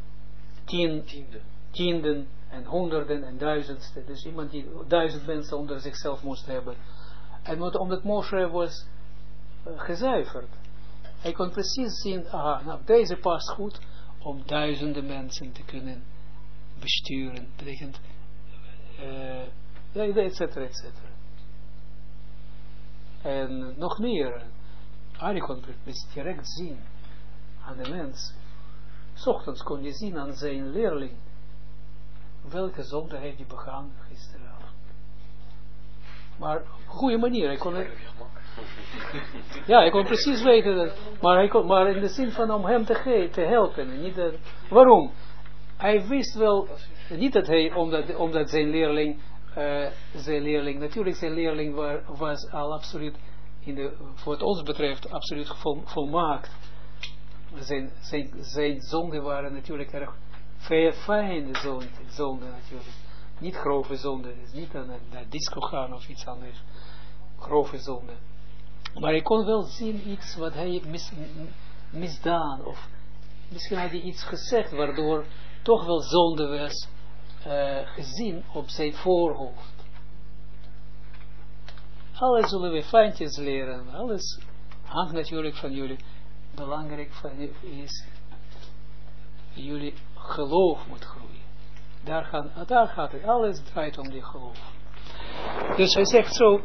tienden en honderden en duizendsten, dus iemand die 1000 mensen onder zichzelf moest hebben. En omdat Moshe was gezuiverd, hij kon precies zien, aha, nou deze past goed om duizenden mensen te kunnen besturen, betekent, et cetera, et cetera. En nog meer, Ari kon het direct zien aan de mens. 's Ochtends kon je zien aan zijn leerling welke zonde heeft hij begaan gisteravond. Maar op een goede manier. Hij kon ja, hij kon precies weten dat. Maar in de zin van om hem te helpen. En niet dat, waarom? Hij wist wel, niet dat hij, omdat zijn leerling, natuurlijk zijn leerling was al absoluut, voor wat ons betreft, absoluut volmaakt. Zijn zonden waren natuurlijk erg fijne zonden natuurlijk. Niet grove zonden, dus niet aan de disco gaan of iets anders. Grove zonden. Maar hij kon wel zien iets wat hij misdaan, of misschien had hij iets gezegd, waardoor toch wel zonde was gezien op zijn voorhoofd. Alles zullen we fijntjes leren, alles hangt natuurlijk van jullie. Belangrijk van is, jullie geloof moet groeien. Daar gaat het, alles draait om die geloof. Dus hij zegt zo,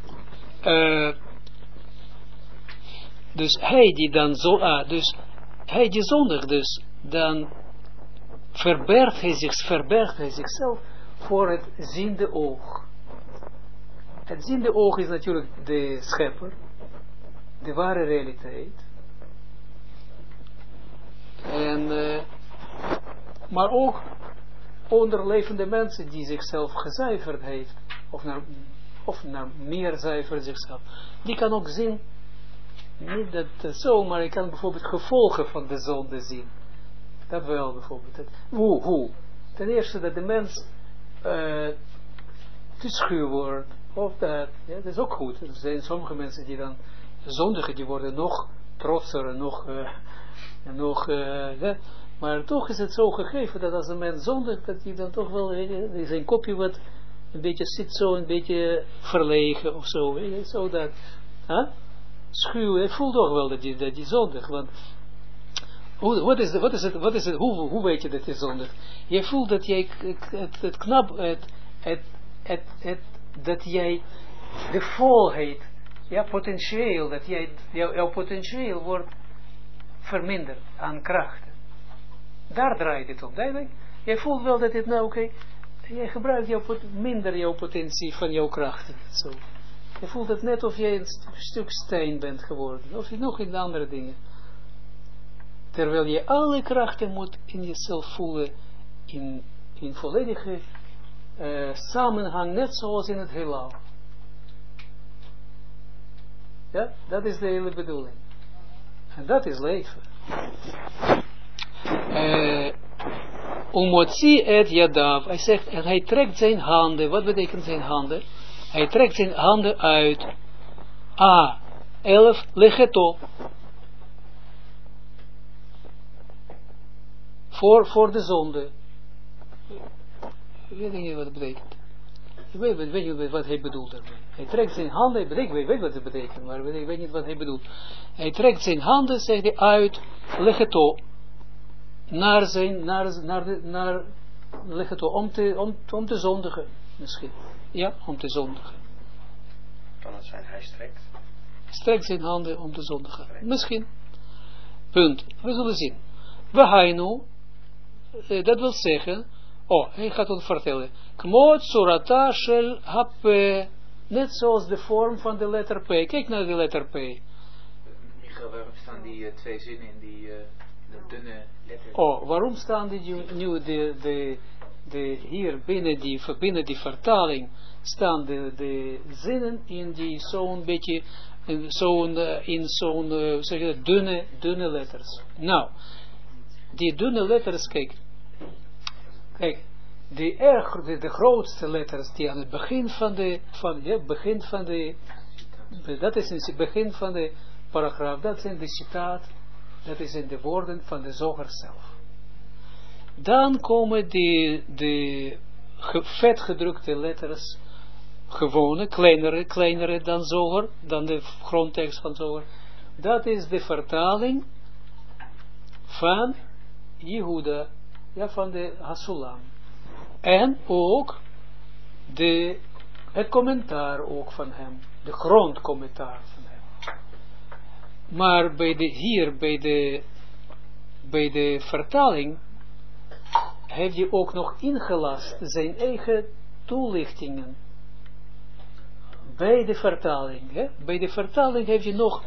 dus hij die dan dus hij die zondigt, dus dan verbergt hij zichzelf voor het ziende oog. Het ziende oog is natuurlijk de schepper, de ware realiteit. En, maar ook onder levende mensen die zichzelf gezuiverd heeft, of naar meer zuivert zichzelf, die kan ook zien, niet dat zo, maar je kan bijvoorbeeld gevolgen van de zonde zien. Dat wel bijvoorbeeld. Hoe? Ten eerste dat de mens te schuw wordt, of dat, ja, dat is ook goed. Er zijn sommige mensen die dan zondigen, die worden nog trotser, maar toch is het zo gegeven dat als een mens zondigt, dat hij dan toch wel zijn kopje wat een beetje zit zo, een beetje verlegen of zo, zo dat, schuw, hij voelt toch wel dat hij zondigt, want wat is het, hoe weet je dat je zondigt? Je voelt dat jij het knap, dat jij de volheid, ja, potentieel, dat jouw potentieel wordt verminderd aan krachten. Daar draait het om, duidelijk. Jij voelt wel dat het nou, oké, jij gebruikt minder jouw potentie van jouw krachten. Zo. Je voelt het net of jij een stuk steen bent geworden, of je nog in andere dingen. Terwijl je alle krachten moet in jezelf voelen, in volledige samenhang, net zoals in het heelal. Ja, dat is de hele bedoeling. En dat is leven. Umotzi et yadav. Hij zegt, en hij trekt zijn handen. Wat betekent zijn handen? Hij trekt zijn handen uit. 11 lecheto. Voor de zonde. Ik weet niet wat het betekent. Ik weet niet wat hij bedoelt daarmee. Hij trekt zijn handen, ik weet wat het betekent, maar ik weet niet wat hij bedoelt. Hij trekt zijn handen, zegt hij, uit lecheto. Naar lecheto, om te zondigen, misschien. Ja, om te zondigen. Kan het zijn, hij strekt? Strekt zijn handen om te zondigen. Misschien. Punt. We zullen zien. Wahainu, dat wil zeggen, hij gaat ons vertellen. Kmoot surata shel hape. Net zoals de vorm van de letter P. Kijk naar de letter P. Michael, waarom staan die twee zinnen in die de dunne letter? Waarom staan die nu hier binnen die vertaling staan de zinnen in die zo'n beetje in zo'n dunne letters. Nou, die dunne letters, kijk, de grootste letters die aan het begin dat is in het begin van de paragraaf, dat zijn de citaat, dat is in de woorden van de Zoger zelf. Dan komen de vetgedrukte letters, gewone, kleinere dan Zoger, dan de grondtekst van Zoger. Dat is de vertaling van Jehuda, ja, van de Hasulam. En ook het commentaar ook van hem. de grondcommentaar van hem. Maar hier bij de vertaling heeft hij ook nog ingelast zijn eigen toelichtingen. Bij de vertaling. Hè? Bij de vertaling heeft hij nog,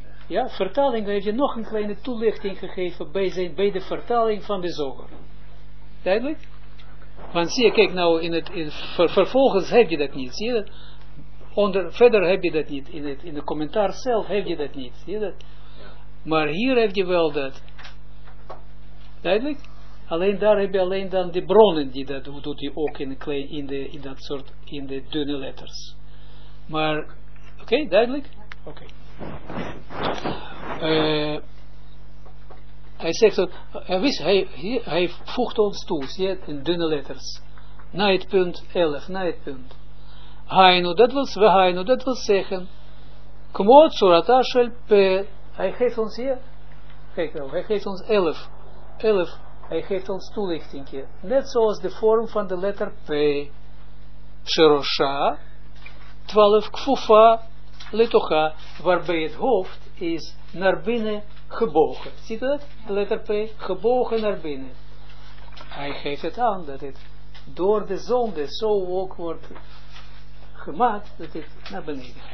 een kleine toelichting gegeven bij de vertaling van de Zoger. Duidelijk? Want zie je, kijk nou, vervolgens heb je dat niet. Zie je dat? Verder heb je dat niet. In de commentaar zelf heb je dat niet. Zie je dat? Maar hier heb je wel dat. Duidelijk? Alleen daar heb je dan de bronnen, die dat doet hij ook in de dunne letters. Maar, oké, duidelijk? Oké. Hij zegt dat, hij voegt ons toe, zie je, in dunne letters. Na het punt 11, na het punt. Hainu, dat wil zeggen, Kmoot surata shel pe, hij geeft ons hier, kijk nou, hij geeft ons 11, hij geeft ons toelichting, net zoals de vorm van de letter P. Sherosha, 12 kfufa, letocha, waarbij het hoofd is naar binnen gebogen. Ziet u dat? De letter P, gebogen naar binnen. Hij geeft het aan dat het door de zonde zo ook wordt gemaakt dat het naar beneden gaat.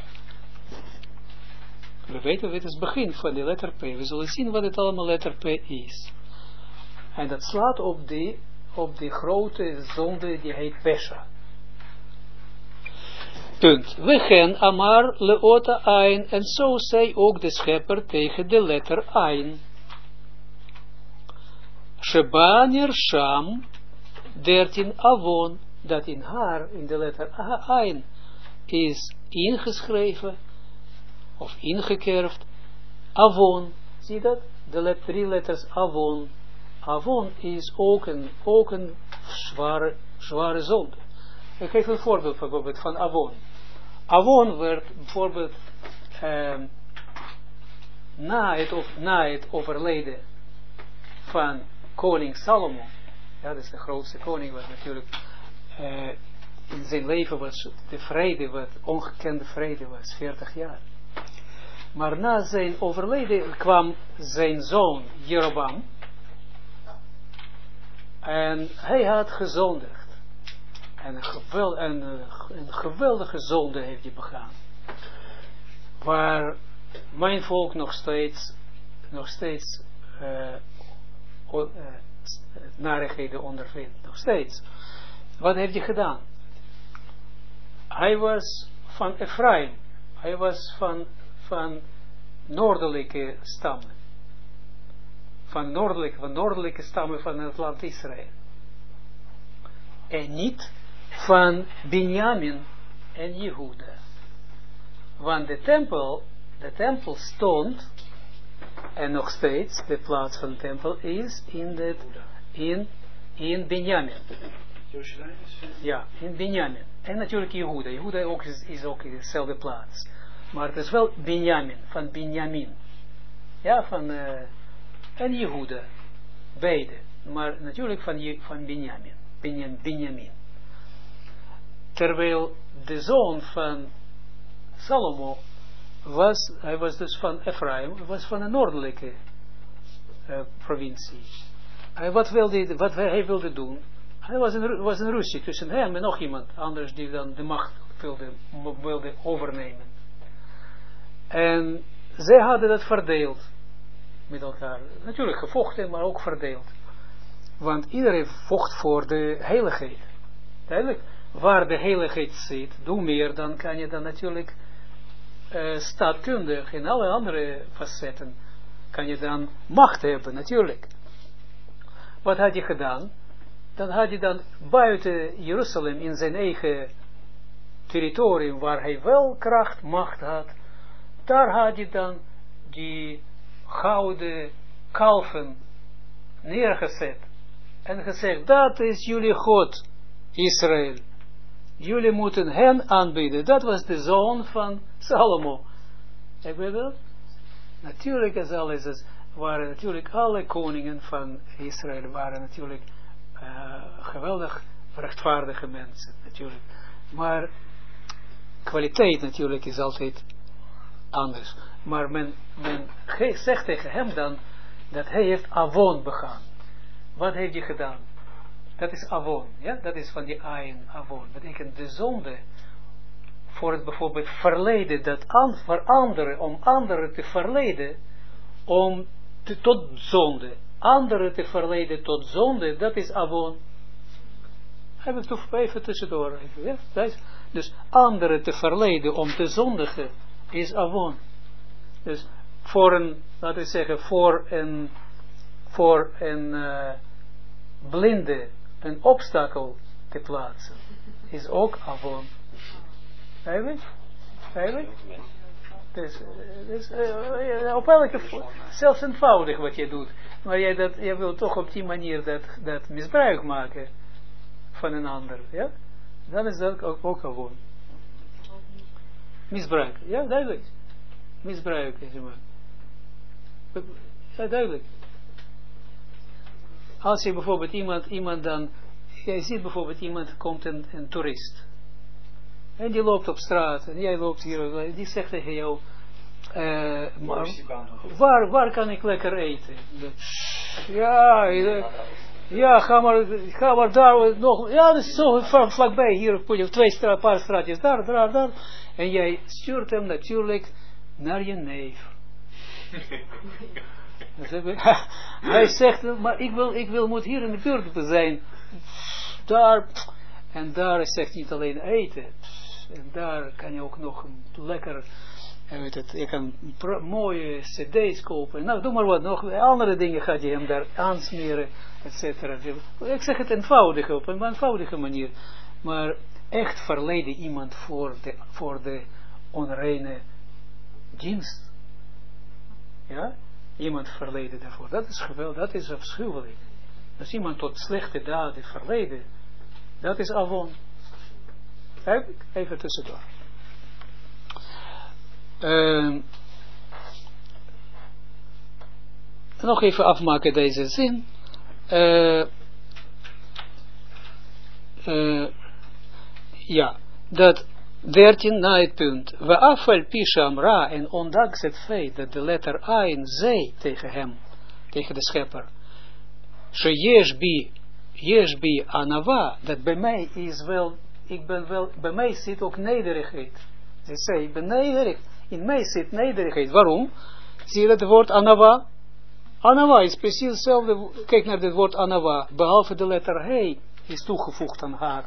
We weten wat is het begin van de letter P. We zullen zien wat het allemaal letter P is. En dat slaat op die grote zonde die heet Pesha. Punt. We gaan Amar leota Ain. En zo zei ook de schepper tegen de letter Ain. Sheba nirsham 13 avon. Dat in haar, in de letter Ain, is ingeschreven of ingekerfd. Avon. Zie dat? De 3 letters Avon. Avon is ook een zware zonde. Ik geef een voorbeeld bijvoorbeeld van Avon. Avon werd bijvoorbeeld na het overlijden van koning Salomo. Ja, dat is de grootste koning, wat natuurlijk in zijn leven was de vrede, wat ongekende vrede was, 40 jaar. Maar na zijn overlijden kwam zijn zoon Jeroboam en hij had gezondigd. En een geweldige zonde heeft hij begaan. Waar mijn volk nog steeds narigheden ondervindt. Nog steeds. Wat heeft hij gedaan? Hij was van Ephraim. Hij was van noordelijke stammen. Van noordelijke stammen van het land Israël. En niet van Benjamin en Jehuda. Want de tempel stond, en nog steeds, de plaats van de tempel is in Benjamin. Ja, in Benjamin. En natuurlijk Jehuda. Jehuda is ook in dezelfde plaats. Maar het is wel Benjamin, van Benjamin. Ja, en Jehuda. Beide. Maar natuurlijk van Benjamin. Terwijl de zoon van Salomo hij was dus van Ephraim, was van een noordelijke provincie. Wat hij wilde doen, hij was een ruzie tussen hem en nog iemand anders die dan de macht wilde overnemen. En zij hadden dat verdeeld met elkaar. Natuurlijk gevochten, maar ook verdeeld. Want iedereen vocht voor de heiligheid. Duidelijk, waar de heiligheid zit, doe meer, dan kan je dan natuurlijk staatkundig in alle andere facetten, kan je dan macht hebben, natuurlijk. Wat had je gedaan? Dan had je dan buiten Jeruzalem, in zijn eigen territorium, waar hij wel kracht, macht had, daar had je dan die gouden kalven neergezet. En gezegd, dat is jullie God, Israël. Jullie moeten hen aanbidden. Dat was de zoon van Salomo. Heb je dat? Natuurlijk is alles, waren natuurlijk alle koningen van Israël, waren natuurlijk geweldig rechtvaardige mensen, natuurlijk. Maar kwaliteit natuurlijk is altijd anders. Maar men zegt tegen hem dan, dat hij heeft avon begaan. Wat heeft hij gedaan? Dat is avon, ja? Dat is van die ayin, avon. Dat betekent de zonde, voor het bijvoorbeeld verleden, dat veranderen, om anderen te verleiden, tot zonde. Anderen te verleiden tot zonde, dat is avon. Heb ik toch even tussendoor. Ja? Dus anderen te verleiden om te zondigen, is avon. Dus voor een, laten we zeggen, voor een blinde een obstakel te plaatsen, is ook avon. Eigenlijk? Dus op elke, zelfs eenvoudig wat je doet, maar je wil toch op die manier dat misbruik maken van een ander, ja? Dan is dat ook gewoon. Misbruik, ja, duidelijk. Misbruik, zeg maar. Ja, duidelijk. Als je bijvoorbeeld iemand dan, je ziet bijvoorbeeld iemand, komt een toerist. En die loopt op straat, en jij loopt hier, die zegt tegen jou, waar kan ik lekker eten? Ja, ga maar daar nog, ja, dat is zo vlakbij, hier, paar straatjes, daar. En jij stuurt hem natuurlijk naar je neef. Hij zegt, maar ik moet hier in de buurt zijn. Daar, en daar zegt niet alleen eten. En daar kan je ook nog lekker, je kan mooie cd's kopen. Nou, doe maar wat, nog andere dingen gaat je hem daar aansmeren, etc. Ik zeg het eenvoudig, op een eenvoudige manier. Maar echt verleiden iemand voor de onreine dienst. Ja? Iemand verleiden daarvoor. Dat is geweldig, dat is afschuwelijk. Als iemand tot slechte daden verleiden, dat is avon. Even tussendoor. Nog even afmaken deze zin. Ja, dat 13 na het punt. We afval Pisham Ra, en ondanks het feit dat de letter Ain zei tegen hem, tegen de schepper, Yeshbi Anava, dat bij mij is wel, bij mij zit ook nederigheid. Ze zei, ik ben nederig, in mij zit nederigheid. Waarom? Zie je het woord Anava? Anava is precies hetzelfde, kijk naar het woord Anava, behalve de letter He is toegevoegd aan haar.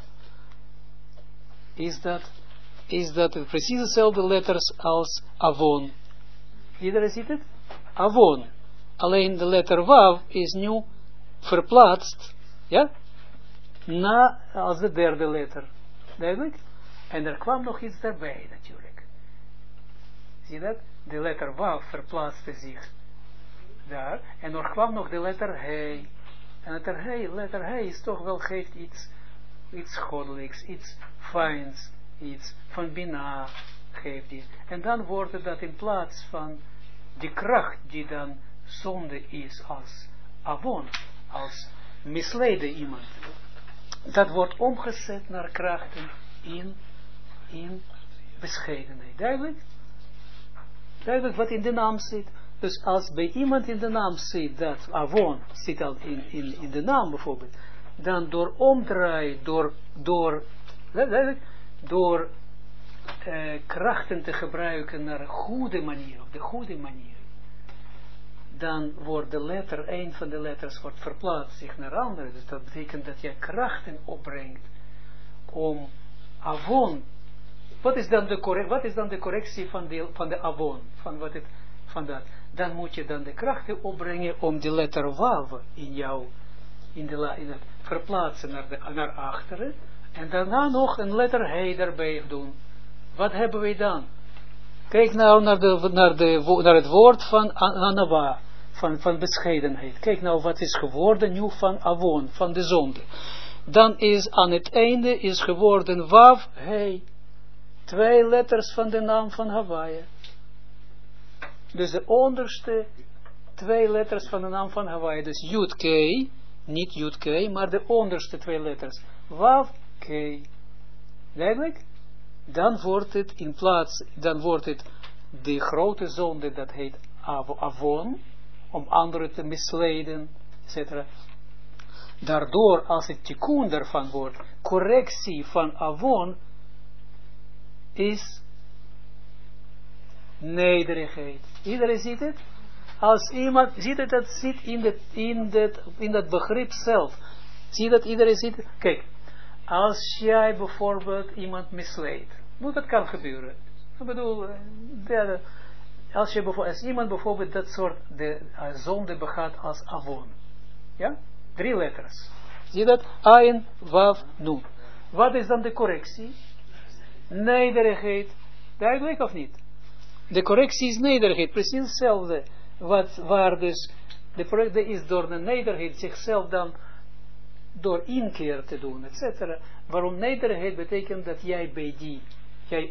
Is dat precies dezelfde letters als Avon. Iedereen ziet het? Avon. Alleen de letter Wav is nu verplaatst, ja, als de derde letter. Duidelijk? En er kwam nog iets daarbij natuurlijk. Zie je dat? De letter Wav verplaatste zich daar. En er kwam nog de letter He. En de letter He is toch wel, geeft iets goddelijks, iets fijns. Iets van Bina geeft die. En dan wordt dat in plaats van die kracht die dan zonde is als avon, als misleiden iemand. Dat wordt omgezet naar krachten in bescheidenheid. Duidelijk? Duidelijk wat in de naam zit. Dus als bij iemand in de naam zit dat avon zit al in de naam bijvoorbeeld, dan door omdraaien, door krachten te gebruiken naar een goede manier, op de goede manier, dan wordt de letter, een van de letters wordt verplaatst zich naar andere. Dus dat betekent dat je krachten opbrengt om avon. Wat is dan de correctie van de avon? Van dat? Dan moet je dan de krachten opbrengen om die letter wav in jou, in het verplaatsen naar achteren. En daarna nog een letter he daarbij doen. Wat hebben we dan? Kijk nou naar het woord van anava, van bescheidenheid. Kijk nou wat is geworden nu van avon, van de zonde. Dan is aan het einde is geworden wav, he. 2 letters van de naam van Hawaii. Dus de onderste 2 letters van de naam van Hawaii. Dus Yud K, niet Yud K, maar de onderste 2 letters. Wav K. Duidelijk? dan wordt het in plaats, dan wordt het de grote zonde, dat heet avon, om anderen te misleiden, etc. Daardoor, als het tikkun daarvan wordt, correctie van avon, is nederigheid. Iedereen ziet het? Als iemand ziet het, dat zit in dat begrip zelf. Zie dat iedereen ziet? Kijk, als jij bijvoorbeeld iemand misleidt, dat kan gebeuren. Ik bedoel, als iemand bijvoorbeeld dat soort zonde begaat als avon, ja, 3 letters. Zie je dat? Ayin, Wav, Nun. Wat is dan de correctie? Nederigheid. Duidelijk of niet? De correctie is nederigheid, precies hetzelfde. Waar dus de is door de nederigheid zichzelf dan door inkeer te doen, etc. Waarom nederigheid betekent dat jij jij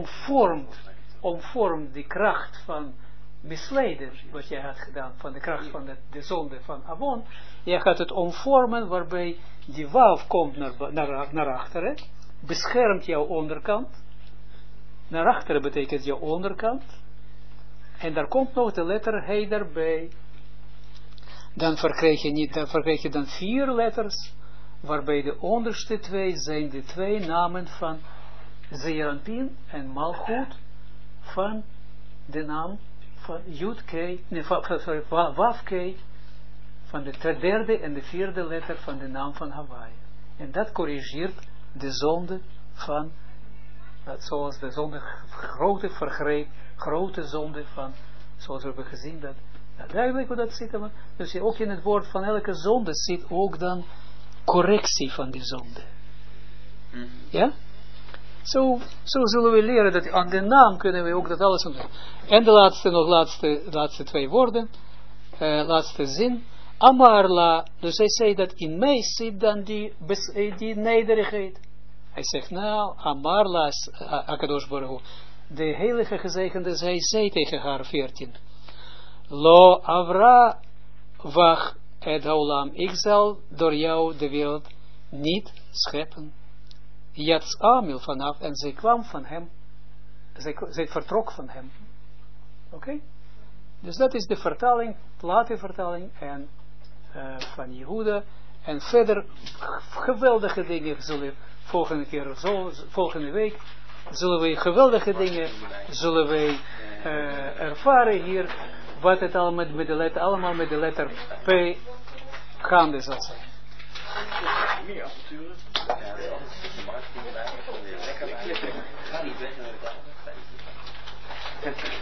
omvormt die kracht van misleiden, wat jij had gedaan, van de kracht van de zonde van Avon, jij gaat het omvormen, waarbij die waaf komt naar achteren, beschermt jouw onderkant, naar achteren betekent jouw onderkant, en daar komt nog de letter He daarbij. Dan verkrijg je dan 4 letters, waarbij de onderste 2 zijn de 2 namen van Zeeranpin en Malchut, van de naam van Yud-K, Wav-K, van de 3e en de 4e letter van de naam van Hawaii. En dat corrigeert de zonde van, zoals de zonde, grote vergreep, grote zonde van, zoals we hebben gezien, dat duidelijk hoe dat zit. Dus ook in het woord van elke zonde zit ook dan correctie van die zonde. Ja? Zo zullen we leren dat aan de naam kunnen we ook dat alles doen. En de laatste 2 woorden, laatste zin. Amarla, dus hij zei dat in mij zit dan die nederigheid. Hij zegt, nou, Amarla, Akadosh Baruch Hu, de heilige gezegende, zij zei tegen haar 14. Lo avra wach et haolam, ik zal door jou de wereld niet scheppen. Jats Amil vanaf, en zij kwam van hem, zij vertrok van hem. Oké? Dus dat is de vertaling, late vertaling en van Jehuda. En verder geweldige dingen zullen volgende week zullen we geweldige dingen ervaren hier, wat het allemaal met de letter P gaande zal zijn. Meer avonturen. Ja, de markt, lekker. Ga niet weg naar de